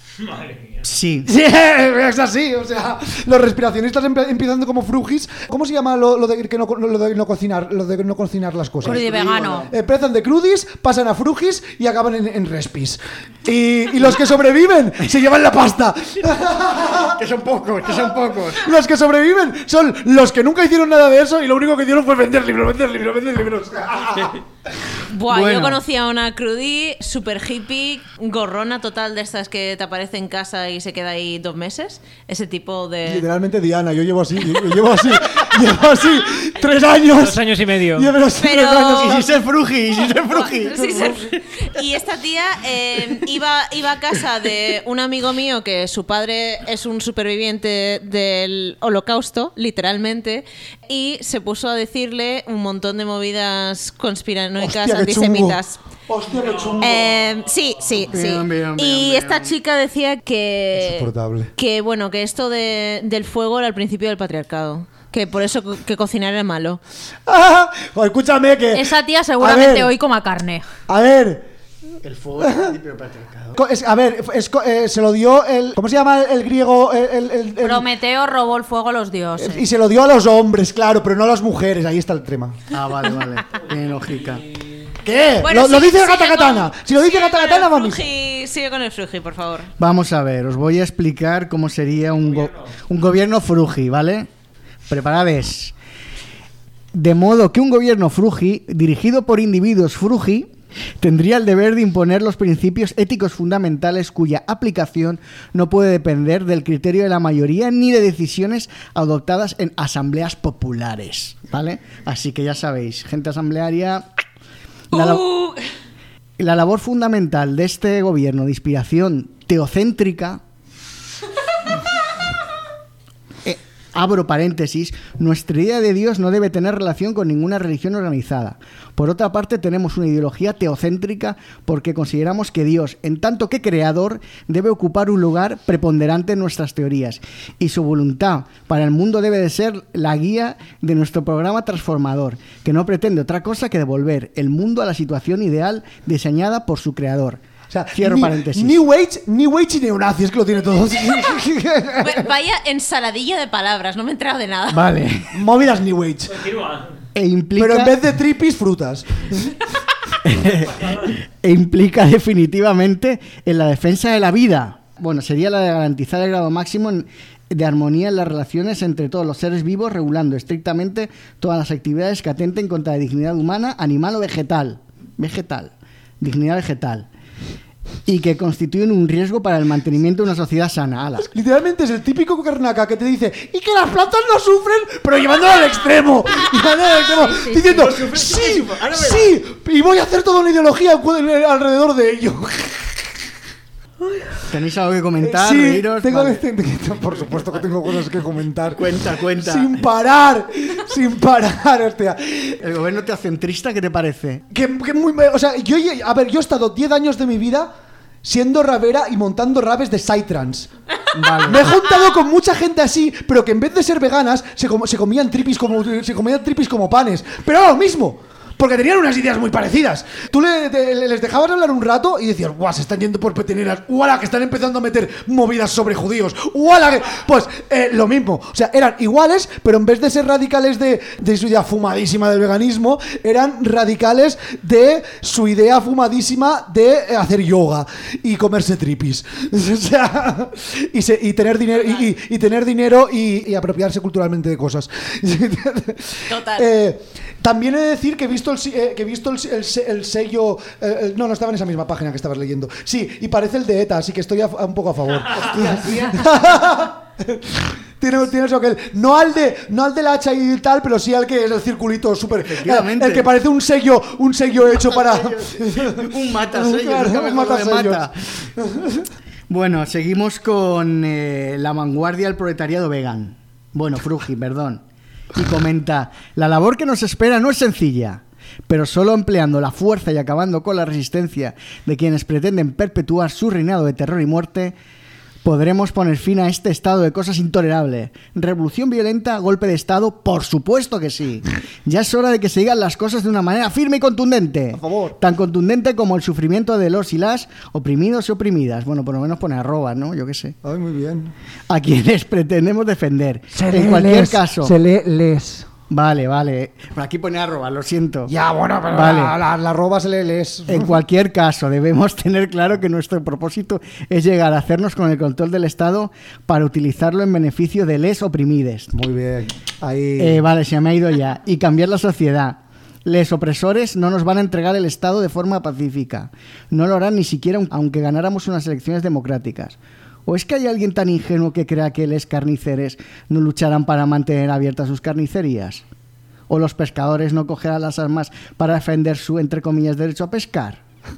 Sí. Sí, es así, o sea, los respiracionistas empe- empiezan como frugis. ¿Cómo se llama lo, lo de que no, co- lo de no cocinar, lo de no cocinar las cosas? Crudi vegano. Empiezan de crudis, pasan a frugis y acaban en, en respis. Y, y los que sobreviven se llevan la pasta. Que son pocos, que son pocos. Los que sobreviven son los que nunca hicieron nada de eso y lo único que hicieron fue vender libros, vender libros, vender libros. Buah, Bueno. yo conocía a una crudí super hippie, gorrona total de estas que te aparece en casa y se queda ahí dos meses. Ese tipo de... Literalmente Diana, yo llevo así, yo llevo así, llevo así tres años. Dos años y medio. Llevo así Pero- tres años. Y si ser Frugi, y si ser Frugi. Sí, sí. Y esta tía eh, iba, iba a casa de un amigo mío que su padre es un superviviente del holocausto, literalmente, y se puso a decirle un montón de movidas conspiranoicas Hostia, qué chungo. antisemitas. Hostia, qué chungo. Eh, sí, sí, sí. Bien, bien, y bien, esta bien. chica decía que Insoportable. que bueno, que esto de, del fuego era el principio del patriarcado, que por eso co- que cocinar era malo. Ah, o escúchame que. Esa tía A seguramente ver, hoy coma carne. A ver. El fuego es el principio del patriarcado. co- es- a ver, es co- eh, se lo dio el. ¿Cómo se llama el, el griego? El, el- el- el- Prometeo robó el fuego a los dioses. y se lo dio a los hombres, claro, pero no a las mujeres. Ahí está el tema. Ah, vale, vale. Tiene lógica. ¿Qué? Bueno, lo, lo sigue- dice sigue Gata con- Katana. Si lo dice sigue Gata con el Katana, va a misa. frugi- Sigue con el frugi, por favor. Vamos a ver, os voy a explicar cómo sería un, go- un gobierno frugi, ¿vale? Preparades. De modo que un gobierno frugi, dirigido por individuos frugi, tendría el deber de imponer los principios éticos fundamentales cuya aplicación no puede depender del criterio de la mayoría ni de decisiones adoptadas en asambleas populares, ¿vale? Así que ya sabéis, gente asamblearia... Nada, Uh, La labor fundamental de este gobierno de inspiración teocéntrica, eh, abro paréntesis, nuestra idea de Dios no debe tener relación con ninguna religión organizada. Por otra parte, tenemos una ideología teocéntrica porque consideramos que Dios, en tanto que creador, debe ocupar un lugar preponderante en nuestras teorías y su voluntad para el mundo debe de ser la guía de nuestro programa transformador, que no pretende otra cosa que devolver el mundo a la situación ideal diseñada por su creador. O sea, Cierro ni, paréntesis. New Age, New Age y neonazi, es que lo tiene todo. Vaya ensaladilla de palabras, no me he enterado de nada. Vale. Movidas New Age. E implica... Pero en vez de tripis, frutas. e implica definitivamente en la defensa de la vida. Bueno, sería la de garantizar el grado máximo en, de armonía en las relaciones entre todos los seres vivos, regulando estrictamente todas las actividades que atenten contra la dignidad humana, animal o vegetal. Vegetal. Dignidad vegetal. Y que constituyen un riesgo para el mantenimiento de una sociedad sana. Ala. Literalmente es el típico carnaca que te dice y que las plantas no sufren, pero llevándolo al extremo. Llevándolo al extremo. Sí, sí, diciendo, sí. sí, sí, y voy a hacer toda una ideología alrededor de ello. ¿Tenéis algo que comentar? Sí, reíros? tengo Vale. que, por supuesto que tengo cosas que comentar. Cuenta, cuenta. Sin parar, sin parar, hostia. ¿El gobierno teocentrista qué te parece? Que, que muy, o sea, yo, a ver, yo he estado diez años de mi vida siendo rapera y montando rapes de psytrance. Vale. Me he juntado con mucha gente así, pero que en vez de ser veganas se, com se comían tripis como se comían tripis como panes, pero era lo mismo. Porque tenían unas ideas muy parecidas. Tú le, te, les dejabas hablar un rato y decías, guau, se están yendo por peteneras. ¡Uala! Que están empezando a meter movidas sobre judíos. ¡Uala! Que... Pues eh, lo mismo. O sea, eran iguales, pero en vez de ser radicales de, de su idea fumadísima del veganismo, eran radicales de su idea fumadísima de hacer yoga y comerse tripis. O sea, y, se, y tener dinero y, y, y tener dinero y, y apropiarse culturalmente de cosas. Total. Eh, también he de decir que he visto el, eh, que he visto el, el, el sello... Eh, el, no, no estaba en esa misma página que estabas leyendo. Sí, y parece el de ETA, así que estoy a, a un poco a favor. Tiene, tiene eso que el, no al de no al del hacha y tal, pero sí al que es el circulito súper... El, el que parece un sello un sello hecho para... un matasello. Claro, un mata Bueno, seguimos con eh, la vanguardia del proletariado vegan. Bueno, Frugi, perdón. Y comenta, la labor que nos espera no es sencilla, pero solo empleando la fuerza y acabando con la resistencia de quienes pretenden perpetuar su reinado de terror y muerte, podremos poner fin a este estado de cosas intolerable. ¿Revolución violenta, golpe de estado? Por supuesto que sí. Ya es hora de que se digan las cosas de una manera firme y contundente. Por favor. Tan contundente como el sufrimiento de los y las oprimidos y oprimidas. Bueno, por lo menos pone arroba, ¿no? Yo qué sé. Ay, muy bien. A quienes pretendemos defender. Se en lee cualquier les, caso. Se lee les. Vale, vale. Por aquí pone arroba, lo siento. Ya, bueno, pero Vale. la, la, la arroba se lee les. En cualquier caso, debemos tener claro que nuestro propósito es llegar a hacernos con el control del Estado para utilizarlo en beneficio de les oprimides. Muy bien. Ahí. Eh, vale, se me ha ido ya. Y cambiar la sociedad. Les opresores no nos van a entregar el Estado de forma pacífica. No lo harán ni siquiera aunque ganáramos unas elecciones democráticas. ¿O es que hay alguien tan ingenuo que crea que les carniceres no lucharán para mantener abiertas sus carnicerías? ¿O los pescadores no cogerán las armas para defender su, entre comillas, derecho a pescar?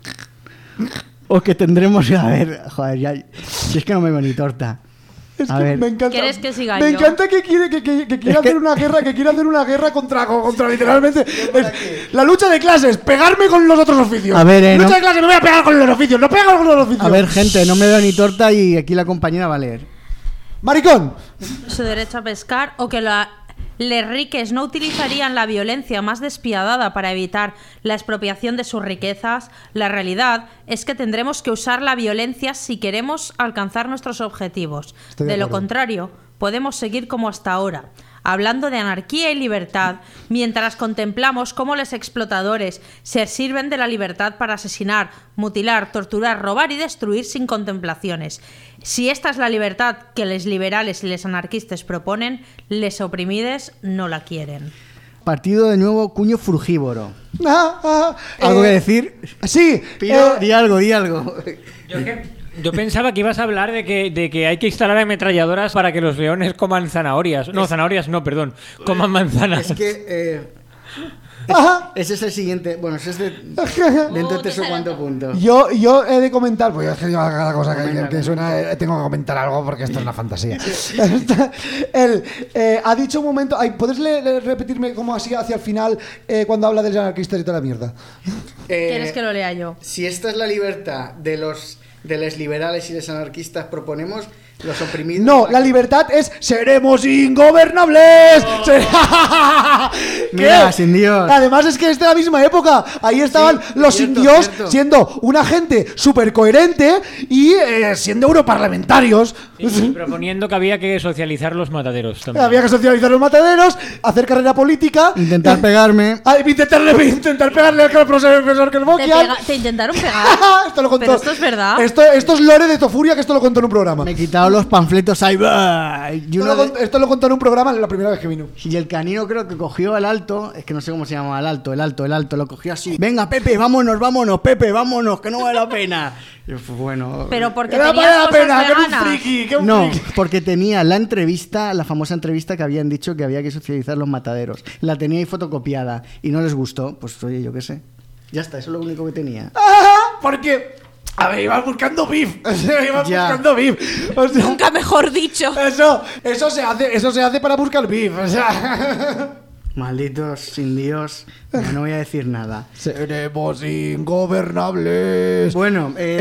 ¿O que tendremos... A ver, joder, ya... Si es que no me veo ni torta. Es A que ver. me encanta. ¿Quieres que siga Me yo? encanta que quiere que, que, que quiera Es que- hacer una guerra, que quiera hacer una guerra contra contra literalmente es- la lucha de clases, pegarme con los otros oficios. A ver, eh, lucha no- de clases, me voy a pegar con los oficios, no pego con los oficios. A ver, gente, no me veo ni torta y aquí la compañera va a leer. Maricón. Su derecho a pescar, o que la, les riques no utilizarían la violencia más despiadada para evitar la expropiación de sus riquezas. La realidad es que tendremos que usar la violencia si queremos alcanzar nuestros objetivos. Estoy de De lo acuerdo. contrario, podemos seguir como hasta ahora, hablando de anarquía y libertad, mientras contemplamos cómo los explotadores se sirven de la libertad para asesinar, mutilar, torturar, robar y destruir sin contemplaciones. Si esta es la libertad que los liberales y los anarquistas proponen, les oprimides no la quieren. Partido de nuevo cuño frugívoro. Ah, ah, ¿Algo eh, que decir? Sí. Pío, eh, di algo, di algo. Yo, yo pensaba que ibas a hablar de que, de que hay que instalar ametralladoras para que los leones coman zanahorias. No, zanahorias no, perdón. Coman manzanas. Es que... eh, Ajá. Ese es el siguiente. Bueno, ese es de, dentro de tres o cuánto puntos. Yo, yo he de comentar, pues es que digo cada cosa que, que suena, eh, tengo que comentar algo porque esto es una fantasía. Él eh, ha dicho un momento, ay, ¿puedes le, le repetirme cómo así hacia el final eh, cuando habla de los anarquistas y toda la mierda? Eh, ¿Quieres que lo lea yo? Si esta es la libertad de los de los liberales y los anarquistas proponemos, los oprimidos... No, la libertad es seremos ingobernables. Oh. Ser- Mira, ¿Qué? sin Dios. Además es que es de la misma época. Ahí estaban Sí, los cierto, indios cierto. siendo una gente súper coherente y eh, siendo europarlamentarios. Y proponiendo que había que socializar los mataderos también. Había que socializar los mataderos, hacer carrera política. Intentar pegarme. Ah, intentarle, intentar pegarle al profesor, profesor ¿Te, Kerbokian. pega- te intentaron pegar? Esto lo contó. Pero esto es verdad. Esto, esto es lore de Tofuria, que esto lo contó en un programa. Me he quitado los panfletos ahí. ¡bah! Y, Esto uno lo, de- cont- esto lo contó en un programa la primera vez que vino. y el canino creo que cogió el alto. Es que no sé cómo se llama el alto. El alto, el alto. Lo cogió así. Venga, Pepe, vámonos, vámonos, Pepe, vámonos, que no vale la pena. Y yo, pues, bueno. Pero porque Que no tenías vale la cosas pena, que era un veganas. friki, que un No, friki. porque tenía la entrevista, la famosa entrevista que habían dicho que había que socializar los mataderos. La tenía ahí fotocopiada y no les gustó. Pues oye, yo qué sé. Ya está, eso es lo único que tenía. Ah, porque, a ver, ibas buscando beef. O sea, ibas Ya. buscando beef. O sea, Nunca mejor dicho. eso, eso se hace, eso se hace para buscar beef. O sea. Malditos sin Dios, ya no voy a decir nada. Seremos ingobernables. Bueno, eh,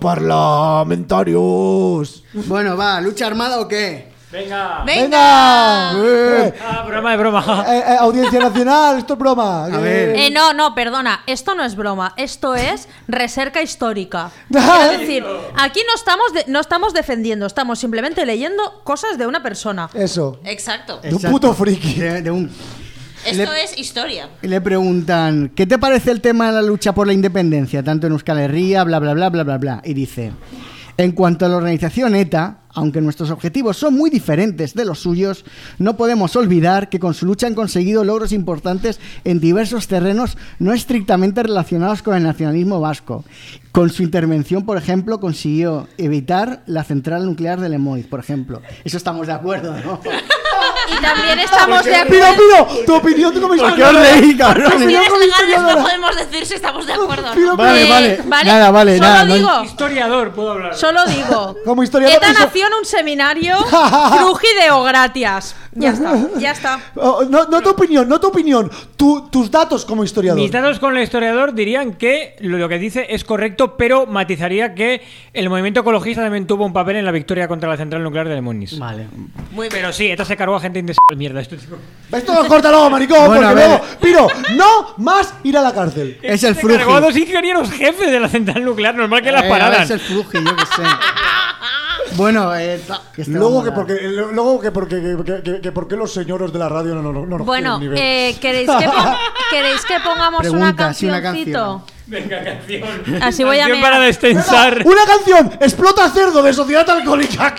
Europarlamentarios. bueno, va, ¿lucha armada o qué? ¡Venga! ¡Venga! Eh, Ah, broma de broma. eh, eh, Audiencia Nacional, esto es broma. A ver. Eh, no, no, perdona, esto no es broma, esto es recerca histórica. Ah, Es decir, aquí no estamos, de- no estamos defendiendo, estamos simplemente leyendo cosas de una persona. Eso. Exacto. De un puto friki. De, de un... Esto Le- es historia. Y le preguntan, ¿qué te parece el tema de la lucha por la independencia, tanto en Euskal Herria, bla, bla, bla, bla, bla, bla? Y dice, en cuanto a la organización ETA, aunque nuestros objetivos son muy diferentes de los suyos, no podemos olvidar que con su lucha han conseguido logros importantes en diversos terrenos no estrictamente relacionados con el nacionalismo vasco. Con su intervención, por ejemplo, consiguió evitar la central nuclear de Lemoiz, por ejemplo. Eso estamos de acuerdo, ¿no? Y también estamos de Piro, acuerdo. Piro, tu opinión como ¿Por qué os historiadora. reí, cabrón? Cuestiones como legales no historiadora. podemos decir si estamos de acuerdo. Piro, ¿no? Vale, Eh, vale. vale, Nada, vale, solo nada. no- digo, Historiador, puedo hablar. solo digo. Como historiador. ETA eso- nació en un seminario frugideo gratias. Ya está, ya está. Oh, no, no tu opinión, no tu opinión. Tu- tus datos como historiador. Mis datos con el historiador dirían que lo, lo que dice es correcto, pero matizaría que el movimiento ecologista también tuvo un papel en la victoria contra la central nuclear de Lemonis. Vale. Muy bien. Pero sí, ETA se cargó a gente indesable. Mierda, esto tipo. Esto no córtalo, maricón, Bueno, a porque ver. luego, Piro, no más ir a la cárcel. Es el Se frugi. cargó a dos ingenieros jefes de la central nuclear, normal que las Eh, pararan. Es el frugi, yo qué sé. Bueno, eh, ta- que este Luego vamos que a- porque, luego que porque que, que, que, que porque los señores de la radio no, no, no, no nos Bueno, quieren ni ver. eh, ¿queréis, que pon- ¿queréis que pongamos Pregunta, una sí, una cancioncito? Venga, canción. Así voy a Canción mear. para destensar. Una canción, Explota Cerdo de Sociedad Alcohólica.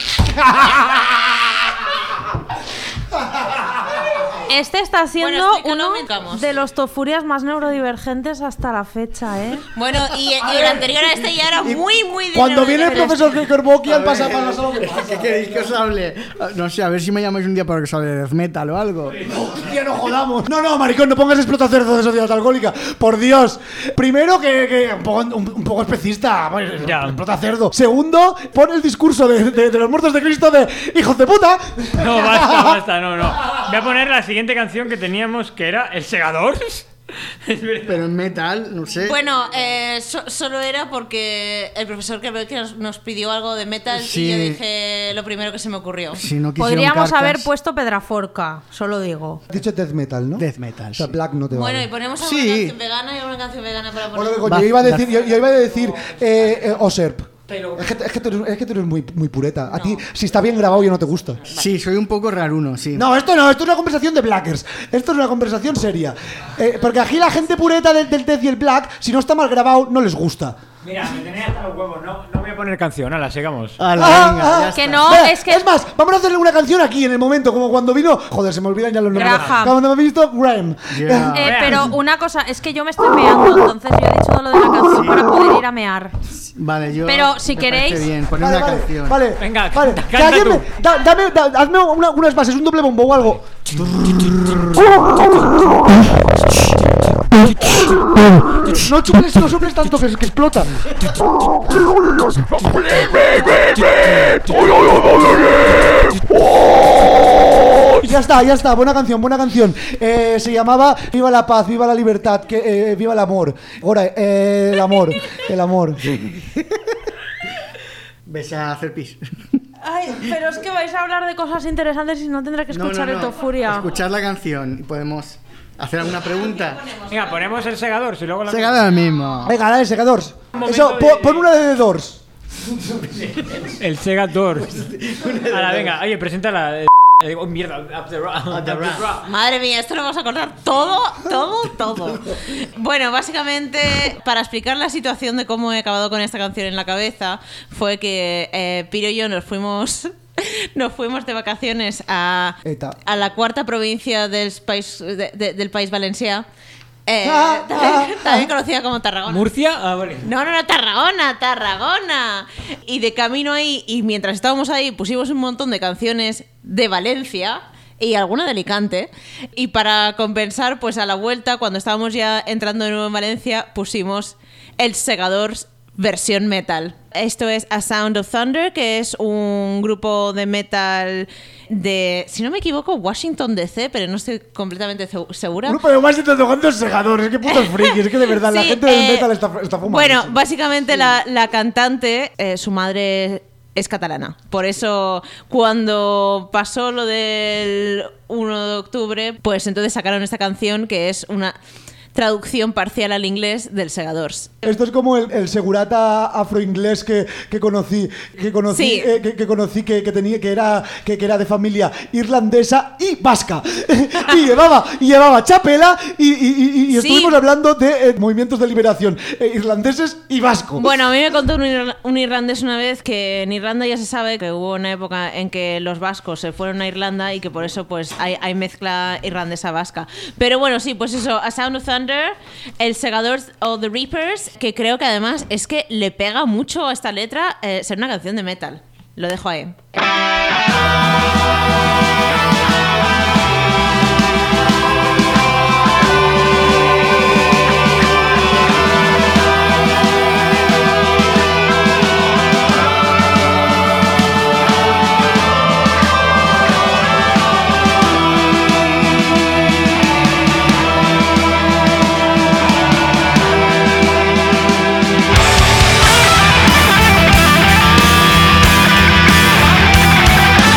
Este está siendo Bueno, explícalo, uno mezclamos. de los tofurias más neurodivergentes hasta la fecha, ¿eh? Bueno, y, y el anterior a este ya era muy, muy de Cuando viene el pero profesor Kerbokian A pasa ver, para lo que pasa. ¿Qué queréis que os hable? No sé, a ver si me llamáis un día para que os hable de death metal o algo. Hostia, no jodamos. No, no, maricón, no pongas Explota Cerdo de Sociedad Alcohólica. Por Dios. Primero que, que un, poco, un, un poco especista. Bueno, Ya. Explota Cerdo. Segundo, pon el discurso de, de- de los muertos de Cristo de hijos de puta. No, basta, basta, no, no. Voy a poner la siguiente canción que teníamos, que era El Segador. Es verdad. Pero en metal, no sé. Bueno, eh, so- solo era porque el profesor que nos, nos pidió algo de metal Sí. y yo dije lo primero que se me ocurrió. Si no quisieron Podríamos cartas, haber puesto Pedraforca, solo digo. Has dicho death metal, ¿no? death metal. O sea, sí. Black no te Bueno, y vale. ponemos alguna Sí. canción vegana y alguna canción vegana para poner. Bueno, que coño, Va- yo iba a va- decir, yo, yo iba a decir eh, eh, Oserp. Es, que, es, que tú eres, es que tú eres muy, muy pureta. A ti, si está bien grabado, yo no te gusta. Sí, soy un poco raruno, sí. No, esto no, esto es una conversación de blackers. Esto es una conversación seria. Eh, porque aquí la gente pureta del, del death y el black, si no está mal grabado, no les gusta. Mira, me tenéis hasta los huevos. No, no voy a poner canción, ala, sigamos. Ala, Ah, venga, ah. ya Que está. no, Venga, es que... es más, vamos a hacerle una canción aquí en el momento, como cuando vino. Joder, se me olvidan ya los nombres. Graham. Cuando me he visto Graham. Ya. Eh, pero una cosa, es que yo me estoy meando, entonces yo he dicho lo de la canción para poder ir a mear. Vale, yo. Pero si me queréis- parece bien, poner Vale, una vale, canción. vale. Venga, vale. canta, Que canta alguien tú. me- da- dame, da- hazme una- unas bases, un doble bombo o algo. No chupes, no soples tanto que, que explota. Ya está, ya está, buena canción, buena canción. Eh, se llamaba Viva la paz, viva la libertad, que, eh, viva el amor. Ahora, eh, el amor, el amor. ¿Ves a hacer pis? Ay, pero es que vais a hablar de cosas interesantes y no tendré que escuchar no, no, el Tofuria. Escuchar la canción y podemos hacer alguna pregunta. Venga, ponemos el segador, si luego la... Segador mismo. Venga, dale, secadores. Un Eso, momento pon, de- pon una de The Doors. El segador. Ahora, venga, oye, preséntala. eh, Oh, mierda, Up the Ra- Up the Ra- Madre mía, esto lo vamos a acordar todo, todo, todo. Bueno, básicamente, para explicar la situación de cómo he acabado con esta canción en la cabeza, fue que eh, Piro y yo nos fuimos... Nos fuimos de vacaciones a, Eta. a la cuarta provincia del país, de- de- del país valencià, eh, Ah, también, ah, también conocida como Tarragona. ¿Murcia? Ah, vale. No, no, no, Tarragona, Tarragona. Y de camino ahí, y mientras estábamos ahí, pusimos un montón de canciones de Valencia y alguna de Alicante. Y para compensar, pues a la vuelta, cuando estábamos ya entrando de nuevo en Valencia, pusimos El Segadors versión metal. Esto es A Sound of Thunder, que es un grupo de metal de, si no me equivoco, Washington D C, pero no estoy completamente ce- segura. No, pero más de tocando segadores, que putos frikis, es que de verdad la Sí, gente del eh, metal está, está fumando. Bueno, sí. básicamente la, la cantante, eh, su madre es catalana. Por eso, cuando pasó lo del uno de octubre, pues entonces sacaron esta canción que es una traducción parcial al inglés del Segadors. Esto es como el, el segurata afroinglés que, que conocí, que conocí, Sí. eh, que, que conocí que, que tenía, que era, que, que era de familia irlandesa y vasca. y llevaba, y llevaba chapela y, y, y, y Sí. estuvimos hablando de eh, movimientos de liberación eh, irlandeses y vasco. Bueno, a mí me contó un, irla- un irlandés una vez que en Irlanda ya se sabe que hubo una época en que los vascos se fueron a Irlanda y que por eso pues hay, hay mezcla irlandesa-vasca. Pero bueno, sí, pues eso, A Sound of Thunder, El Segadors o The Reapers, que creo que además es que le pega mucho a esta letra eh, ser una canción de metal. Lo dejo ahí. Thank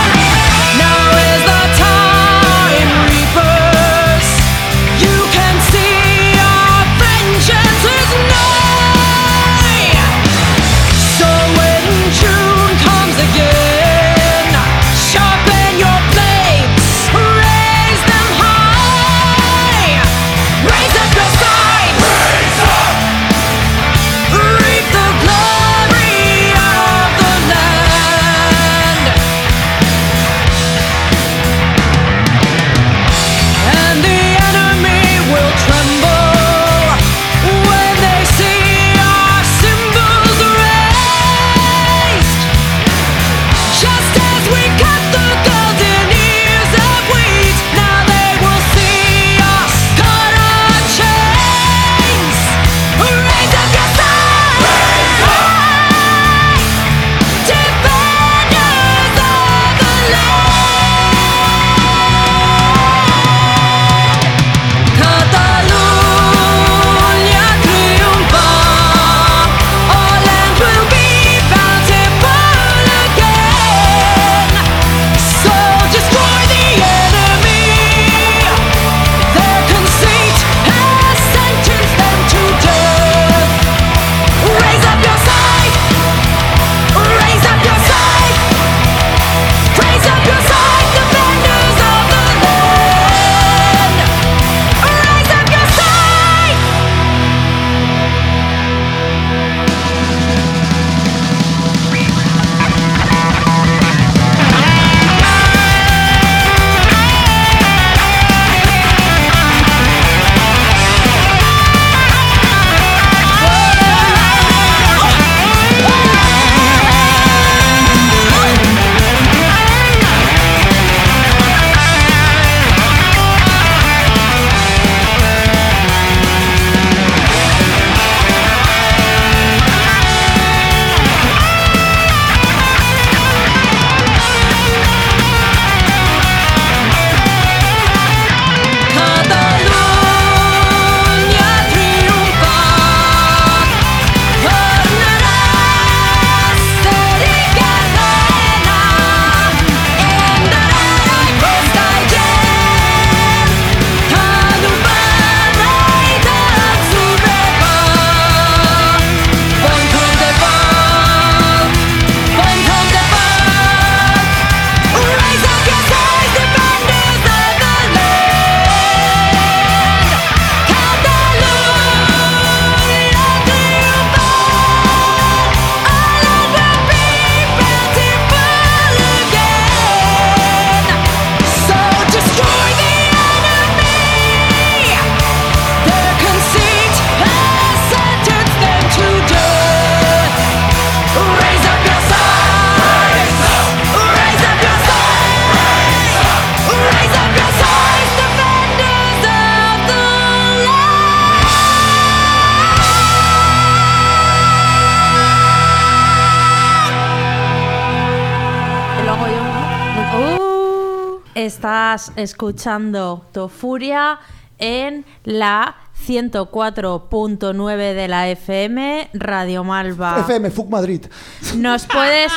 Estás escuchando Tofuria en la ciento cuatro punto nueve de la F M, Radio Malva. F M, F U C Madrid. Nos puedes...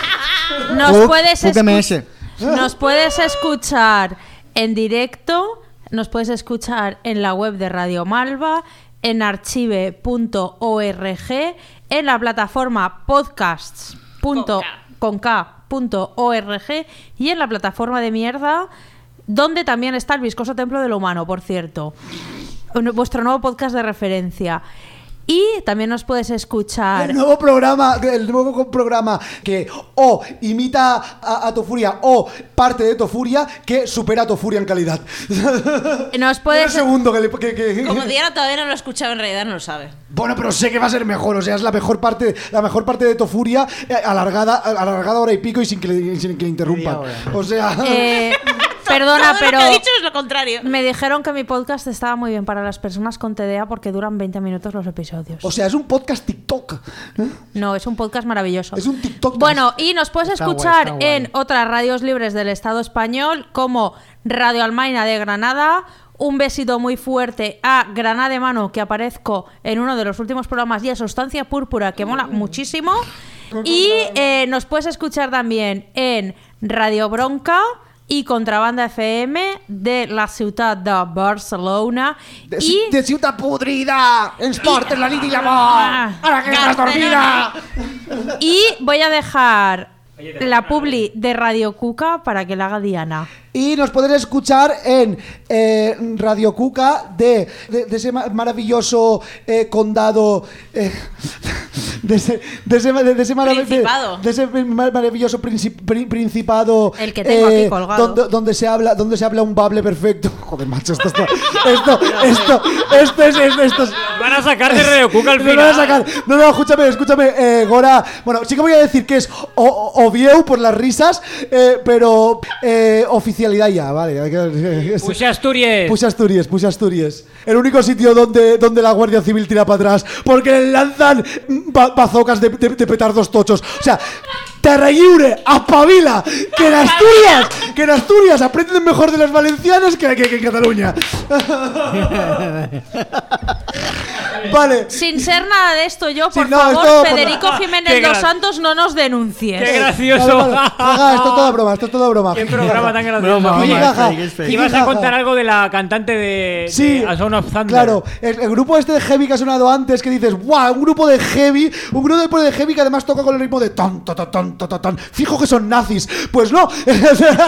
Nos Fuc, puedes, Fuc M S. escu- nos puedes escuchar en directo, nos puedes escuchar en la web de Radio Malva, en archive punto org, en la plataforma podcasts. con K punto org y en la plataforma de mierda, donde también está el Viscoso Templo de lo Humano, por cierto. Vuestro nuevo podcast de referencia. Y también nos puedes escuchar. El nuevo programa, el nuevo programa que o imita a, a Tofuria o parte de Tofuria que supera a Tofuria en calidad. Nos puedes. Un segundo que, le- que- que- Como Diana todavía no lo ha escuchado, en realidad no lo sabe. Bueno, pero sé que va a ser mejor, o sea, es la mejor parte, la mejor parte de Tofuria, eh, alargada, alargada hora y pico y sin que le, sin que le interrumpan. O sea, Eh, perdona, Todo pero lo que ha dicho es lo contrario. me dijeron que mi podcast estaba muy bien para las personas con T D A porque duran veinte minutos los episodios. o sea, es un podcast TikTok. ¿eh? No, es un podcast maravilloso. Es un TikTok. Bueno, y nos puedes Está guay, escuchar está guay. en otras radios libres del Estado español, como Radio Almaina de Granada. Un besito muy fuerte a Granada de Mano, que aparezco en uno de los últimos programas, y a Sustancia Púrpura, que mola muchísimo. Y eh, nos puedes escuchar también en Radio Bronca y Contrabanda F M de la ciudad de Barcelona. De, y ci- de ciutat podrida, ens portes la nit i l'amor, Ah, ara que estàs dormida. Y voy a dejar la publi de Radio Cuca para que la haga Diana. Y nos podéis escuchar en eh, Radio Cuca de, de, de ese ma- maravilloso eh, condado. Eh, de ese, de ese, de ese marav- de- Principado. de ese mar- maravilloso princip- pri- principado. El que tengo aquí colgado. Donde, donde se habla, donde se habla un bable perfecto. Joder, macho, esto está. Esto, esto, esto es. Esto, esto es Van a sacar de Radio Cuca al me final. van a sacar. No, no, escúchame, escúchame, eh, Gora. Bueno, sí que voy a decir que es o- o- Oviedo por las risas, eh, pero eh, oficialidad ya, vale. hay que- Puxa Asturias. Puxa Asturias, Puxa Asturias. El único sitio donde, donde la Guardia Civil tira para atrás porque le lanzan ba- bazocas de, de- de petardos tochos. O sea, Terra Lliure, apavila, que en Asturias, que en Asturias aprenden mejor de los valencianos que, que- que en Cataluña. Vale. Sin ser nada de esto, yo, Sí, por no, favor, esto- Federico Qué Jiménez dos gra- Santos, no nos denuncies. Qué Vale, gracioso. vale. Jaja, esto es toda broma, esto es toda broma. Qué programa tan gracioso. Broma, Jiji, broma, es jaja. fake, es fake. Ibas a Jaja. contar algo de la cantante de, Sí, de A Son of Thunder. claro, el, el grupo este de heavy que ha sonado antes, que dices, ¡guau! Un grupo de heavy, un grupo de heavy que además toca con el ritmo de ton, ton, ton, ton, ton, ton, ton. Fijo que son nazis. Pues no. Bueno,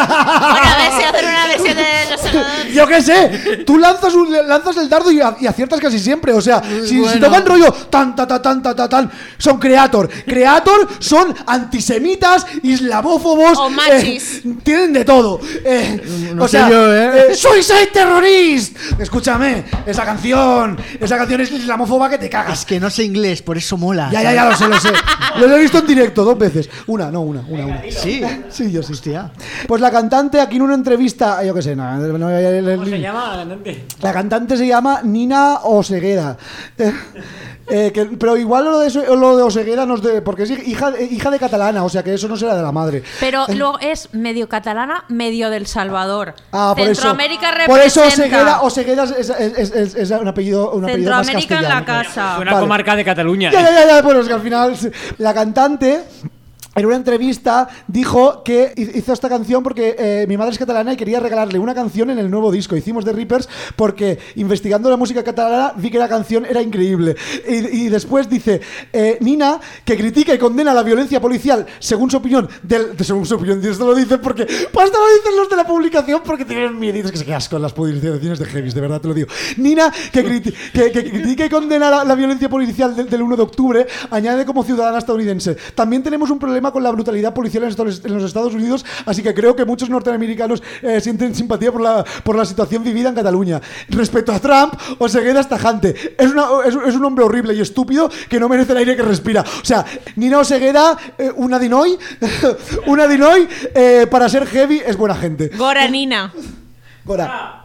a ver si hacen una versión de los sonadores. Yo qué sé, tú lanzas, un, lanzas el dardo y, a- y aciertas casi siempre. O sea, si, si bueno. tocan rollo tan, tan, tan, tan, tan, tan, tan, son Creator. Creator son antisemitas, islamófobos. O machis. eh, tienen de todo. Eh, No o sé sea, yo, ¿eh? eh, ¡Suicide Terrorist! Escúchame, esa canción, esa canción es islamófoba que te cagas. Es que no sé inglés, por eso mola. Ya, ya, ya, lo sé, lo sé. Los he visto en directo dos veces. Una, no, una, una, una. Sí. Sí, yo sí. Hostia. Pues la cantante aquí en una entrevista, yo qué sé, no, no, ¿Cómo se llama la cantante? la cantante se llama Nina Oseguera. Eh, eh, que- pero igual lo de, eso- lo de Oseguera no es de, porque es hija, hija de catalana, o sea que eso no será de la madre. Pero luego es medio catalana, medio del Salvador. Ah, por eso. Centroamérica Por eso representa. Oseguera, Oseguera es, es- es- es- es un apellido, un apellido más Centroamérica en la castellano. casa. Una Vale. comarca de Cataluña. Ya, ya, ya, ya, bueno, es que al final sí. La cantante en una entrevista dijo que hizo esta canción porque eh, mi madre es catalana y quería regalarle una canción en el nuevo disco. Hicimos The Reapers porque investigando la música catalana vi que la canción era increíble. Y, y después dice, eh, Nina, que critica y condena la violencia policial según su opinión, del, de- según su opinión, esto lo dicen porque, pues esto lo dicen los de la publicación porque tienen miedo. Es que se qué asco en las publicaciones de heavies, de verdad te lo digo. Nina, que, criti- que, que critica y condena la, la violencia policial del, del uno de octubre, añade como ciudadana estadounidense. También tenemos un problema con la brutalidad policial en Estados, en los Estados Unidos, así que creo que muchos norteamericanos eh, sienten simpatía por la, por la situación vivida en Cataluña. Respecto a Trump, Oseguera es tajante. Es, una- es, es un hombre horrible y estúpido que no merece el aire que respira. O sea, Nina Oseguera, eh, una dinoy, una dinoy, eh, para ser heavy es buena gente. Goranina. Gora.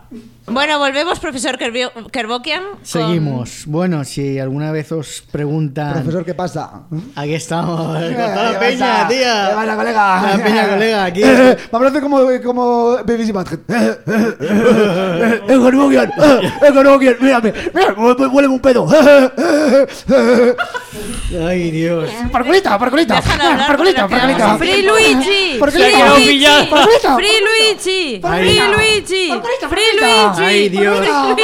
Bueno, volvemos, profesor Kerbio- Kerbokian. con- Seguimos. Bueno, si alguna vez os preguntan... Profesor, ¿qué pasa? Aquí estamos. Con ¿Qué toda la pasa? peña, tía. ¿Qué pasa, colega? La peña, colega, aquí. Vamos a hacer como, como Beavis y Butthead. ¡Eh, Kerbokian! ¡Eh, Kerbokian! ¡Mírame! ¡Mira! ¡Huele un pedo! Ay, Dios. ¡Parcolita, parcolita! Déjalo hablar, ¡Parcolita, porque la parcolita! ¡Free Luigi! ¿Por qué ¡Free le quedó Luigi! pillado? Parcolita. ¡Free Luigi! Ay. ¡Free Luigi! ¡Free Luigi! Ay, Dios.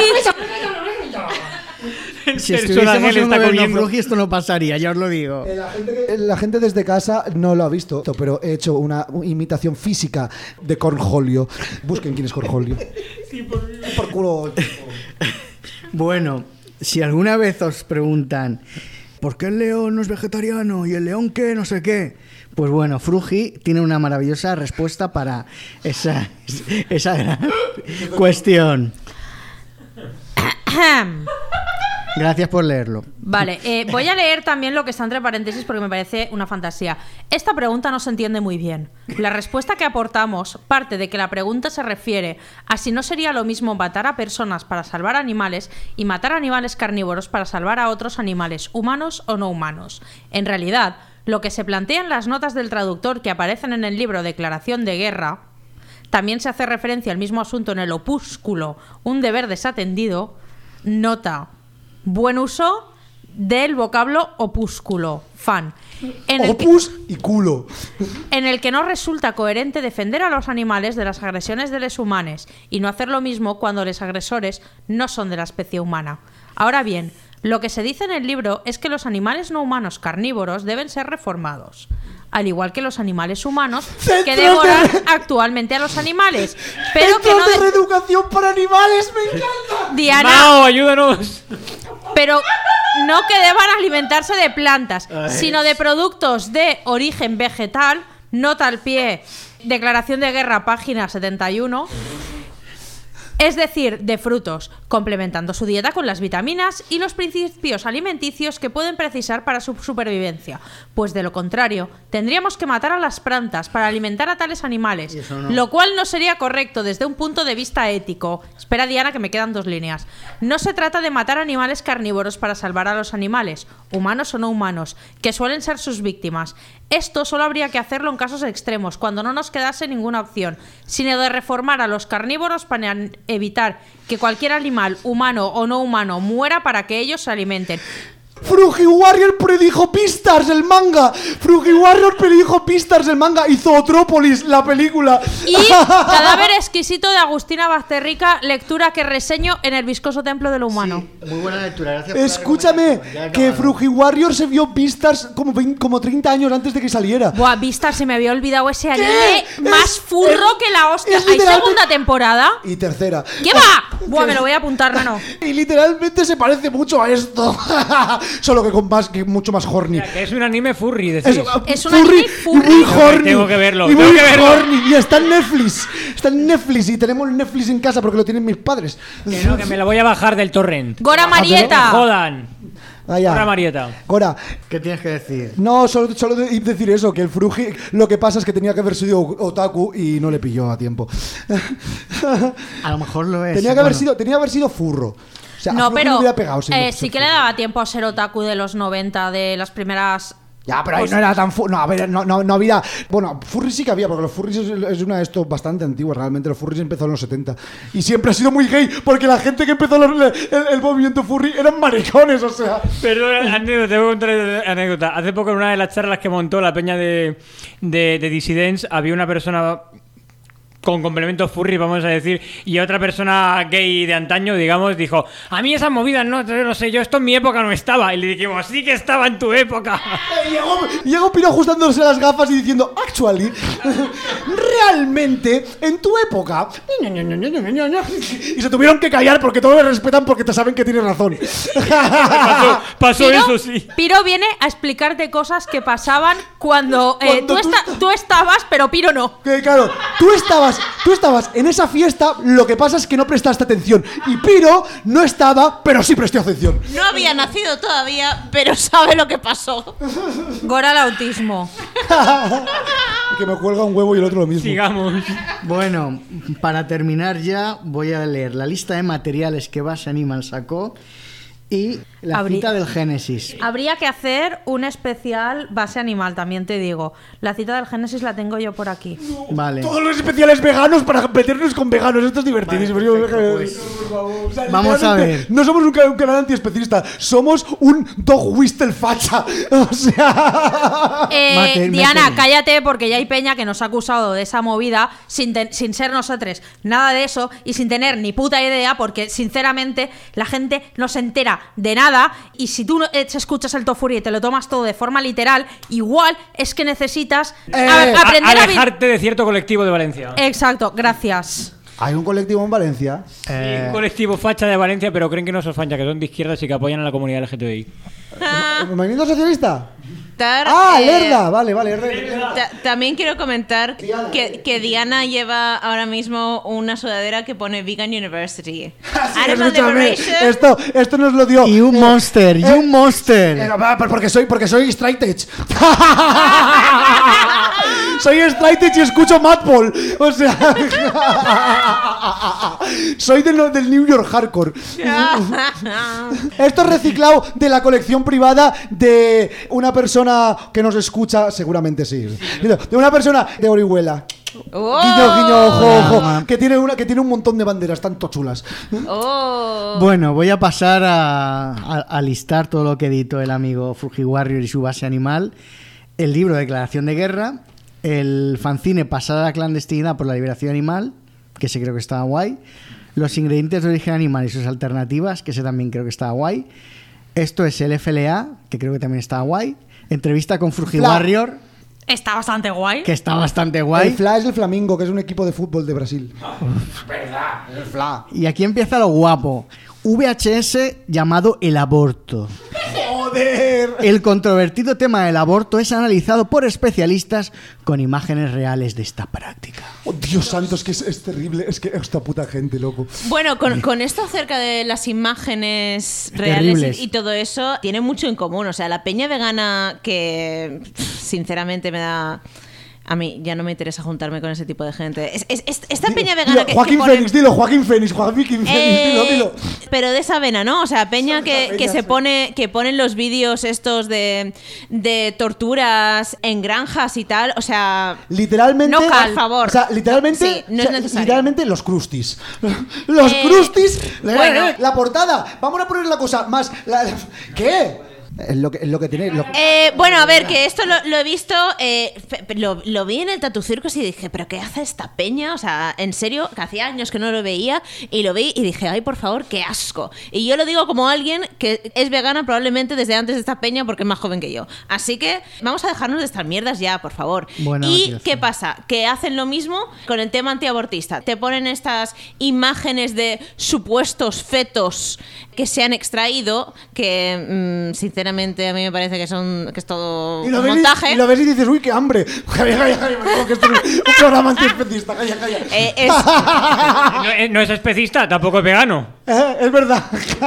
Si estuviésemos en un gobierno Frugi, esto no pasaría, ya os lo digo. Eh, La gente, que- la gente desde casa no lo ha visto, pero he hecho una imitación física de Cornholio. Busquen quién es Cornholio. Por culo. Bueno, si alguna vez os preguntan ¿por qué el león no es vegetariano y el león qué, no sé qué? Pues bueno, Frugi tiene una maravillosa respuesta para esa, esa gran cuestión. Gracias por leerlo. Vale, eh, voy a leer también lo que está entre paréntesis porque me parece una fantasía. Esta pregunta no se entiende muy bien. La respuesta que aportamos parte de que la pregunta se refiere a si no sería lo mismo matar a personas para salvar animales y matar a animales carnívoros para salvar a otros animales, humanos o no humanos. En realidad, lo que se plantea en las notas del traductor que aparecen en el libro Declaración de Guerra, también se hace referencia al mismo asunto en el opúsculo Un deber desatendido, nota... Buen uso del vocablo opúsculo, fan, en el, que, Opus y culo. en el que no resulta coherente defender a los animales de las agresiones de los humanos y no hacer lo mismo cuando los agresores no son de la especie humana. Ahora bien, lo que se dice en el libro es que los animales no humanos carnívoros deben ser reformados, al igual que los animales humanos que Centros devoran de- actualmente a los animales, pero que Centros no de de- reeducación para animales, me encanta. Diana, ¡Mao, ayúdanos! pero no que deban alimentarse de plantas, sino de productos de origen vegetal, nota al pie, Declaración de Guerra, página setenta y uno, es decir, de frutos, complementando su dieta con las vitaminas y los principios alimenticios que pueden precisar para su supervivencia, pues de lo contrario, tendríamos que matar a las plantas para alimentar a tales animales, Y eso no. lo cual no sería correcto desde un punto de vista ético. Espera, Diana, que me quedan dos líneas. No se trata de matar animales carnívoros para salvar a los animales, humanos o no humanos, que suelen ser sus víctimas. Esto solo habría que hacerlo en casos extremos, cuando no nos quedase ninguna opción, sino de reformar a los carnívoros para evitar que cualquier animal, humano o no humano, muera para que ellos se alimenten. Frugi Warrior predijo Beastars, el manga. Frugi Warrior predijo Beastars, el manga. Y Zootrópolis, la película. Y Cadáver exquisito de Agustina Bazterrica, lectura que reseño en El viscoso templo de lo humano. Muy buena lectura, gracias por la Escúchame, recomendación. Ya he que acabado. Frugi Warrior se vio Beastars como, veinte como treinta años antes de que saliera. Buah, Vista, se me había olvidado ese anime ¿Qué? más Es- furro es- que la hostia. es ¿Hay literalmente- segunda temporada? Y tercera. ¿Qué va? Buah, me lo voy a apuntar, Nano. Y literalmente se parece mucho a esto. Solo que con más, que mucho más horny. Que es un anime furry, decís. Es un furry anime y furry. muy Tengo que- horny. tengo que verlo, Y tengo muy que verlo. horny. Y está en Netflix. Está en Netflix y tenemos Netflix en casa porque lo tienen mis padres. Que no, que me lo voy a bajar del torrent. Gora ¡Me Marieta. jodan! Ah, ya. Gora Marieta. Gora, ¿Qué tienes que decir? no, solo, solo de- decir eso, que el Frugi, lo que pasa es que tenía que haber sido otaku y no le pilló a tiempo. A lo mejor lo es. tenía que haber Bueno, sido, tenía que haber sido furro. O sea, a No, Frugi le pero hubiera pegado sin eh, ser sí que le furro. daba tiempo a ser otaku de los noventa, de las primeras... Ya, pero ahí no era tan fu No, a ver, no, no, no había. Bueno, furries sí que había, porque los furries es, es una de esto bastante antigua. Realmente los furries empezaron en los setenta. Y siempre ha sido muy gay, porque la gente que empezó los- el, el movimiento furry eran maricones, o sea. Perdón, anécdota, te voy a contar anécdota. Hace poco en una de las charlas que montó la peña de, de, de Dissidents había una persona con complementos furry, vamos a decir, y otra persona gay de antaño, digamos, dijo: a mí esas movidas no, no sé, yo esto en mi época no estaba. Y le dijimos: sí que estaba en tu época. Y llegó, llegó Pino ajustándose las gafas y diciendo: actually, realmente, en tu época. Y se tuvieron que callar porque todos le respetan porque te saben que tienes razón. Pasó, pasó Piro, eso, sí. Piro viene a explicarte cosas que pasaban cuando, eh, Cuando tú, tú esta- esta- tú estabas, pero Piro no. Que claro, tú estabas estabas, tú estabas en esa fiesta, lo que pasa es que no prestaste atención. Y Piro no estaba, pero sí prestó atención. No había nacido todavía, pero sabe lo que pasó. Gora el autismo. Que me cuelga un huevo y el otro lo mismo. Sigamos. Bueno, para terminar ya voy a leer la lista de materiales que Base Animal sacó y la Habría- cita del Génesis. Habría que hacer un especial base animal, también te digo. La cita del Génesis la tengo yo por aquí. Vale. Todos los especiales veganos para meternos con veganos. Esto es divertidísimo. Vale, perfecto, pues. Por favor. O sea, Vamos a literalmente, ver. No somos un, ca- un canal antiespecista. Somos un dog whistle facha. O sea... Eh, Mate- Diana, métele. cállate, porque ya hay peña que nos ha acusado de esa movida sin, ten- sin ser nosotros nada de eso y sin tener ni puta idea, porque sinceramente la gente no se entera de nada. Y si tú no- eh, escuchas el Tofuri y te lo tomas todo de forma literal, igual es que necesitas a- Eh, aprender a, vi- Alejarte de cierto colectivo de Valencia. Exacto, gracias. Hay un colectivo en Valencia. Eh, Un colectivo facha de Valencia, pero creen que no son facha, que son de izquierdas y que apoyan a la comunidad L G T B I. Ah, ¿El movimiento socialista? tar- Ah, eh, Lerda. Vale, vale. Lerda. ta- También quiero comentar que, que Diana lleva ahora mismo una sudadera que pone Vegan University. Animal Escúchame, Liberation. esto, esto nos lo dio. y un eh, monster, y eh, un monster. eh, va, porque soy, porque soy straight edge. Soy straight edge y escucho Madball. O sea, soy del, del New York Hardcore. Esto es reciclado de la colección privada de una persona que nos escucha, seguramente sí. De una persona de Orihuela. Oh. Guiño, guiño, ojo, ojo. Ah. Que tiene, una, que tiene un montón de banderas, tanto chulas. Oh. Bueno, voy a pasar a, a- a listar todo lo que editó el amigo Fuji Warrior y su base animal. El libro Declaración de Guerra, el fanzine Pasar a la clandestinidad por la liberación animal, que ese creo que estaba guay, los ingredientes de origen animal y sus alternativas, que ese también creo que estaba guay. Esto es el F L A, que creo que también estaba guay. Entrevista con Fuji Fla. Warrior, Está bastante guay. que está bastante El guay. Fla es el Flamingo, que es un equipo de fútbol de Brasil. El Fla. Y aquí empieza lo guapo. V H S llamado El Aborto. ¡Joder! El controvertido tema del aborto es analizado por especialistas con imágenes reales de esta práctica. Oh, Dios santo, es que es, es terrible. Es que esta puta gente, loco. Bueno, con, con esto acerca de las imágenes reales Terribles. y, y todo eso, tiene mucho en común. O sea, la peña vegana que, pff, sinceramente, me da... A mí ya no me interesa juntarme con ese tipo de gente. Es, es- es- esta peña vegana Dilo, que... Joaquín que pone- Fénix, dilo, Joaquín Fénix, Joaquín Fénix, Eh, dilo, dilo. Pero de esa vena, ¿no? O sea, peña Esa que, peña, que se sí. pone, que ponen los vídeos estos de, de torturas en granjas y tal. O sea, Literalmente. No, por favor. O sea, literalmente. Sí, no o es sea, necesario. Literalmente los crustis. Los Eh, crustis. bueno. La portada. Vamos a poner la cosa más. la- la- ¿Qué? Es lo que, es lo que tiene. lo- Eh, bueno, a ver, que esto lo, lo he visto, eh, fe- lo, lo vi en el Tatu Circus y dije, ¿pero qué hace esta peña? O sea, en serio, que hacía años que no lo veía y lo vi y dije, ay, por favor, qué asco. Y yo lo digo como alguien que es vegana probablemente desde antes de esta peña porque es más joven que yo. Así que vamos a dejarnos de estas mierdas ya, por favor. Buena ¿Y motivación. qué pasa? Que hacen lo mismo con el tema antiabortista. Te ponen estas imágenes de supuestos fetos que se han extraído, que mm, sinceramente a mí me parece que son que es todo Y lo, un ves montaje. y, y lo ves y dices, uy, qué hambre. Calla, calla, calla, me digo que esto es un programa antiespecista. Calla, calla. Eh, es- No, eh, no es especista, tampoco es vegano. Eh, es verdad.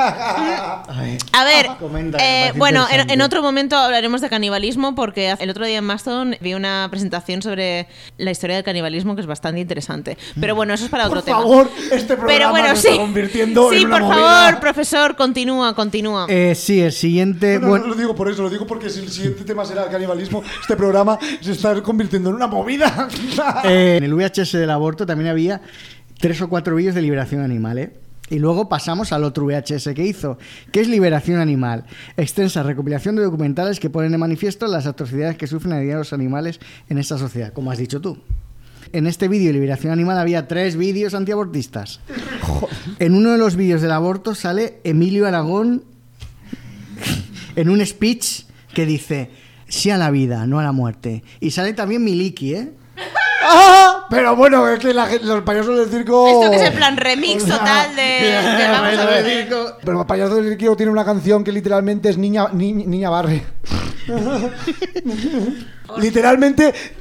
a ver, Comenta, me eh, parece bueno, en, interesante. en otro momento hablaremos de canibalismo porque el otro día en Mastodon vi una presentación sobre la historia del canibalismo que es bastante interesante. Pero bueno, eso es para otro Por tema. favor, este programa Pero bueno, se sí. está convirtiendo sí, en una por movida. favor, profesor, continúa, continúa. Eh, sí, el siguiente. No, no, bueno, no lo digo por eso, lo digo porque si el siguiente tema será el canibalismo, este programa se está convirtiendo en una movida. eh, en el V H S del aborto también había tres o cuatro vídeos de liberación animal, ¿eh? Y luego pasamos al otro V H S que hizo, que es Liberación Animal, extensa recopilación de documentales que ponen de manifiesto las atrocidades que sufren a diario los animales en esta sociedad, como has dicho tú. En este vídeo Liberación Animal había tres vídeos antiabortistas. En uno de los vídeos del aborto sale Emilio Aragón en un speech que dice sí a la vida, no a la muerte. Y sale también Miliki, ¿eh? ¡Ah! Pero bueno, es que la gente- los payasos del circo. Esto que es el plan remix total de, de vamos a ver. Pero los payasos del circo tiene una canción que literalmente es Niña, ni- niña Barre. Literalmente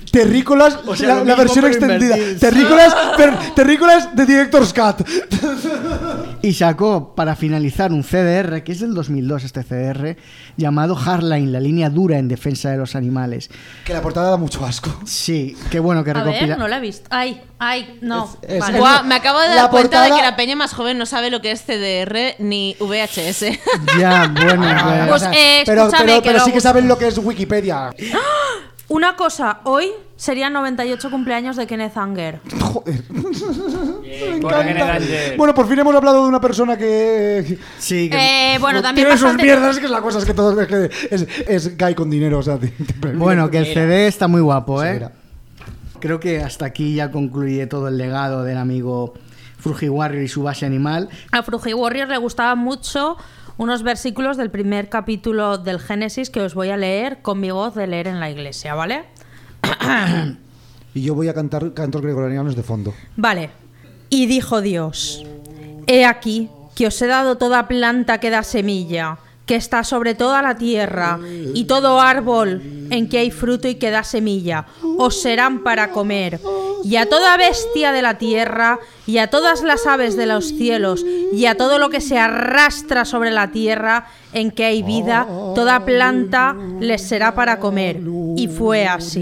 Terrícolas, O sea, la, lo la mismo, versión pero extendida. invertido. Terrícolas, ter- terrícolas de Director's Cut. Y sacó para finalizar un C D R, que es del dos mil dos este C D R, llamado Hardline, la línea dura en defensa de los animales. Que la portada da mucho asco. Sí, qué bueno que A recopila. ver, no la he visto. Ay, ay, no. Es- es- Vale. es- Guau, me acabo de dar La cuenta de portada- que la peña más joven no sabe lo que es C D R ni V H S. Ya, bueno, bueno. Pues, eh, pero escúchame, pero, que pero lo sí que busco. saben lo que es Wikipedia. Una cosa, hoy serían noventa y ocho cumpleaños de Kenneth Anger. Joder. Me por Kenneth encanta. Anger. Bueno, por fin hemos hablado de una persona que. Sí, que- Eh, bueno, también tiene sus bastante- mierdas, que es la cosa, es que todo es, que es, es guy con dinero, o sea, te- te- bueno, que el C D está muy guapo, ¿eh? Mira. Creo que hasta aquí ya concluye todo el legado del amigo Fruji Warrior y su base animal. A Fruji Warrior le gustaban mucho unos versículos del primer capítulo del Génesis que os voy a leer con mi voz de leer en la iglesia, ¿vale? Y yo voy a cantar cantos gregorianos de fondo. Vale. Y dijo Dios: He aquí que os he dado toda planta que da semilla, que está sobre toda la tierra, y todo árbol en que hay fruto y que da semilla, os serán para comer. Y a toda bestia de la tierra, y a todas las aves de los cielos, y a todo lo que se arrastra sobre la tierra en que hay vida, toda planta les será para comer. Y fue así.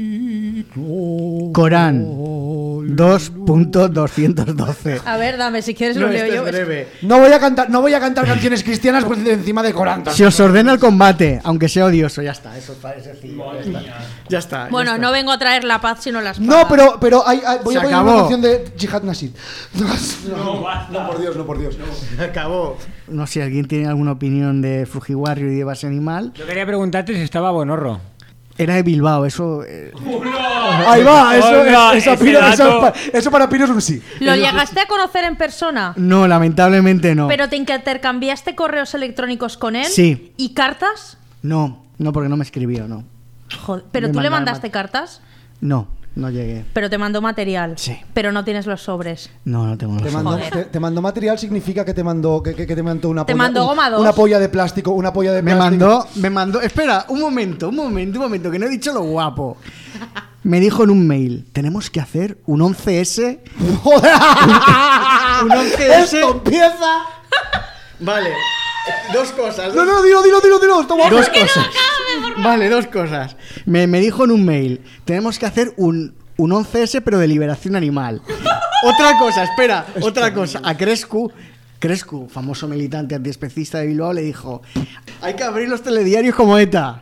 Corán dos punto doscientos doce. A ver, dame, si quieres lo No, leo este yo. es breve. No voy a cantar, no voy a cantar canciones cristianas pues de encima de Corán. Se os ordena el combate, aunque sea odioso. Ya está, eso es sencillo. Ya está. Ya está. ya Bueno, está. no vengo a traer la paz, sino la espada. No, pero, pero hay, hay- voy Se a poner acabó. una canción de Jihad Nasir. No, no, por Dios, no, por Dios. Acabó. No sé, ¿alguien tiene alguna opinión de Fruji Warrior y de base animal? Yo quería preguntarte si estaba Bonorro. Era de Bilbao, eso... eh, Ahí va, eso, Oiga, es- eso, ese Pino- eso dato. pa- eso para Pino es un sí. ¿Lo llegaste a conocer en persona? No, lamentablemente no. ¿Pero te intercambiaste correos electrónicos con él? Sí. ¿Y cartas? No, no, porque no me escribió, no. Joder, ¿pero Me tú le mandaba mandaste mat- cartas? No, no llegué. Pero te mandó material. Sí. Pero no tienes los sobres. No, no tengo Te los mandó, Joder. te, te mandó material significa que te mandó que, que- que te mandó una Te polla, mandó un- goma dos. una polla de plástico, una polla de Me plástico. mandó, me mandó... Espera, un momento, un momento, un momento, que no he dicho lo guapo. Me dijo en un mail, tenemos que hacer un once ese... Joder. Un once ese... Esto empieza. Vale, dos cosas. No, no, dilo, dilo, dilo, dilo. Está guapo. Dos cosas. Vale, dos cosas. Me, me dijo en un mail, tenemos que hacer un, un once ese pero de liberación animal. Otra cosa, espera, otra cosa. A Crescu, Crescu, famoso militante antiespecista de Bilbao, le dijo, hay que abrir los telediarios como ETA.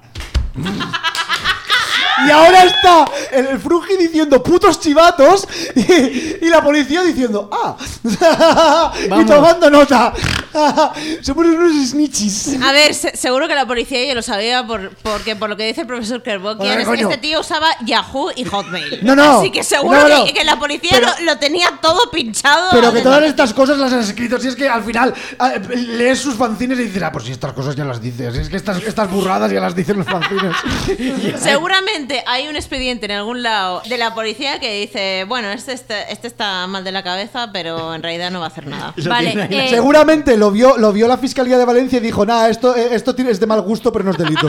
Y ahora está el, el Fruji diciendo putos chivatos y, y la policía diciendo ¡ah! Y Vamos. tomando nota. Somos unos snitches. A ver, se- seguro que la policía ya lo sabía por, porque por lo que dice el profesor Kerbokian, Joder, es- coño. este tío usaba Yahoo y Hotmail. No, no. Así que seguro No, no. Que, que la policía Pero- lo, lo tenía todo pinchado. Pero que de- todas estas cosas las has escrito. Si es que al final ah, lees sus fanzines y dices, ah, pues si estas cosas ya las dices. Si es que estas, estas burradas ya las dicen los fanzines. Seguramente hay un expediente en algún lado de la policía que dice, bueno, este, este, este está mal de la cabeza, pero en realidad no va a hacer nada. Vale, eh, Seguramente lo vio, lo vio la Fiscalía de Valencia y dijo, nada, esto, eh, esto tiene- es de mal gusto, pero no es delito.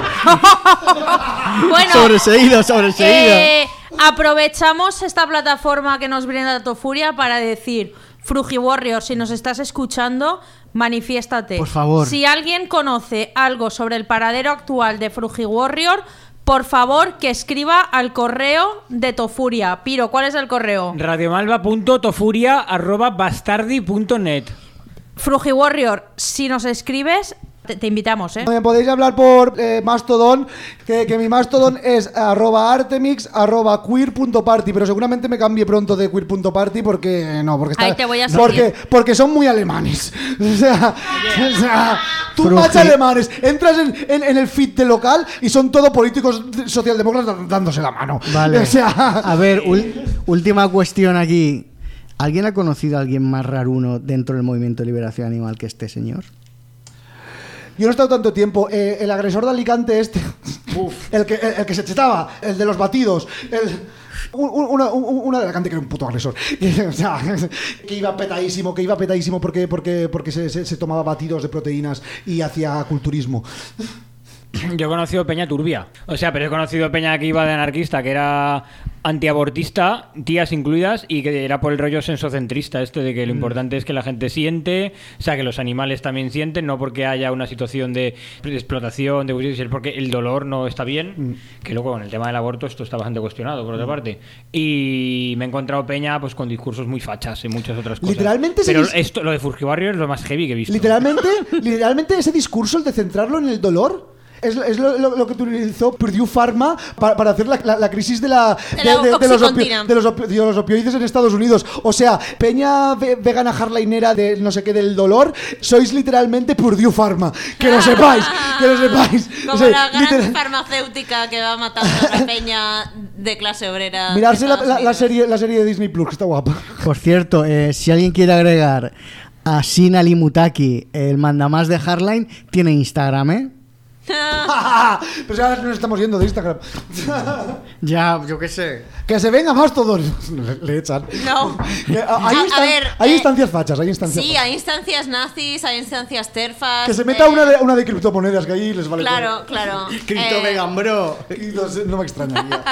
bueno, Sobreseído, sobreseído. eh, aprovechamos esta plataforma que nos brinda Tofuria para decir, Fruji Warrior, si nos estás escuchando, manifiéstate. Por favor. Si alguien conoce algo sobre el paradero actual de Fruji Warrior, por favor que escriba al correo de Tofuria. Piro, ¿cuál es el correo? radiomalva punto tofuria arroba bastardi punto net. Fruji Warrior, si nos escribes, te, te invitamos, ¿eh? Me podéis hablar por eh, Mastodon, que, que mi Mastodon es arroba artemix arroba queer punto party, pero seguramente me cambie pronto de queer punto party porque no, porque está, Ahí te voy a seguir. porque, porque son muy alemanes. O sea, o sea tú Fruji- match alemanes, entras en, en, en el feed de local y son todo políticos socialdemócratas dándose la mano. Vale. O sea, A ver, ul- última cuestión aquí. ¿Alguien ha conocido a alguien más raruno dentro del movimiento de liberación animal que este señor? yo no he estado tanto tiempo. Eh, el agresor de Alicante este, el que, el, el que se chetaba, el de los batidos, el, un, un- una, un- una de Alicante que era un puto agresor. O sea, que iba petadísimo, que iba petadísimo porque, porque, porque se, se- se tomaba batidos de proteínas y hacía culturismo. Yo he conocido Peña turbia. O sea, pero he conocido Peña que iba de anarquista, que era antiabortista, tías incluidas, y que era por el rollo sensocentrista, esto de que lo importante es que la gente siente, o sea, que los animales también sienten, no porque haya una situación de, de explotación, de abuso, porque el dolor no está bien, que luego con el tema del aborto esto está bastante cuestionado, por otra parte. Y me he encontrado Peña pues con discursos muy fachas y muchas otras cosas. Literalmente Pero se dis- esto, lo de Furgibarrio es lo más heavy que he visto. Literalmente, literalmente ese discurso, el de centrarlo en el dolor, es, es lo, lo, lo que utilizó Purdue Pharma para, para hacer la, la, la crisis de, la, De la de, de- de los, opi- Oxycontina. de, los opi- de los opioides en Estados Unidos. O sea, peña ve- vegana hardlinera de no sé qué del dolor, sois literalmente Purdue Pharma. Que lo sepáis, que lo sepáis. Como O sea, la gran literal- farmacéutica que va matando a la peña de clase obrera. Mirarse de la, Estados la- la Unidos. serie, la serie de Disney Plus, que está guapa. Por cierto, eh, si alguien quiere agregar a Shin Alimutaki, el mandamás de Hardline, tiene Instagram, ¿eh? Pero ya nos estamos yendo de Instagram. Ya, yo qué sé. Que se venga más todos. Le echan. No. Que, a- hay, A- a instan- ver, hay eh, instancias fachas, hay instancias Sí, fachas. hay instancias nazis, hay instancias terfas. Que se meta eh, una de, una de criptomonedas, que ahí les vale Claro, claro. Crypto Eh, Vegan Bro. todo. Y no, sé, no me extrañaría.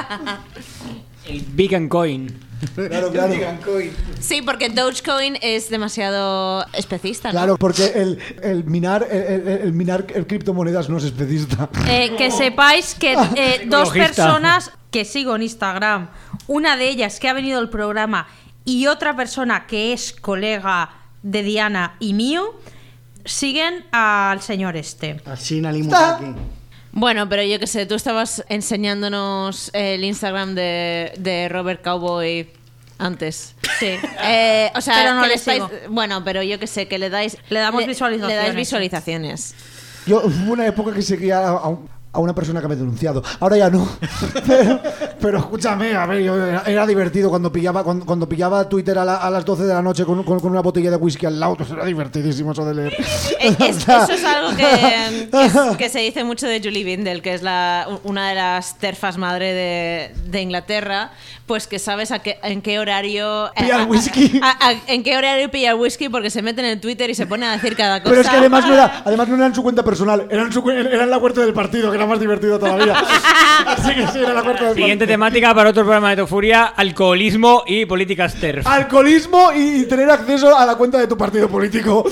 El Vegan Coin. Claro, claro. Sí, porque Dogecoin es demasiado especista, ¿no? Claro, porque el, el minar el, el- el minar el criptomonedas no es especista. Eh, que sepáis que eh, dos Ecologista. personas que sigo en Instagram, una de ellas que ha venido al programa y otra persona que es colega de Diana y mío, siguen al señor este. A Shin Alimutaki. Bueno, pero yo qué sé, tú estabas enseñándonos el Instagram de, de Robert Cowboy antes. Sí. Eh, o sea, Pero no que le estáis- sigo. bueno, pero yo qué sé, que le dais... Le damos Le visualizaciones. dais visualizaciones. Yo hubo una época que seguía a, a un- a una persona que me ha denunciado. Ahora ya no. Pero, pero escúchame, a ver, yo era, era divertido cuando pillaba cuando, cuando pillaba Twitter a, la- a las doce de la noche con, con- con una botella de whisky al lado. Pues era divertidísimo eso de leer. Eh, es- O sea, eso es algo que, que es- que se dice mucho de Julie Bindel, que es la, una de las terfas madre de, de Inglaterra, pues que sabes a qué, en qué horario... Pilla el a- a- whisky. a- a- en qué horario pilla el whisky, porque se mete en el Twitter y se pone a decir cada cosa. Pero es que además no era, además no era en su cuenta personal, era en, su, cu- era en la cuenta del partido, que era más divertido todavía. Así que sí, era la cuenta del Siguiente partido. temática para otro programa de Tofuria: alcoholismo y políticas TERF. Alcoholismo y, y tener acceso a la cuenta de tu partido político.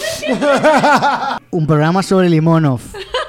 Un programa sobre Limonov.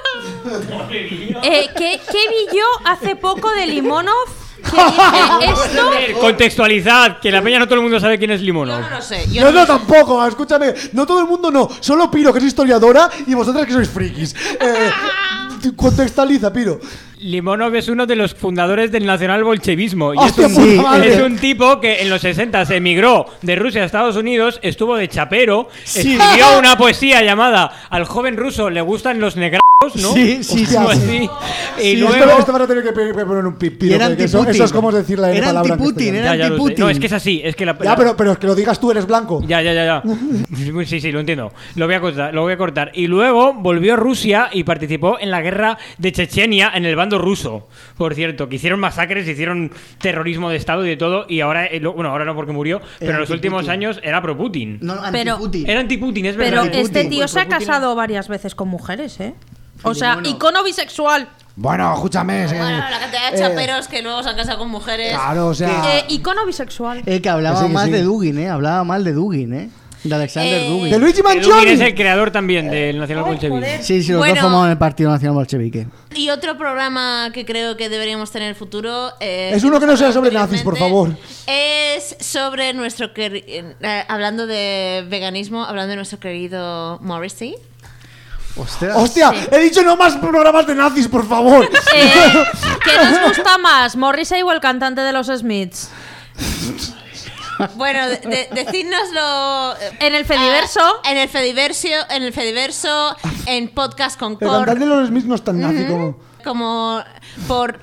Eh, ¿qué, ¿Qué vi yo hace poco de Limonov? Que dije, esto... Joder, contextualizad, que la peña no todo el mundo sabe quién es Limonov. Yo no lo sé. Yo Yo no no lo sé. tampoco, escúchame, no todo el mundo no, solo Piro, que es historiadora, y vosotras que sois frikis. Eh, contextualiza, Piro. Limonov es uno de los fundadores del nacional bolchevismo. Y es ¡Hostia, un, puta sí, madre! es un tipo que en los sesenta se emigró de Rusia a Estados Unidos, estuvo de chapero, Sí. escribió una poesía llamada Al joven ruso le gustan los negros, ¿no? Sí, sí, Hostia, Algo sí. así. Y Sí, luego... esto, esto van a tener que pe- pe- poner un pip, Piro, Y era porque eso, anti-Putin. eso es como decir la N Era palabra en anti-Putin, castellano. era Ya, ya lo sé. anti-Putin. No, es que es así, es que la... Ya, pero, pero es que lo digas tú, eres blanco. Ya, ya, ya, ya. Sí, sí, lo entiendo. Lo voy a cortar, lo voy a cortar. Y luego volvió a Rusia y participó en la guerra de Chechenia en el bando ruso. Por cierto, que hicieron masacres, hicieron terrorismo de Estado y de todo. Y ahora, eh, lo- bueno, ahora no porque murió, pero en los anti-Putin. últimos años era pro Putin. No, Pero- anti-Putin. Era anti-Putin, es Pero verdad. Anti-Putin. este tío Pues se ha Putin- casado varias veces con mujeres, ¿eh? O sea, bueno. icono bisexual. Bueno, escúchame. eh, Bueno, la cantidad de eh, chaperos que luego se han casado con mujeres. Claro, o sea. Eh, icono bisexual. Eh, que hablaba Que sí, que mal sí. de Dugin, ¿eh? Hablaba mal de Dugin, ¿eh? De Alexander Eh, Dugin. de Luigi Que Dugin Manchoni. es el creador también del nacional Ay, bolchevique. joder. Sí, sí, los Bueno. dos formaban el Partido Nacional Bolchevique. Y otro programa que creo que deberíamos tener en el futuro. eh, Es uno que no sea hemos sobre hablado nazis, por anteriormente, favor. Es sobre nuestro. queri- eh, hablando de veganismo, hablando de nuestro querido Morrissey. Ostras. Hostia, he dicho no más programas de nazis, por favor. Eh, ¿Qué nos gusta más, Morrissey o el cantante de los Smiths? Bueno, de, de- decídnoslo. eh, En el Fediverso. ah, en el Fediverso, en el Fediverso, en Podcast El Concord. cantante de los Smiths no es tan nazi como. Como por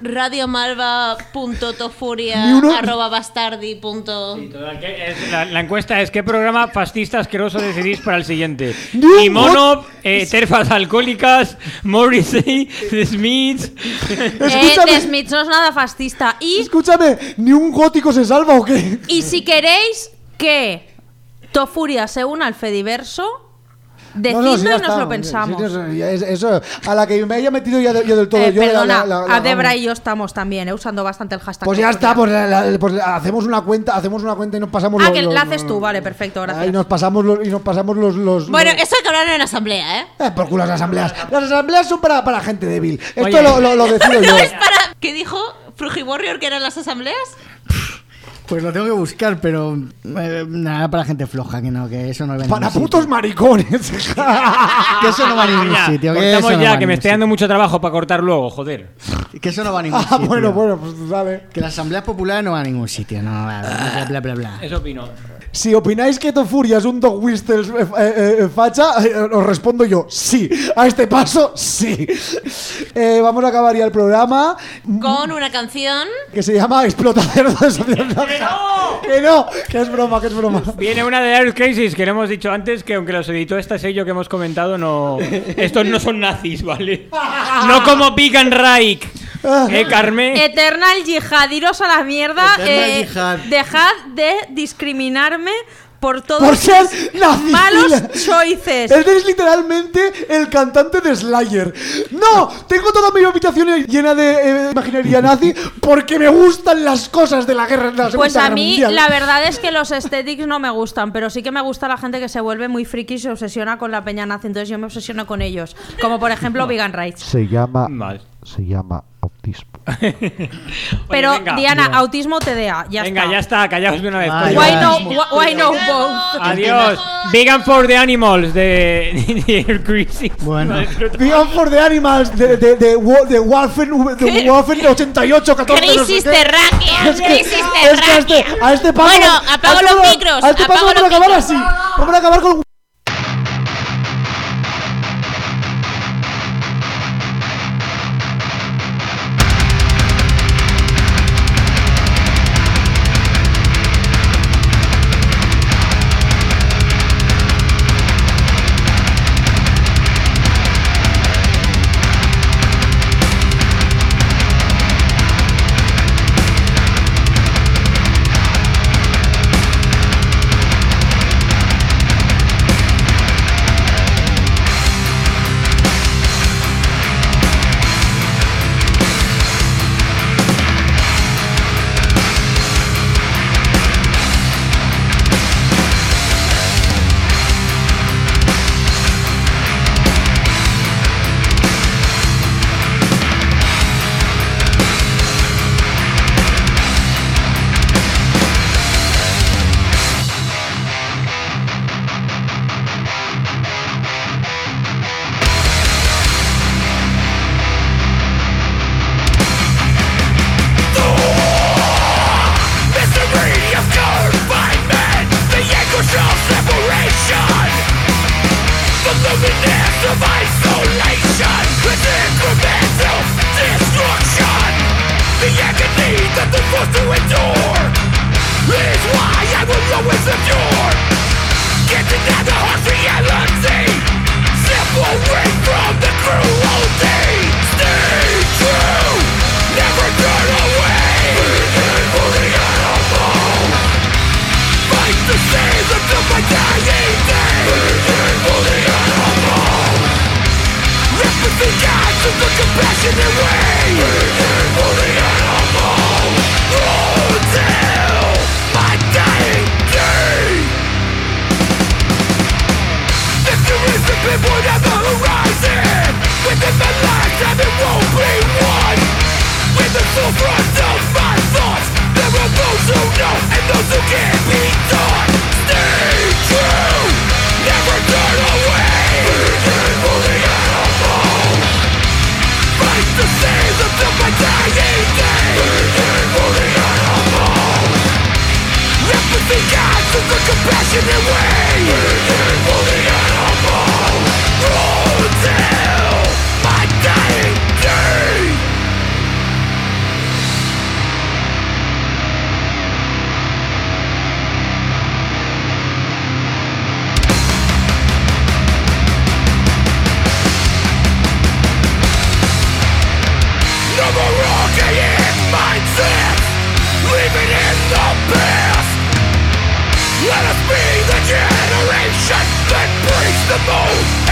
radiomalva.tofuria Ni uno- arroba bastardi punto- Total, que es- La, la encuesta es: ¿qué programa fascista asqueroso decidís para el siguiente? Ni un Limonov, eh, terfas alcohólicas, Morrissey, The Smiths. Eh, Escúchame. The Smiths no es nada fascista. Y, Escúchame, ¿ni un gótico se salva o qué? y si queréis que Tofuria se una al Fediverso, Decidlo No, no, sí, ya y nos está. lo pensamos. Sí, sí, ya es- eso, a la que me haya metido ya de- yo del todo. Eh, yo la- perdona, la- la- la- a Debra vamos. y yo estamos también, eh, usando bastante el hashtag. Pues ya Euforia. está, pues, la- la- pues hacemos una cuenta, hacemos una cuenta y nos pasamos Ah, los, que los- la haces tú, vale, perfecto, Ahí gracias. nos pasamos los, y nos pasamos los, los Bueno, los- eso hay que hablar en asamblea, ¿eh? Eh, por culo las asambleas. Las asambleas son para, para gente débil. Esto Oye. lo, lo, lo decido yo. No es para... ¿Qué dijo Fruji Warrior que eran las asambleas? Pues lo tengo que buscar, pero eh, nada para gente floja, que no, que eso no va a Para ningún putos sitio. maricones. Que eso no va a ningún Ya, sitio. Que cortamos eso no va ya, a que me ningún estoy dando mucho trabajo para cortar luego, joder. sitio. Que eso no va a ningún Ah, sitio. bueno, bueno, pues vale. Que las asambleas populares no van a ningún sitio, no, bla, bla, bla, bla, bla. Eso opino. Si opináis que Tofuria es un dog whistle eh, eh, eh, facha, eh, os respondo yo, sí. A este paso, sí. Eh, vamos a acabar ya el programa, Con una canción... que se llama Explota Cerdos. ¡Que no! Que no, que es broma, que es broma. Viene una de Air Crisis, que le hemos dicho antes que aunque los editó este sello que hemos comentado, no. Estos no son nazis, ¿vale? No como Vegan Reich. ¿Eh, Carmen? Eternal Jihad, iros a la mierda. Eternal eh, Jihad. Dejad de discriminarme por todos Por ser mis nazi. malos choices. Eres literalmente el cantante de Slayer. No, tengo toda mi habitación llena de eh, imaginería nazi porque me gustan las cosas de la guerra. de la Segunda Pues a Guerra mí Mundial. la verdad es que los aesthetics no me gustan, pero sí que me gusta la gente que se vuelve muy friki y se obsesiona con la peña nazi, entonces yo me obsesiono con ellos, como por ejemplo Vegan Rights. Se llama, Mal. se llama autismo. Pero venga. Diana, autismo T D A, ya Venga, está. ya está, callaos de una vez. Vale. Why Ya. no, why, why no both? Adiós. Vegan for the Animals de, de Air Crisis. Bueno. Beyond for the Animals de, de, de, Wo- de Wolfen, de ¿Qué? Wolfen ochenta y ocho, catorce. no sé Crisis qué. terráquea, Es que, crisis es que a este, terráquea. a este paso. Bueno, a apago este los vamos- micros, A este paso apago vamos a los acabar micros. así. Vamos a acabar con. Move!